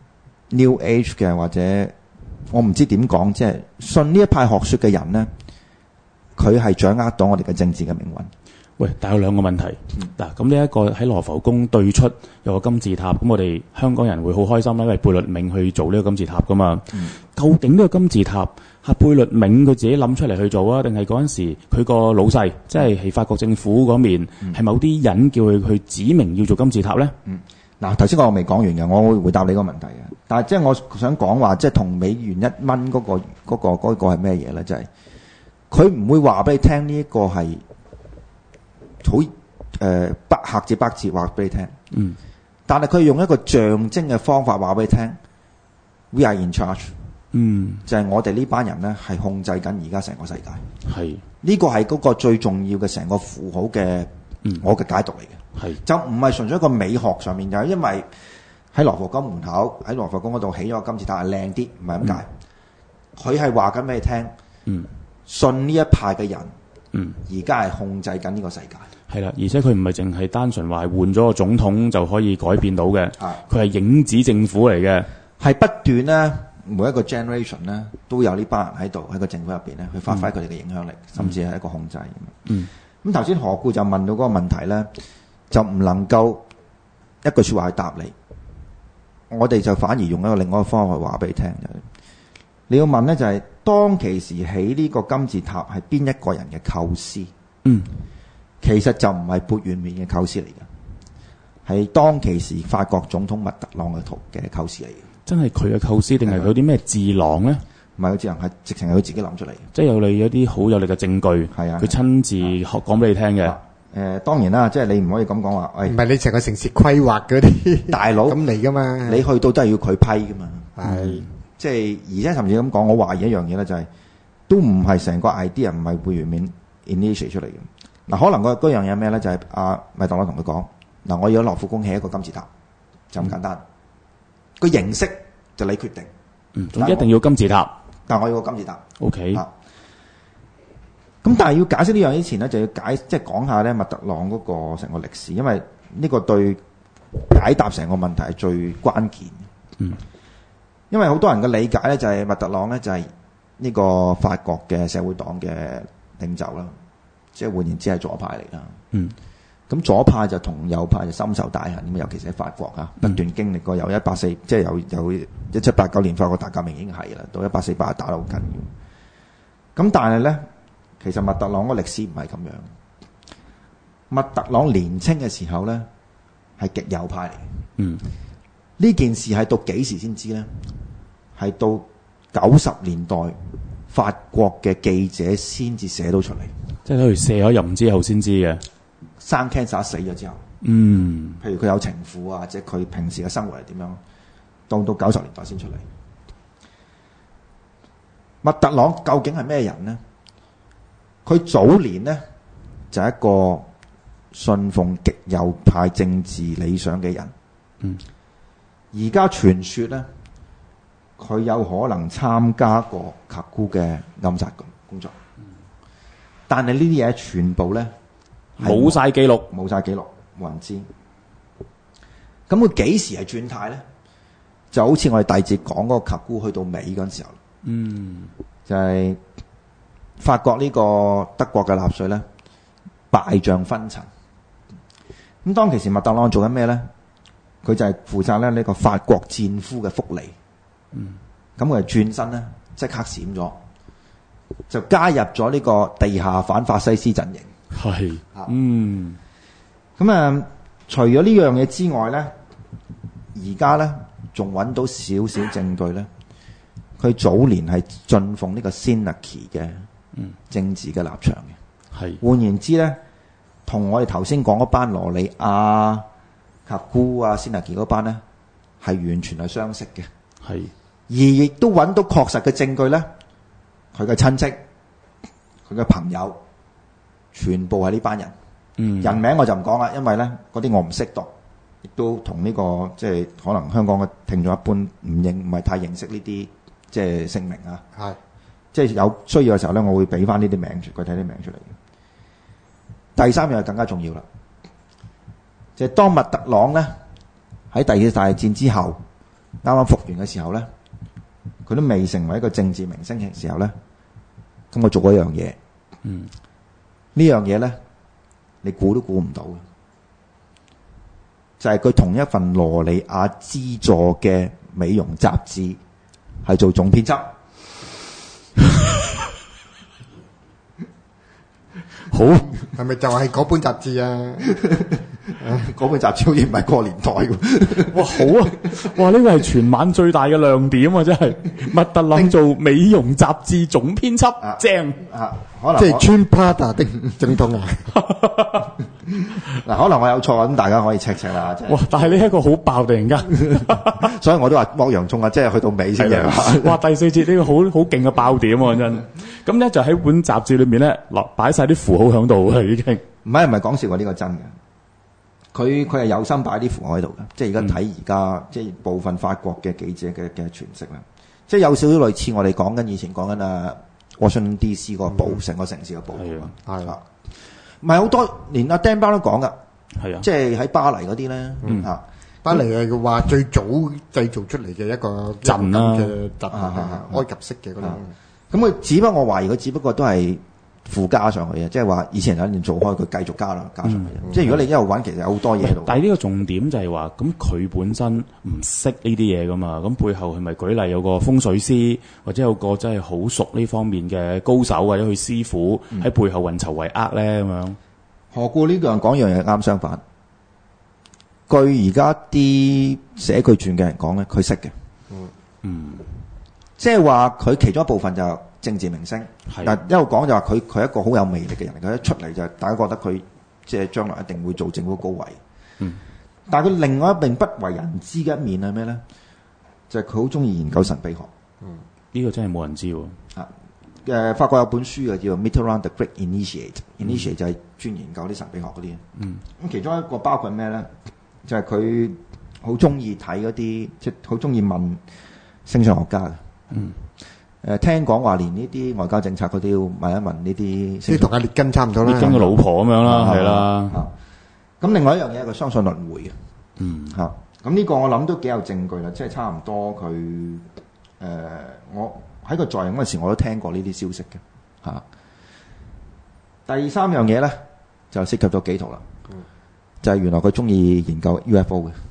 New Age 嘅，或者我唔知點講，即、就、係、是、信呢一派學説嘅人咧，佢係掌握到我哋嘅政治嘅命運。喂，但有兩個問題。嗱、嗯，咁呢一個喺羅浮宮對出有個金字塔，咁我哋香港人會好開心啦，因為貝聿銘去做呢個金字塔噶嘛、嗯。究竟呢個金字塔係貝聿銘佢自己諗出嚟去做啊，定係嗰陣時佢個老細，即係係法國政府嗰面，係、嗯、某啲人叫佢去指明要做金字塔咧？嗯，嗱，頭先我未講完嘅，我會回答你個問題嘅。但係即係我想講話，即係同美元一蚊嗰個嗰、嗰個嗰、嗰個係咩嘢咧？就係佢唔會話俾你聽呢一個係。好誒，不客字不字話俾你聽，嗯，但係佢用一個象徵嘅方法話俾你聽 ，We are in charge，嗯，就係、是、我哋呢班人咧係控制緊而家成個世界，係呢個係嗰個最重要嘅成個符號嘅、嗯，我嘅解讀嚟嘅，係就唔係純粹一個美學上面，就係因為喺羅浮宮門口喺羅浮宮嗰度起咗個金字塔係靚啲，唔係咁解，佢係話緊俾你聽，嗯，信呢一派嘅人。嗯，而家係控制緊呢個世界，係啦，而且佢唔係淨係單純話換咗個總統就可以改變到嘅，佢係影子政府嚟嘅，係不斷咧每一個 generation 咧都有呢班人喺度喺個政府入邊咧去發揮佢哋嘅影響力、嗯，甚至係一個控制。嗯，咁頭先何故就問到嗰個問題咧，就唔能夠一句說話去答你，我哋就反而用一個另外一個方法去話俾你聽。 你要問咧就係、是、當其時起呢個金字塔係邊一個人嘅構思？ 嗯， 其實就唔係撥完面嘅構思嚟嘅，係當其時法國總統密特朗嘅圖嘅構思嚟嘅。 真係佢嘅構思定係佢啲咩智囊咧？ 唔係佢智囊，係直情係佢自己諗出嚟嘅。 即係有你一啲好有力嘅證據， 係啊， 佢親自講俾你聽嘅。誒、 呃，當然啦，即係你唔可以咁講話，喂， 唔係你成個城市規劃嗰啲大佬咁嚟噶嘛？ 你去到都係要佢批噶嘛。 係、 嗯，即係而且甚至咁講，我懷疑一樣嘢咧，就係、是、都唔係成個 idea 唔係會原面 initiate 出嚟嘅。嗱、啊，可能嗰樣嘢咩咧？就係阿米特朗同佢講，嗱、啊，我要喺羅浮宮起一個金字塔，就咁簡單。個、嗯、形式就你決定。 嗯，總之一定要金字塔。 但我要個金字塔。O K。啊。咁但係要解釋呢樣之前咧，就要解即係講下咧密特朗嗰個成個歷史，因為呢個對解答成個問題係最關鍵。 嗯。 因為好多人嘅理解咧，就係密特朗咧就係呢個法國嘅社會黨嘅領袖啦，即係換言之係左派嚟啦。 嗯。 咁左派就同右派就深仇大恨咁，尤其是喺法國啊，不斷經歷過由一八四，即係由由一七八九年法國大革命已經係啦，到一八四八打得好緊要。咁但係咧，其實密特朗個歷史唔係咁樣。密特朗年青嘅時候咧，係極右派嚟嘅。 嗯。 呢件事係到幾時先知咧？係到九十年代法國嘅記者先至寫到出嚟。 即係佢卸咗任之後先知嘅。 生 cancer 死咗之後， 嗯， 譬如佢有情婦啊，或者佢平時嘅生活係點樣，到到九十年代先出嚟。密特朗究竟係咩人呢？佢早年呢，就係一個信奉極右派政治理想嘅人。 嗯， 而家傳說咧，佢有可能參加過卡古嘅暗殺工作，但係呢啲嘢全部咧。 冇晒記錄， 冇晒記錄，冇人知。咁佢幾時係轉態咧？就好似我哋第節講嗰個卡古去到尾嗰陣時候， 嗯， 就係、是、法國呢個德國嘅納粹咧敗將紛陳。咁當其時密特朗做緊咩咧？佢就係負責咧呢個法國戰俘嘅福利。 嗯，咁佢就轉身咧，即刻閃咗，就加入咗呢個地下反法西斯陣營。 係，嗯， 咁啊，除咗呢樣嘢之外咧，而家咧仲揾到少少證據咧，佢早年係信奉呢個 Synarchy 嘅政治嘅立場嘅。係、嗯，換言之咧，同我哋頭先講嗰班羅里亞、卡古啊、Synarchy 嗰班咧，係完全係相識嘅。係，而亦都揾到確實嘅證據咧，佢嘅親戚、佢嘅朋友。全部係呢班人，嗯，人名我就唔講啦，因為咧嗰啲我唔識讀，亦都同呢、這個即係可能香港嘅聽眾一般唔認唔係太認識呢啲即係姓名啊，係，即係有需要嘅時候咧，我會俾翻呢啲名出，佢睇啲名出嚟。第三樣更加重要啦，就係、是、當密特朗咧喺第二次大戰之後啱啱復原嘅時候咧，佢都未成為一個政治明星嘅時候咧，咁我做過一樣嘢，嗯。呢樣嘢咧，你估都估唔到嘅，就係佢同一份羅里亞資助嘅美容雜誌係做總編輯。好， 係咪就係嗰本雜誌啊？ 嗰本雜誌好似唔係嗰個年代喎。 哇，好啊！哇，呢個係全晚最大嘅亮點啊！真係，密特朗做美容雜誌總編輯，啊、正啊！可能即係穿 Prada 的總統啊！ 嗱，可能我有錯，咁大家可以 check check 啦。 哇！但係呢一個好爆，突然間， 所以我都話剝洋葱啊，即係去到尾先嘅。 哇！第四節呢個好好勁嘅爆點啊！真。咁咧就喺本雜誌裏面咧，落擺晒啲符號喺度啦，已經。唔係唔係講笑喎，呢個真嘅。佢佢係有心擺啲符號喺度嘅，即係而家睇而家即係部分法國嘅記者嘅嘅詮釋啦，即係有少少類似我哋講緊以前講緊啊 Washington D C 個報成個城市嘅報啊，係啊，唔係好多連阿 Dan Brown 都講噶，係啊，即係喺巴黎嗰啲咧，嗯啊， 巴黎係話最早製造出嚟嘅一個陣啦嘅陣啊，埃及式嘅嗰種。 咁佢只不過我懷疑佢只不過都係附加上去嘅，即係話以前有一年做開，佢繼續加啦，加上去。嗯、即係如果你一路揾，其實有好多嘢喺度。 但係呢個重點就係話，咁佢本身唔識呢啲嘢噶嘛，咁背後係咪舉例有個風水師，或者有個真係好熟呢方面嘅高手或者佢師傅喺、嗯、背後運籌帷幄咧咁樣？ 何故呢個人講樣嘢啱相反？據而家啲寫佢傳嘅人講咧，佢識嘅。嗯嗯，即係話佢其中一部分就政治明星，但一路講就話佢佢係一個好有魅力嘅人，佢一出嚟就大家覺得佢即係將來一定會做政府高位。嗯，但係佢另外一邊不為人知嘅一面係咩咧？就係佢好中意研究神秘學。 嗯，呢個真係冇人知喎。 啊，誒，法國有本書嘅叫做 Mitterrand the Great Initiate，Initiate、嗯、就係專研究啲神秘學嗰啲。嗯，咁其中一個包括咩咧？就係佢好中意睇嗰啲，即係好中意問星象學家嘅。嗯。誒，聽講話連呢啲外交政策佢都要問一問呢啲， 即係同阿列根差唔多啦， 列根嘅老婆咁樣啦，係啦。 咁另外一樣嘢，佢相信輪迴嘅。嗯。嚇，咁呢個我諗都幾有證據啦，即係差唔多佢誒，我喺佢在任嗰陣時，我都聽過呢啲消息嘅。嚇。第三樣嘢咧，就涉及咗幾圖啦。嗯。就係原來佢中意研究 U F O 嘅。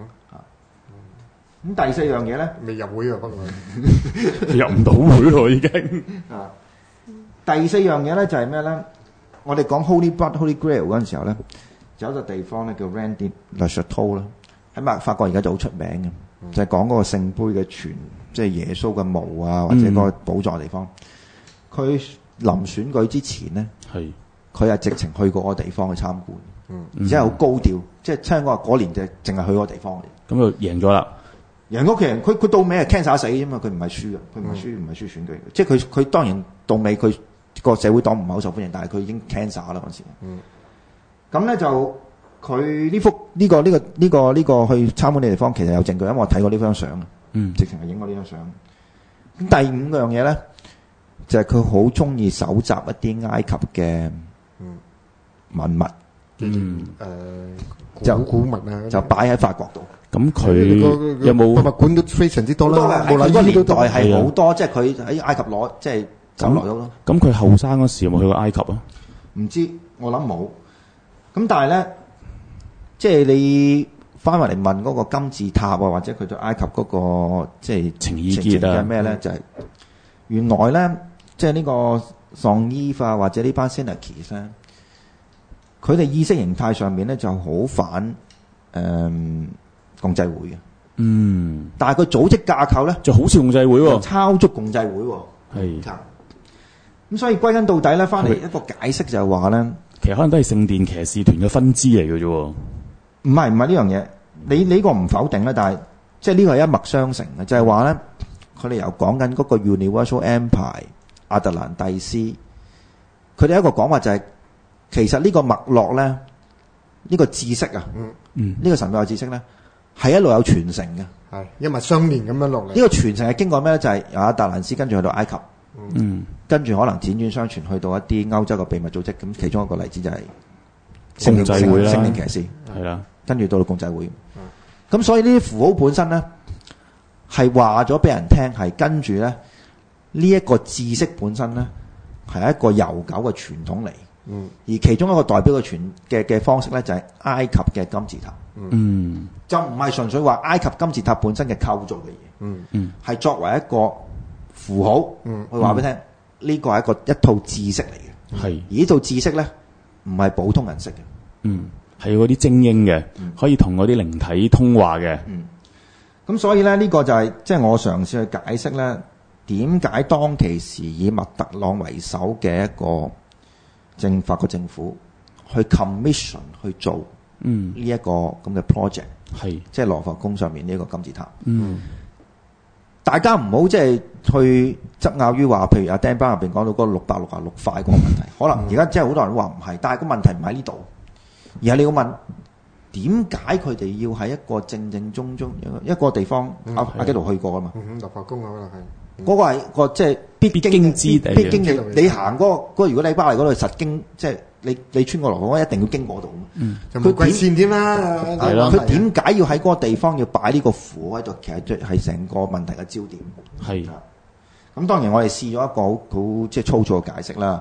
咁第四樣嘢咧， 未入會啊，不過入唔到會咯，已經。 啊，第四樣嘢咧就係咩咧？我哋講 Holy Blood、Holy Grail 嗰陣時候咧，有一個地方咧叫 Rennes-le Château 啦，喺法法國而家就好出名嘅，嗯、就係講嗰個聖杯嘅傳，即係耶穌嘅墓啊，或者嗰個寶座嘅地方。佢臨、嗯、選舉之前咧，係佢係直情去過嗰個地方去參觀，嗯，而且係好高調，即係聽講話嗰年就淨係去嗰個地方。 咁就贏咗啦。 人屋企人，佢佢到尾係 cancer 死啫嘛，佢唔係輸嘅，佢唔係輸，唔係、嗯、輸選舉，即係佢佢當然到尾佢個社會黨唔係好受歡迎，但係佢已經 cancer 啦嗰時。嗯。咁咧就佢呢幅呢、呢個呢、呢個呢、呢個呢、呢個去參觀嘅地方，其實有證據，因為我睇過呢張相，嗯，直情係影過呢張相。咁第五樣嘢咧，就係佢好中意搜集一啲埃及嘅文物，嗯，誒，就古物啊，就擺喺法國度。咁佢有冇博物館都非常之多啦， 冇啦，嗰個年代係好多，即係佢喺埃及攞，即係走落咗咯。 咁佢後生嗰時有冇去過埃及啊？ 唔知，我諗冇。咁但係咧，即係你翻埋嚟問嗰個金字塔啊，或者佢對埃及嗰個即係情意結啊， 係咩咧？就係原來咧，即係呢個喪衣法或者呢班 Senecas 咧，佢哋意識形態上面咧就好反誒。共濟會嘅，嗯，但係佢組織架構咧就好似共濟會喎， 抄足共濟會喎，係，咁所以歸根到底咧，翻嚟一個解釋就係話咧， 其實可能都係聖殿騎士團嘅分支嚟嘅啫，唔係唔係呢樣嘢，你你呢個唔否定咧，但係即係呢個係一脈相承嘅，就係話咧，佢哋又講緊嗰個 Universal Empire 亞特蘭蒂斯，佢哋一個講法就係、是，其實呢個脈絡咧，呢、這個知識啊，嗯嗯，呢個神秘嘅知識咧。係一路有傳承嘅， 係一脈相連咁樣落嚟。 呢個傳承係經過咩咧？就係、是、由阿達蘭斯跟住去到埃及，嗯，跟住可能輾轉相傳去到一啲歐洲嘅秘密組織。咁其中一個例子就係共濟會啦， 聖靈騎士係啦， 跟住到到共濟會。咁、嗯、所以呢啲符號本身咧係話咗俾人聽，係跟住咧呢一、這個知識本身咧係一個悠久嘅傳統嚟。嗯，而其中一個代表嘅傳嘅嘅方式咧就係、是、埃及嘅金字塔。嗯，就唔係純粹話埃及金字塔本身嘅構造嘅嘢，嗯嗯，係作為一個符號，嗯，我話俾你聽，呢個係一個一套知識嚟嘅，係，而呢套知識咧唔係普通人識嘅， 嗯，係嗰啲精英嘅，嗯、可以同嗰啲靈體通話嘅， 嗯，咁所以咧呢、這個就係即係我嘗試去解釋咧，點解當其時以麥特朗為首嘅一個政法國政府去 commission 去做。嗯，呢、這、一個咁嘅 project 係即係羅浮宮上面呢一個金字塔。嗯，大家唔好即係去執拗於話，譬如阿 Dan Brown 入邊講到嗰六百六十六塊嗰個問題，嗯、可能而家真係好多人都話唔係，但係個問題唔喺呢度，而係你要問點解佢哋要喺一個正正宗宗一個地方？嗯、阿阿基圖去過啊嘛， 嗯，羅浮宮可能係。 嗰個係個即係必必經之地， 必經嘅。你行嗰個嗰個，如果你巴黎嗰度實經，即係你你穿過羅浮宮，一定要經嗰度。嗯， 佢鬼線添啦， 係咯。佢點解要喺嗰個地方要擺呢個符喺度？其實係成個問題嘅焦點。係。咁當然我哋試咗一個好好即係粗糙嘅解釋啦。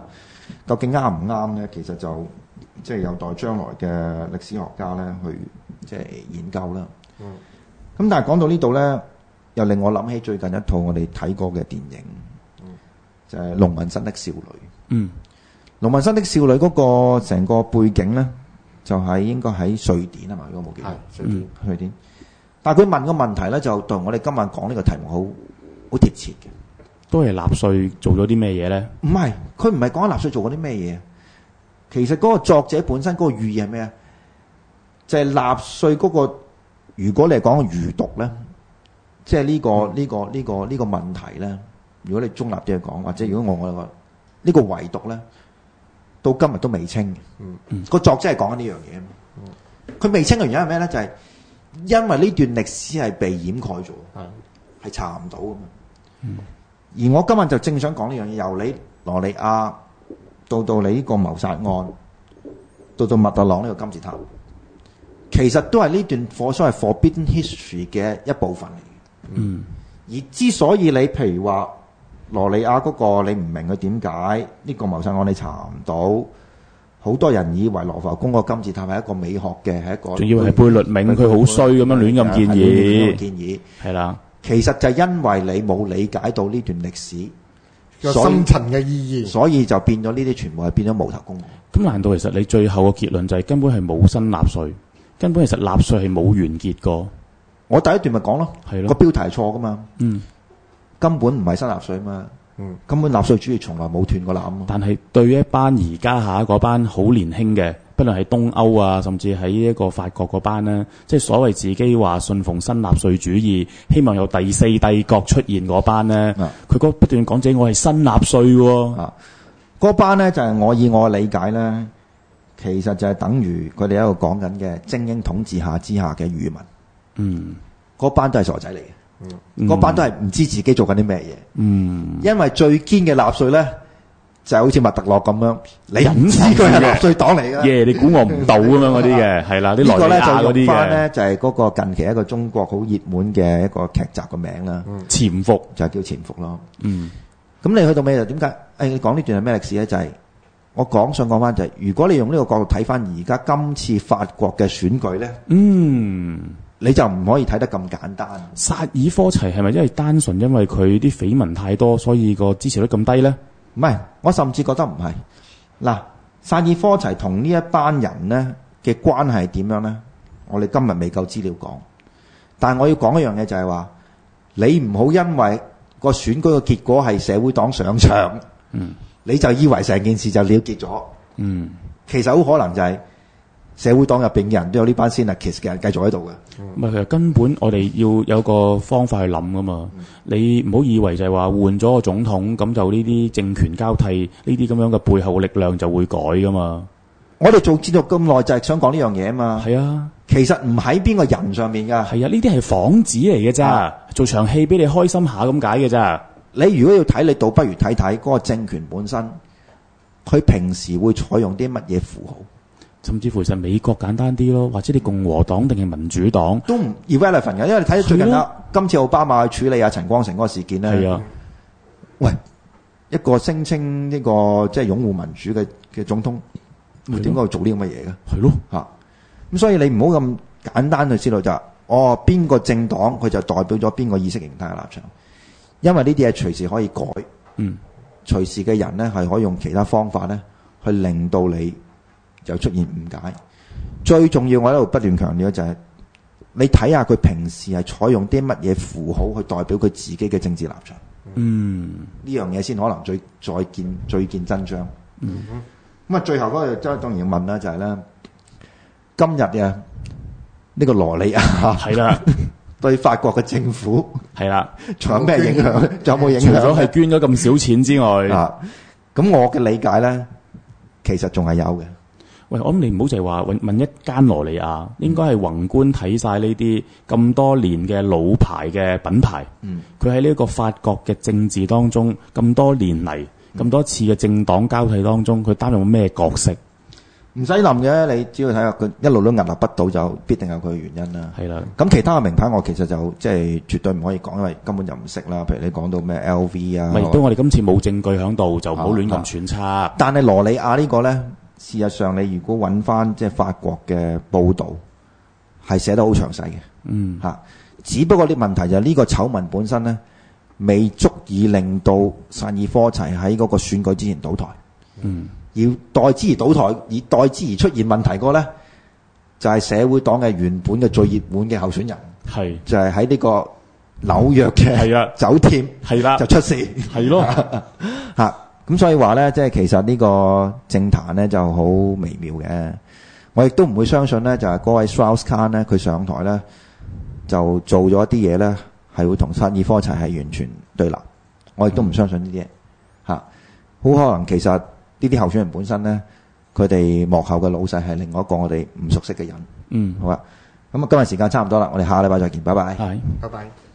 究竟啱唔啱咧？其實就即係有待將來嘅歷史學家咧去即係研究啦。嗯。咁但係講到呢度咧，又令我諗起最近一套我哋睇過嘅電影，嗯、就係、是《龍紋身的少女》。嗯。龍紋身的少女嗰個成個背景咧，就係、是、應該喺瑞典啊嘛，如果冇記錯。係瑞典。嗯、瑞典。但係佢問個問題咧，就同我哋今晚講呢個題目好好貼切嘅。 都係納粹做咗啲咩嘢咧？ 唔係，佢唔係講納粹做過啲咩嘢。其實嗰個作者本身嗰個寓意係咩啊？就係納粹嗰個，如果你係講餘毒咧，即係呢個呢、嗯、個呢、這個呢、這個問題咧。如果你中立啲去講，或者如果我我個呢個遺毒咧，到今日都未清嘅。嗯嗯，個作者係講緊呢樣嘢啊嘛。佢未清嘅原因係咩咧？就係、是、因為呢段歷史係被掩蓋咗，係查唔到㗎嘛。嗯。而我今日就正想講呢樣嘢，由你羅利亞到到你呢個謀殺案，到到密特朗呢個金字塔，其實都係呢段所謂 Forbidden History 嘅一部分嚟嘅。嗯。而之所以你譬如話羅利亞嗰個你唔明佢點解呢個謀殺案你查唔到，好多人以為羅浮宮個金字塔係一個美學嘅，係一個，仲以為係貝聿銘佢好衰咁樣亂咁建議，建議係啦。其實就因為你冇理解到呢段歷史有深層嘅意義， 所以就變咗呢啲全部係變咗無頭公案。 咁難道其實你最後嘅結論就係根本係冇新納粹，根本其實納粹係冇完結過？ 我第一段咪講咯，係咯，個標題係錯噶嘛，嗯，根本唔係新納粹嘛，嗯，根本納粹主義從來冇斷過纜。 但係對於一班而家下嗰班好年輕嘅，不論係東歐啊，甚至喺一個法國嗰班咧，即係所謂自己話信奉新納粹主義，希望有第四帝國出現嗰班咧，佢嗰、啊、不斷講自己我係新納粹喎，啊， 嗰班咧就係、是、我以我理解咧，其實就係等於佢哋喺度講緊嘅精英統治下之下嘅愚民。嗯，嗰班都係傻仔嚟嘅，嗯，嗰班都係唔知自己做緊啲咩嘢，嗯，因為最堅嘅納粹咧，就係好似麥特洛咁樣，你唔知佢係納粹黨嚟嘅， 耶，你估我唔到咁樣嗰啲嘅，係啦，啲萊利亞嗰啲嘅。呢個咧就用翻咧，就係嗰個近期一個中國好熱門嘅一個劇集嘅名啦，潛伏就係叫潛伏咯。嗯，咁你去到尾就點解？誒，你講呢段係咩歷史咧？就係我講想講翻就係，如果你用呢個角度睇翻而家今次法國嘅選舉咧，嗯。你就唔可以睇得咁簡單。 薩爾科齊係咪因為單純因為佢啲緋聞太多，所以個支持率咁低咧？ 唔係，我甚至覺得唔係。嗱，薩爾科齊同呢一班人咧嘅關係點樣咧？我哋今日未夠資料講。但係我要講一樣嘢就係話，你唔好因為個選舉嘅結果係社會黨上場，嗯，你就以為成件事就了結咗。嗯，其實好可能就係、是。社會黨入邊嘅人都有呢班先啊，其實嘅人繼續喺度嘅。 唔係，其實根本我哋要有個方法去諗噶嘛。嗯、你唔好以為就係話換咗個總統，咁就呢啲政權交替，呢啲咁樣嘅背後力量就會改噶嘛。 我哋做節目咁耐就係想講呢樣嘢啊嘛。 係啊， 其實唔喺邊個人上面噶。 係啊，呢啲係幌子嚟嘅咋，啊、做場戲俾你開心下咁解嘅咋。 你如果要睇，你倒不如睇睇嗰個政權本身，佢平時會採用啲乜嘢符號。 甚至乎其實美國簡單啲咯，或者你共和黨定係民主黨都唔 irrelevant 嘅，因為你睇到最近啦，今次奧巴馬去處理阿陳光誠嗰個事件咧，係啊，喂，一個聲稱呢個即係擁護民主嘅嘅總統，點解會做呢咁嘅嘢嘅？ 係咯， 嚇，咁所以你唔好咁簡單去知道就係，哦，邊個政黨佢就代表咗邊個意識形態嘅立場，因為呢啲嘢隨時可以改，嗯，隨時嘅人咧係可以用其他方法咧去令到你就出現誤解。最重要我喺度不斷強調就係、是、你睇下佢平時係採用啲乜嘢符號去代表佢自己嘅政治立場。嗯，呢樣嘢先可能最再見最見真章。嗯，咁啊最後嗰個即係當然要問啦，就係、是、咧今日嘅呢個羅里亞係啦，對法國嘅政府係啦，仲有咩影響？仲有冇影響？ 除咗係捐咗咁少錢之外， 啊，咁我嘅理解咧，其實仲係有嘅。 喂，我諗你唔好就係話問問一間羅利亞，應該係宏觀睇晒呢啲咁多年嘅老牌嘅品牌。嗯，佢喺呢個法國嘅政治當中咁多年嚟，咁多次嘅政黨交替當中，佢擔任咩角色？ 嗱， 唔使諗嘅，你只要睇下佢一路都屹立不倒，就必定有佢嘅原因啦。 係啦。 咁其他嘅名牌我其實就即係絕對唔可以講，因為根本就唔識啦。譬如你講到咩 L V 啊， 咪亦都我哋今次冇證據喺度，就唔好亂咁揣測。 啊啊、但係羅里亞呢個咧，事實上你如果揾翻即係法國嘅報導，係寫得好詳細嘅。 嗯。嚇、啊， 只不過啲問題就係呢個醜聞本身咧，未足以令到薩爾科齊喺嗰個選舉之前倒台。 嗯。 要代之而倒台，而代之而出現問題嗰咧，就係、是、社會黨嘅原本嘅最熱門嘅候選人，係就係喺呢個紐約嘅酒店係啦，就出事係咯嚇。咁所以話咧，即係其實呢個政壇咧就好微妙嘅。我亦都唔會相信咧，就係、是、嗰位 Strauss-Kahn 咧，佢上台咧就做咗一啲嘢咧，係會同薩爾科齊係完全對立。我亦都唔相信呢啲嘢嚇。好可能其實。呢啲候選人本身咧，佢哋幕後嘅老細係另外一個我哋唔熟悉嘅人。嗯，好啊。咁啊，今日時間差唔多啦，我哋下個禮拜再見，拜拜。係，拜拜。